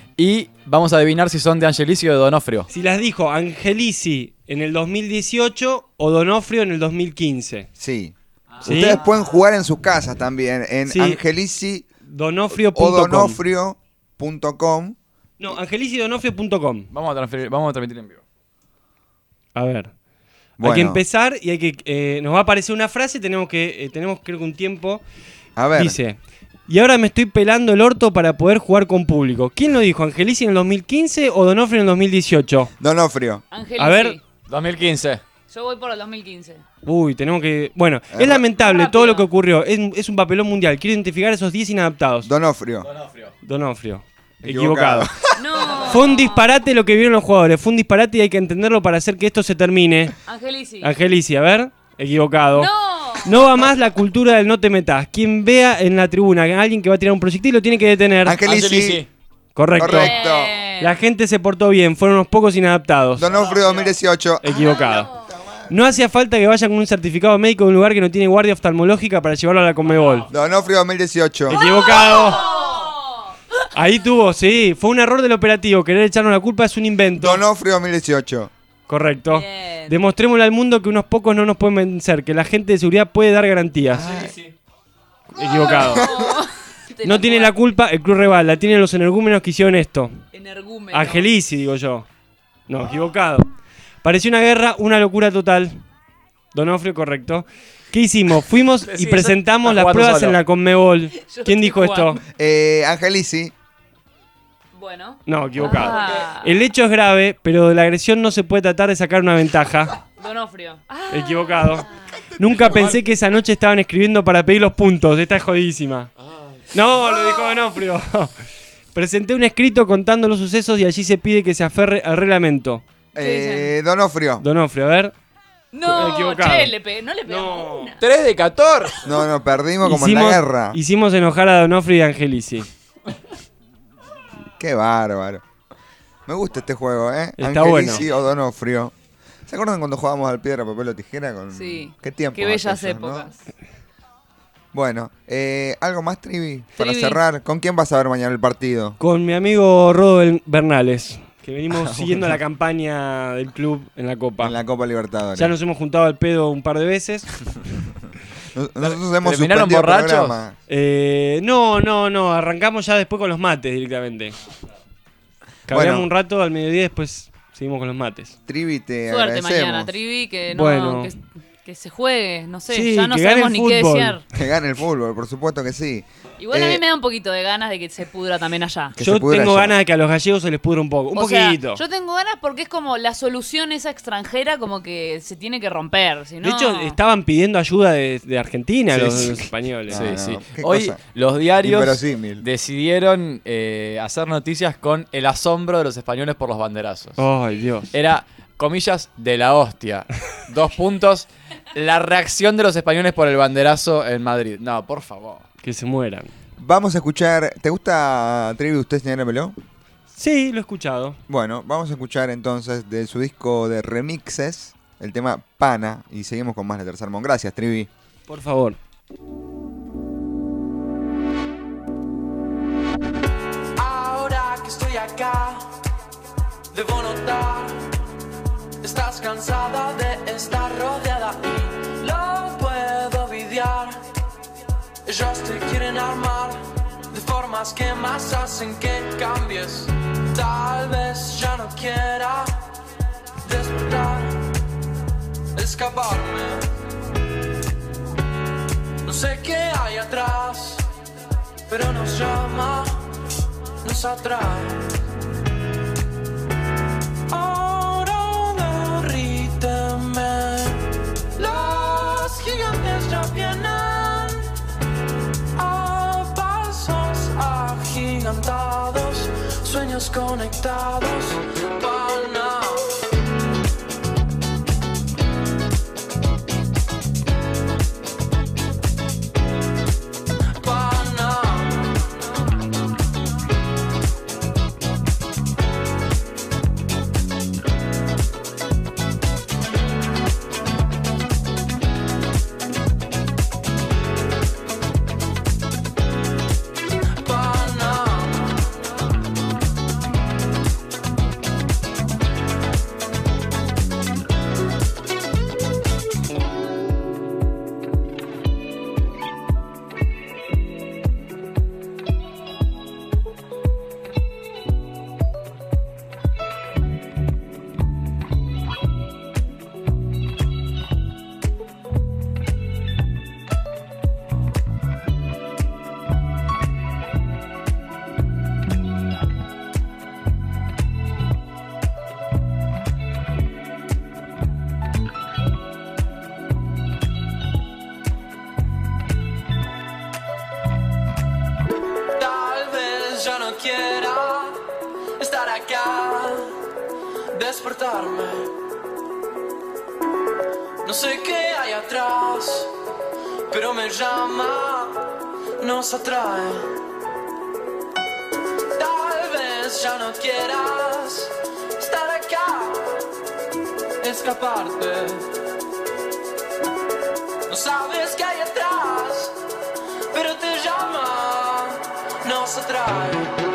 Y vamos a adivinar si son de Angelici o de Donofrio. Si las dijo Angelici en el dos mil dieciocho o Donofrio en el dos mil quince. Sí. ¿Sí? Ustedes pueden jugar en sus casas también, en Sí. Angelici Donofrio o punto com. donofrio punto com. No, angelicidonofrio punto com. Vamos a, transferir, vamos a transmitir en vivo. A ver. Hay Bueno. que empezar y hay que eh, nos va a aparecer una frase, tenemos que eh, tenemos creo que un tiempo. A ver. Dice, y ahora me estoy pelando el orto para poder jugar con público. ¿Quién lo dijo? ¿Angelici en el dos mil quince o Donofrio en el dos mil dieciocho? Donofrio. Angelici. A ver. dos mil quince. Yo voy por el dos mil quince. Uy, tenemos que... Bueno, Eh, es lamentable rápido. todo lo que ocurrió. Es, es un papelón mundial. Quiero identificar a esos diez inadaptados. Donofrio. Donofrio. Equivocado. Equivocado. No. Fue un disparate lo que vieron los jugadores. Fue un disparate y hay que entenderlo para hacer que esto se termine. Angelici. Angelici, a ver. Equivocado. No. No va más la cultura del no te metas. Quien vea en la tribuna a alguien que va a tirar un proyectil lo tiene que detener. Angelici. Correcto. Correcto. La gente se portó bien. Fueron unos pocos inadaptados. Donofrio dos mil dieciocho. Equivocado. No hacía falta que vayan con un certificado médico de un lugar que no tiene guardia oftalmológica para llevarlo a la Conmebol. Donofrio dos mil dieciocho. Equivocado. Ahí tuvo, sí. Fue un error del operativo. Querer echarnos la culpa es un invento. Donofrio dos mil dieciocho. Correcto. Demostrémosle al mundo que unos pocos no nos pueden vencer, que la gente de seguridad puede dar garantías. Sí, sí. Equivocado. No tiene la culpa el club rival, la tienen los energúmenos que hicieron esto. Energúmenos. Angelici, digo yo. No, equivocado. Pareció una guerra, una locura total. Donofrio, correcto. ¿Qué hicimos? Fuimos y Sí, presentamos está las jugando pruebas solo. en la Conmebol. Yo ¿Quién estoy dijo jugando. esto? Eh, Angelici. Bueno. No, equivocado. Ah. El hecho es grave, pero de la agresión no se puede tratar de sacar una ventaja. Donofrio. Ah. Equivocado. Nunca pensé que esa noche estaban escribiendo para pedir los puntos. Esta es jodidísima. No, lo dijo Donofrio. Presenté un escrito contando los sucesos y allí se pide que se aferre al reglamento. Eh, Donofrio. Donofrio, a ver. No, Equivocado. che, le pe- no le pegamos una. tres de catorce. No, no, perdimos como en la guerra. Hicimos enojar a Donofrio y a Angelici. Qué bárbaro. Me gusta este juego, ¿eh? Está Angelici bueno. o Donofrio. ¿Se acuerdan cuando jugábamos al piedra, papel o tijera? Con... Sí. Qué tiempo. Qué bellas épocas. Bueno, eh, ¿algo más, Trivi? Para Trivi. cerrar, ¿con quién vas a ver mañana el partido? Con mi amigo Rodo Bernales, que venimos Ah, siguiendo bueno. la campaña del club en la Copa. En la Copa Libertadores. Ya nos hemos juntado al pedo un par de veces. Nos- Nosotros hemos ¿Terminaron suspendido el borrachos? programa. Eh, no, no, no. Arrancamos ya después con los mates directamente. Caminamos Bueno. un rato, al mediodía después seguimos con los mates. Trivi, te Suerte agradecemos. mañana, Trivi, que no, Bueno. que, que se juegue, no sé, Sí, ya no que gane sabemos el ni qué fútbol. desear. Que gane el fútbol, por supuesto que sí. Igual a Eh, mí me da un poquito de ganas de que se pudra también allá. Que Yo se pudra tengo allá. ganas de que a los gallegos se les pudra un poco. Un O sea, poquito. yo tengo ganas porque es como la solución esa extranjera como que se tiene que romper, si no... De hecho, estaban pidiendo ayuda de, de Argentina Sí, los, sí. los españoles. Sí, No, no, sí. qué Hoy cosa los diarios inverosímil. decidieron eh, hacer noticias con el asombro de los españoles por los banderazos. Ay, Dios. Era, comillas, de la hostia. Dos puntos. La reacción de los españoles por el banderazo en Madrid. No, por favor. Que se mueran. Vamos a escuchar. ¿Te gusta Trivi usted, señora Meló? Sí, lo he escuchado. Bueno, vamos a escuchar entonces de su disco de remixes el tema Pana y seguimos con más de Tercer Mon. Gracias, Trivi. Por favor. Ahora que estoy acá, debo notar, estás cansada de estar rodeada y lo puedo videar. Ellos te quieren armar de formas que más hacen que cambies. Tal vez ya no quiera despertar, escaparme. No sé qué hay atrás, pero nos llama, nos atrae. Ahora derríteme, los gigantes ya vienen a pasos agigantados, sueños conectados, pana. acá, despertarme. No sé qué hay atrás, pero me llama, nos atrae. Tal vez ya no quieras estar acá, escaparte. No sabes qué hay atrás, pero te llama, nos atrae.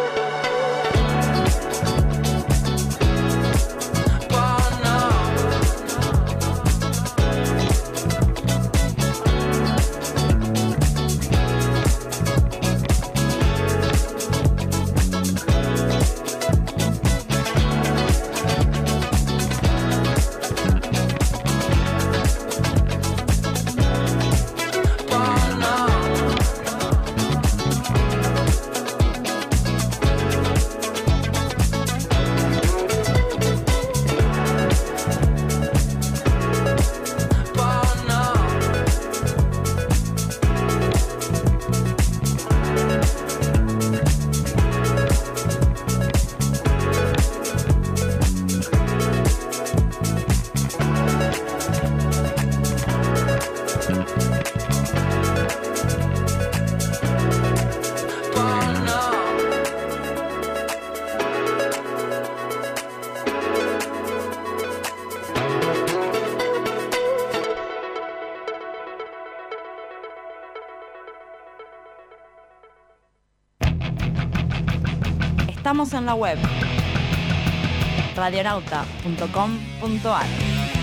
Estamos en la web radionauta punto com punto a r.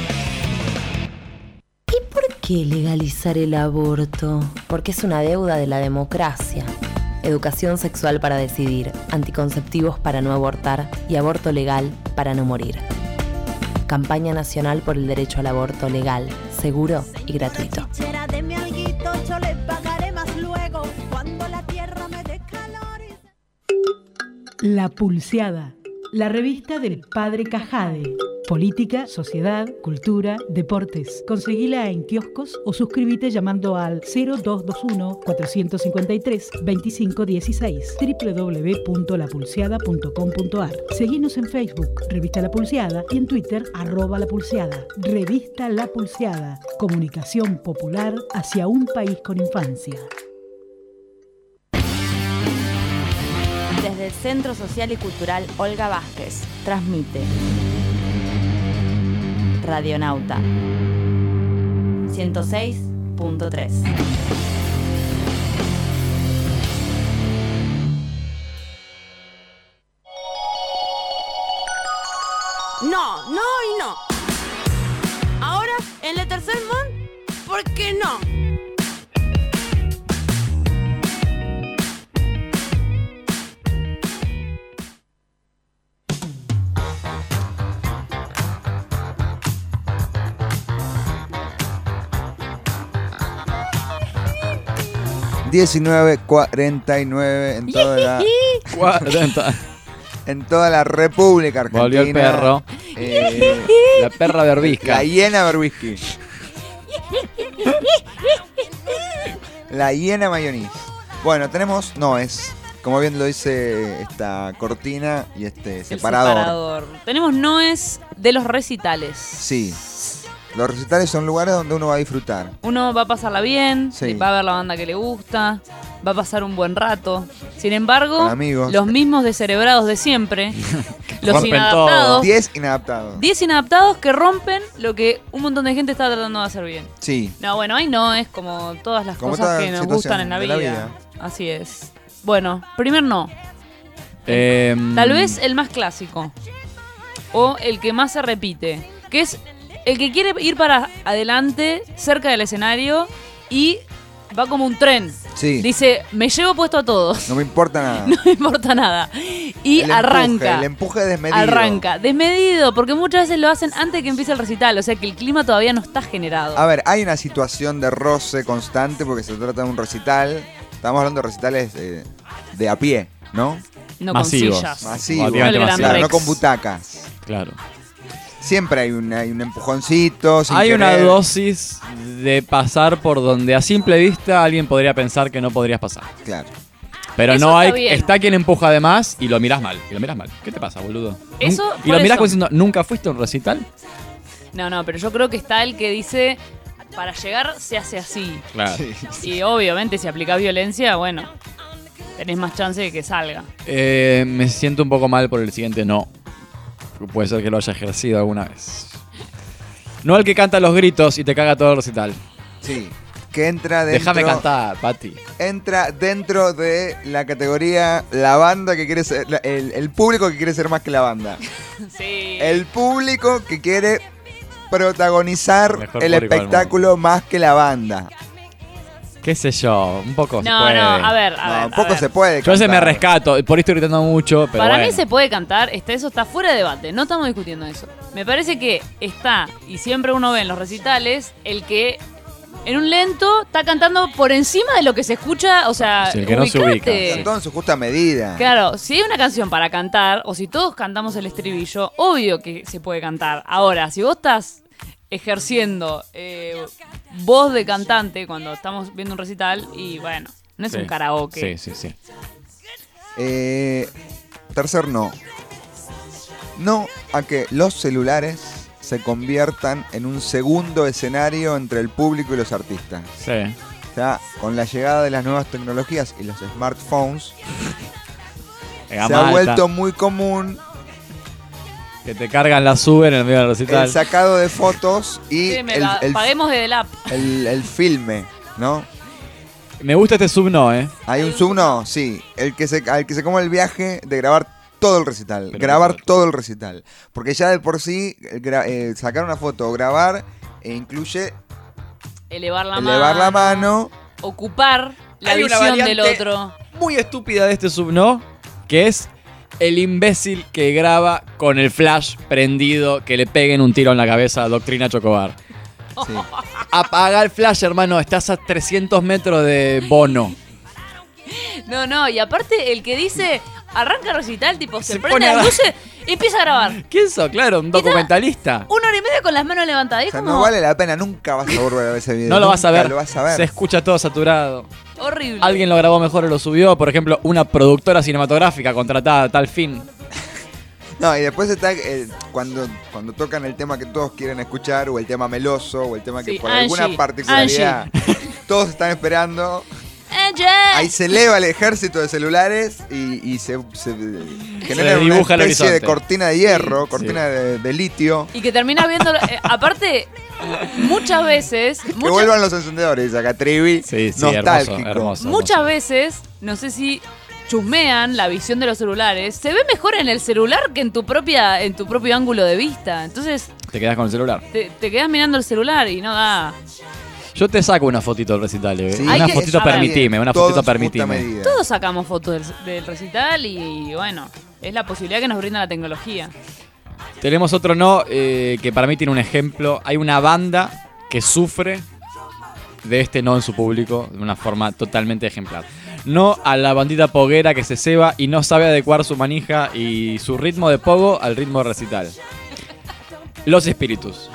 ¿Y por qué legalizar el aborto? Porque es una deuda de la democracia. Educación sexual para decidir, anticonceptivos para no abortar y aborto legal para no morir. Campaña Nacional por el Derecho al Aborto Legal, Seguro y Gratuito. De mi alguito, yo le pagaré más luego cuando la tierra me dé calor. La Pulseada, la revista del Padre Cajade. Política, sociedad, cultura, deportes. Conseguila en kioscos o suscríbete llamando al cero dos dos uno, cuatro cinco tres, dos cinco uno seis, doble u doble u doble u punto la pulseada punto com punto a r. Seguinos en Facebook, Revista La Pulseada, y en Twitter, arroba La Pulseada. Revista La Pulseada, comunicación popular hacia un país con infancia. Desde el Centro Social y Cultural Olga Vázquez, transmite Radionauta ciento seis punto tres. No, no y no. Ahora, en la tercer mon, ¿por qué no? diecinueve cuarenta y nueve en toda la cuarenta. En toda la República Argentina. Volvió el perro. Eh, la perra Berbisca. La hiena Berbisky. La hiena Mayonis. Bueno, tenemos noes. Como bien lo dice esta cortina y este separador. El separador. Tenemos noes de los recitales. Sí. Los recitales son lugares donde uno va a disfrutar. Uno va a pasarla bien, Sí. va a ver la banda que le gusta, va a pasar un buen rato. Sin embargo, Con amigos. los mismos descerebrados de siempre, los Rompen inadaptados, diez inadaptados. diez inadaptados que rompen lo que un montón de gente está tratando de hacer bien. Sí. No, bueno, ahí no, es como todas las Como cosas toda que nos situación gustan en la de vida. la vida. Así es. Bueno, primer no. Eh, Tal vez el más clásico. O el que más se repite. Que es el que quiere ir para adelante, cerca del escenario, y va como un tren. Sí. Dice, me llevo puesto a todos. No me importa nada. No me importa nada. Y El arranca. empuje, el empuje desmedido. Arranca. Desmedido, porque muchas veces lo hacen antes de que empiece el recital. O sea que el clima todavía no está generado. A ver, hay una situación de roce constante porque se trata de un recital. Estamos hablando de recitales de, de a pie, ¿no? No con Masivos. sillas. Masivos. Relativamente Claro, masivos. no con butacas. Claro. Siempre hay, una, hay un empujoncito. sin Hay una querer. dosis de pasar por donde a simple vista alguien podría pensar que no podrías pasar. Claro. Pero Eso no está hay. bien. Está quien empuja de más y lo mirás mal. Y lo mirás mal. ¿Qué te pasa, boludo? Eso, Nun- y por lo mirás eso. como diciendo, ¿nunca fuiste a un recital? No, no, pero yo creo que está el que dice, para llegar se hace así. Claro. Y obviamente si aplicás violencia, bueno, tenés más chance de que salga. Eh, me siento un poco mal por el siguiente no. Puede ser que lo haya ejercido alguna vez. No al que canta los gritos y te caga todo el recital. Sí. Que entra dentro. Déjame cantar, Pati. Entra dentro de la categoría la banda que quiere ser. la- El, el público que quiere ser más que la banda. Sí. El público que quiere protagonizar Mejor el público del espectáculo más que la banda. ¿Qué sé yo? Un poco se No, puede. no, a ver, a No, ver. un a poco ver. se puede. Yo ese me cantar. rescato. Por ahí estoy gritando mucho, pero Para bueno. mí se puede cantar, está, eso está fuera de debate, no estamos discutiendo eso. Me parece que está, y siempre uno ve en los recitales, el que en un lento está cantando por encima de lo que se escucha, o sea, Sí, el que no se ubicate. ubica, Cantó en su justa medida. Claro, si hay una canción para cantar, o si todos cantamos el estribillo, obvio que se puede cantar. Ahora, si vos estás ejerciendo eh, voz de cantante cuando estamos viendo un recital, y bueno, no es Sí. un karaoke. Sí, sí, sí. Eh, tercer no. No a que los celulares se conviertan en un segundo escenario entre el público y los artistas. Sí. O sea, con la llegada de las nuevas tecnologías y los smartphones, De se gama ha alta, vuelto muy común que te cargan la sub en el medio del recital. el sacado de fotos y Sí, me el, la- el- paguemos desde el app. el- el filme, ¿no? Me gusta este sub no, ¿eh? ¿Hay un sub? No, sí. El que se, al que se come el viaje de grabar todo el recital. Pero grabar qué todo el recital. Porque ya de por sí, el gra- eh, sacar una foto o grabar eh, incluye Elevar la elevar mano. la mano. Ocupar la Hay una visión del variante otro. Muy estúpida de este sub no, que es el imbécil que graba con el flash prendido que le peguen un tiro en la cabeza a Doctrina Chocobar. Sí. Apaga el flash, hermano. Estás a trescientos metros de Bono. No, no, y aparte el que dice, arranca el recital, tipo, se, Se prende pone las a- luces y empieza a grabar. ¿Quién sos? Claro, un documentalista. Una hora y media con las manos levantadas. O Es sea, como no vale la pena. Nunca vas a volver a ver ese video. No lo vas a Nunca ver. lo vas a ver. Se escucha todo saturado. horrible. Alguien lo grabó mejor y lo subió. Por ejemplo, una productora cinematográfica contratada a tal fin. No, y después está eh, cuando, cuando tocan el tema que todos quieren escuchar, o el tema meloso, o el tema que Sí, por Angie, alguna particularidad todos están esperando. Angie. Ahí se eleva el ejército de celulares y, y se, se genera una dibuja el especie de horizonte. cortina de hierro, Sí, cortina de, de litio. Y que terminas viendo, eh, aparte, muchas veces, Que muchas, vuelvan los encendedores, acá Trivi, Sí, sí, nostálgico. hermoso, hermoso. muchas veces, no sé si chusmean la visión de los celulares, se ve mejor en el celular que en tu propia, en tu propio ángulo de vista. Entonces, Te quedas con el celular. te, te quedas mirando el celular y no da. Yo te saco una fotito del recital, eh. Sí, una Hay que- fotito a ver, permitime, una todo fotito en su justa permitime. medida. Todos sacamos fotos del, del recital y bueno, es la posibilidad que nos brinda la tecnología. Tenemos otro no, eh, que para mí tiene un ejemplo. Hay una banda que sufre de este no en su público de una forma totalmente ejemplar. No a la bandita poguera que se ceba y no sabe adecuar su manija y su ritmo de pogo al ritmo de recital. Los espíritus.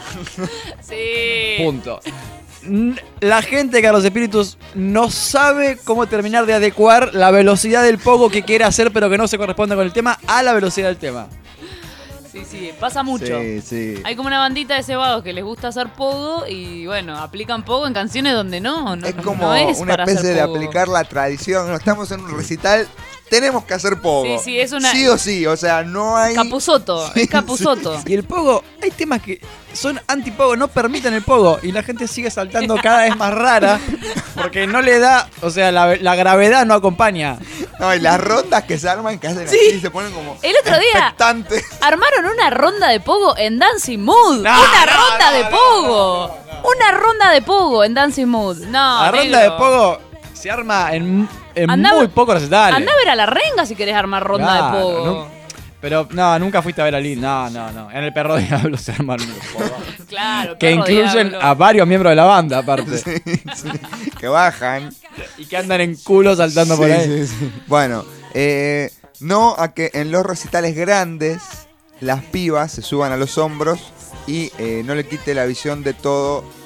Sí. Punto. N- La gente que a los espíritus no sabe cómo terminar de adecuar la velocidad del pogo que quiere hacer pero que no se corresponde con el tema a la velocidad del tema. Sí, sí, pasa mucho. Sí, sí. Hay como una bandita de cebados que les gusta hacer pogo y bueno, aplican pogo en canciones donde no, no Es no como es una para hacer especie de pogo. aplicar la tradición. No estamos en un recital, tenemos que hacer pogo. Sí, sí, es una- Sí o sí, o sea, no hay. Capuzoto, es Capuzoto. Y el pogo, hay temas que son anti-pogo, no permiten el pogo y la gente sigue saltando cada vez más rara porque no le da, o sea, la, la gravedad no acompaña. No, y las rondas que se arman, que hacen Sí. así, se ponen como. El otro día expectantes. armaron una ronda de pogo en Dancing Mood. No, una no, ronda no, de no, pogo. Una ronda de pogo en Dancing Mood. No, La ronda negro. de pogo se arma en, en Andá- muy pocos recitales. Andá a ver a la renga si querés armar ronda Claro, de pogo. no- pero no, nunca fuiste a ver a Lin. No, no, no. En el Perro Diablo se arman unos pogos. Claro, Que perro incluyen diablo. a varios miembros de la banda, aparte. Sí, sí, que bajan. Y que andan en culo saltando por Sí, ahí. sí, sí. Bueno, eh, no a que en los recitales grandes las pibas se suban a los hombros y eh, no le quite la visión de todo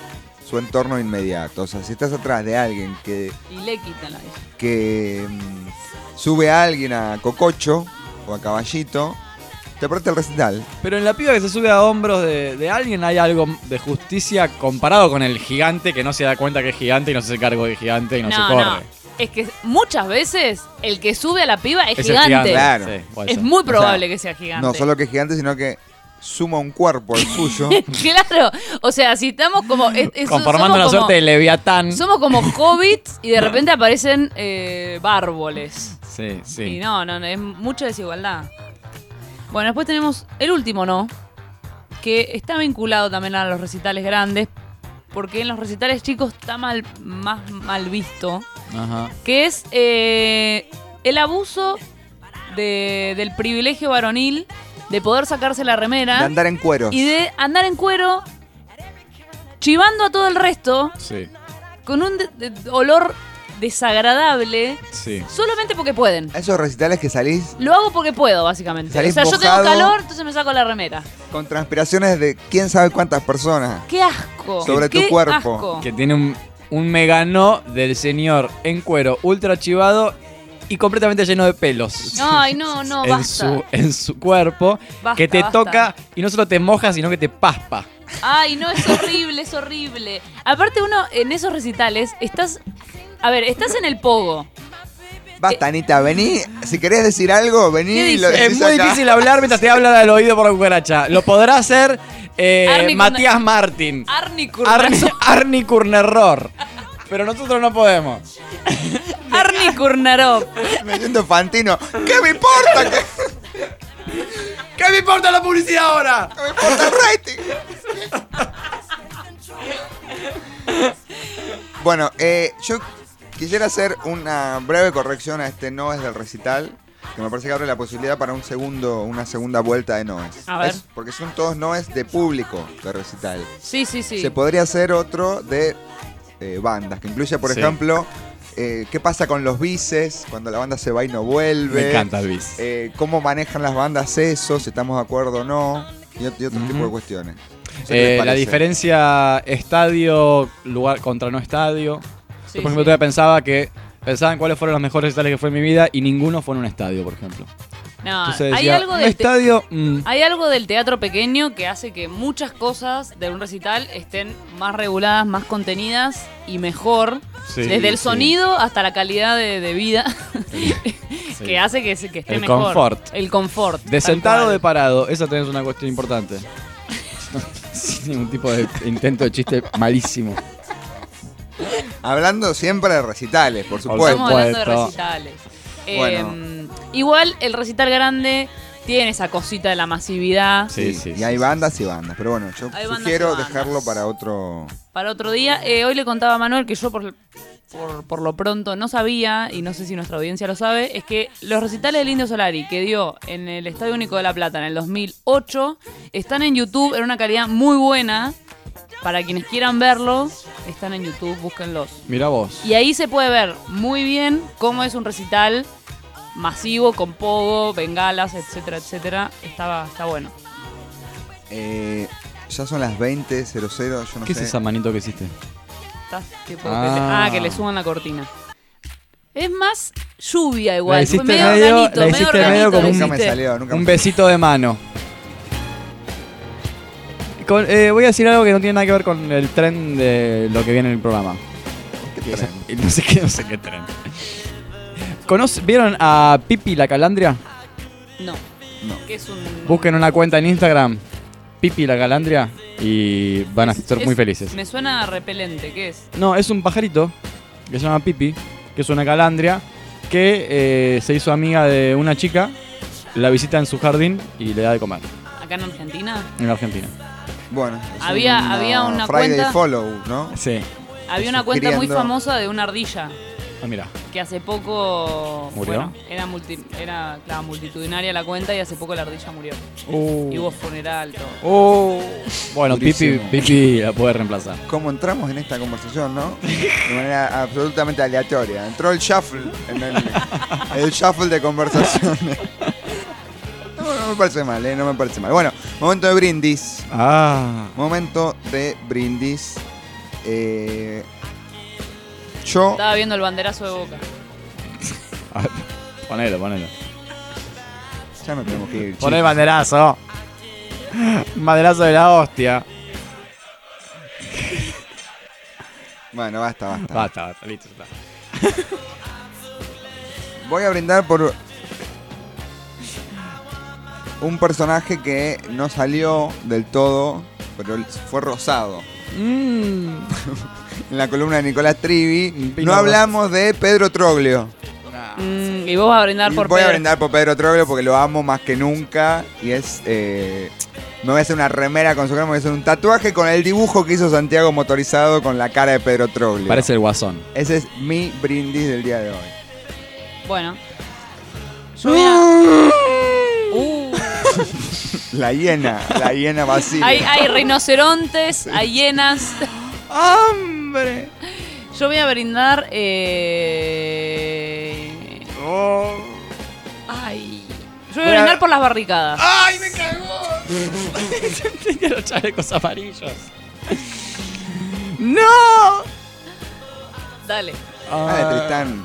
su entorno inmediato. O sea, si estás atrás de alguien que, Y le quitan la vida. que mm, sube a alguien a cococho o a caballito, te perdiste el recital. Pero en la piba que se sube a hombros de, de alguien hay algo de justicia comparado con el gigante que no se da cuenta que es gigante y no se hace cargo de gigante y no, No, se corre. no. Es que muchas veces el que sube a la piba es, Es el gigante. gigante, Claro. sí, puede Es ser. muy probable O sea, que sea gigante. No solo que es gigante, sino que suma un cuerpo al suyo. Claro, o sea, si estamos como... es- es- Conformando somos una como- suerte de Leviatán. Somos como hobbits y de repente aparecen eh, bárboles. Sí, sí. Y no, no, no, es mucha desigualdad. Bueno, después tenemos el último no, que está vinculado también a los recitales grandes, porque en los recitales chicos está mal, más mal visto, Ajá. que es eh, el abuso de- del privilegio varonil de poder sacarse la remera De andar en cueros. y de andar en cuero chivando a todo el resto Sí, con un de- de- olor desagradable sí. solamente porque pueden. Esos recitales que salís Lo hago porque puedo, básicamente. Salís O sea, yo tengo mojado. calor, entonces me saco la remera. con transpiraciones de quién sabe cuántas personas. ¡Qué asco! Sobre tu ¡Qué cuerpo. asco! Que tiene un, un megano del señor en cuero ultra chivado y completamente lleno de pelos. Ay, no, no, en, basta. su, en su cuerpo. Basta, que te basta. toca y no solo te moja, sino que te paspa. Ay, no, es horrible, es horrible. Aparte uno, en esos recitales, estás... A ver, estás en el pogo. Basta, Anita, vení. Si querés decir algo, vení ¿Qué y lo dice? decís Es muy acá. difícil hablar mientras te hablan al oído por la cucaracha. Lo podrá hacer eh, Arnie Matías Kurne- Martín. Arnie Arnie, Kurnazo. Arnie Kurnerror. Pero nosotros no podemos. Arnie Kurnarov. Me siento Fantino. ¿Qué me importa? ¿Qué, ¿Qué me importa la publicidad ahora? qué me importa el rating? Bueno, eh, yo quisiera hacer una breve corrección a este no es del recital, que me parece que abre la posibilidad para un segundo, una segunda vuelta de noes. A ver. Es- porque son todos noes de público de recital. Sí, sí, sí. Se podría hacer otro de eh, bandas, que incluye, por Sí. ejemplo, eh, qué pasa con los bises, cuando la banda se va y no vuelve. Me encanta el bis. Eh, cómo manejan las bandas eso, si estamos de acuerdo o no, y, ot- y otro tipo de cuestiones. No sé qué les Eh, la parece. diferencia estadio lugar contra no estadio. Sí, Yo, por ejemplo, sí. todavía pensaba que pensaba en cuáles fueron los mejores recitales que fue en mi vida y ninguno fue en un estadio, por ejemplo. No, Entonces hay decía, algo un del te- estadio. mm, Hay algo del teatro pequeño que hace que muchas cosas de un recital estén más reguladas, más contenidas y mejor. Sí, Desde el sí. sonido hasta la calidad de, de vida. sí. que hace que, se- que esté El mejor. confort. El confort. De tal sentado o cual. de parado, esa también es una cuestión importante. Sin ningún tipo de intento de chiste malísimo. Hablando siempre de recitales, por Por supuesto. Estamos hablando de supuesto. recitales. Bueno. Eh, igual el recital grande tiene esa cosita de la masividad. Sí, sí. Y hay sí, bandas y bandas. Pero bueno, yo Hay bandas sugiero y bandas. dejarlo para otro. Para otro día. Eh, hoy le contaba a Manuel que yo por, por, por lo pronto no sabía, y no sé si nuestra audiencia lo sabe, es que los recitales del Indio Solari que dio en el Estadio Único de La Plata en el dos mil ocho están en YouTube en una calidad muy buena. Para quienes quieran verlo, están en YouTube, búsquenlos. Mira vos. Y ahí se puede ver muy bien cómo es un recital masivo, con pogo, bengalas, etcétera, etcétera. Estaba, está bueno. Eh, ya son las veinte cero cero, yo no ¿Qué sé. es esa manito que hiciste? Está tipo Ah. que le- ah, que le suban la cortina. Es más lluvia igual. La hiciste Fue medio medio- organito, la medio hiciste medio organito, como lo un- Nunca me hiciste. salió, nunca Un me besito de mano. Con- eh, voy a decir algo que no tiene nada que ver con el tren de lo que viene en el programa. ¿Qué O sea, tren? y no sé qué, no sé qué tren. ¿Conoce- ¿Vieron a Pipi la Calandria? No. No. Que es un. Busquen una cuenta en Instagram, Pipi la Calandria, y van a ser es- muy felices. Me suena repelente, ¿qué es? No, es un pajarito que se llama Pipi, que es una calandria, que eh, se hizo amiga de una chica, la visita en su jardín y le da de comer Acá en Argentina. en Argentina. Bueno, es Había- había una Friday cuenta- Follow, ¿no? Sí. Había una cuenta muy sugiriendo- famosa de una ardilla Ah, mira. que hace poco. ¿Murió? Bueno, era, multi- era claro, multitudinaria la cuenta y hace poco la ardilla murió. Uh. Y hubo funeral, todo. Oh. Bueno, Pipi, Durísimo. Pipi la puede reemplazar. ¿Cómo entramos en esta conversación, no? De manera absolutamente aleatoria. Entró el shuffle, en el, el shuffle de conversaciones. No, no me parece mal, ¿eh? No me parece mal. Bueno, momento de brindis. Ah. Momento de brindis. Eh, yo... Estaba viendo el banderazo de Boca. A ver, ponelo, ponelo. Ya no tenemos que ir. Poné el chicos. banderazo. Banderazo de la hostia. Bueno, basta, basta. Basta, basta, listo, está. Voy a brindar por un personaje que no salió del todo, pero fue rosado. Mm. En la columna de Nicolás Trivi. Pino No hablamos de Pedro Troglio. Mm, y vos vas a brindar Y por voy Pedro. a brindar por Pedro Troglio porque lo amo más que nunca. Y es... eh, me voy a hacer una remera con su cara, me voy a hacer un tatuaje con el dibujo que hizo Santiago motorizado con la cara de Pedro Troglio. Parece el Guasón. Ese es mi brindis del día de hoy. Bueno. Yo voy a... Uh. La hiena, la hiena vacía. Hay, hay rinocerontes, hay hienas. ¡Hambre! Yo voy a brindar. Eh... Oh. Ay. Yo voy a brindar por las barricadas. ¡Ay, me cagó! Tenía los chalecos amarillos. ¡No! Dale. Dale, Tristán.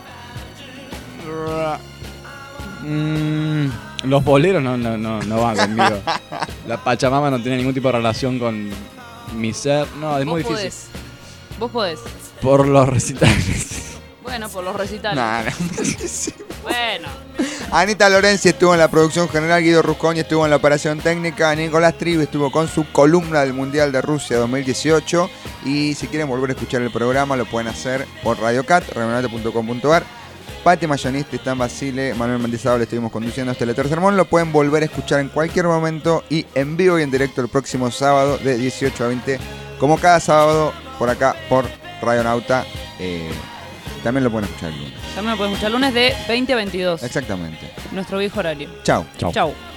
Mm, los boleros no, no, no, no van conmigo. La Pachamama no tiene ningún tipo de relación con mi ser. No, es Vos muy difícil. podés. Vos podés. Por los recitales. Bueno, por los recitales. Nah, no. Bueno. Anita Lorenzi estuvo en la producción general, Guido Rusconi estuvo en la operación técnica, Nicolás Trivi estuvo con su columna del Mundial de Rusia dos mil dieciocho. Y si quieren volver a escuchar el programa lo pueden hacer por Radio Cat, radionauta punto com punto ar. Pati Mayonisti, Stan Basile, Manuel Mendizábal, le estuvimos conduciendo este Letter Sermón. Lo pueden volver a escuchar en cualquier momento y en vivo y en directo el próximo sábado de dieciocho a veinte, como cada sábado por acá por Radionauta. Eh, también lo pueden escuchar el lunes. También lo pueden escuchar el lunes de veinte a veintidós. Exactamente. Nuestro viejo horario. Chau. Chau.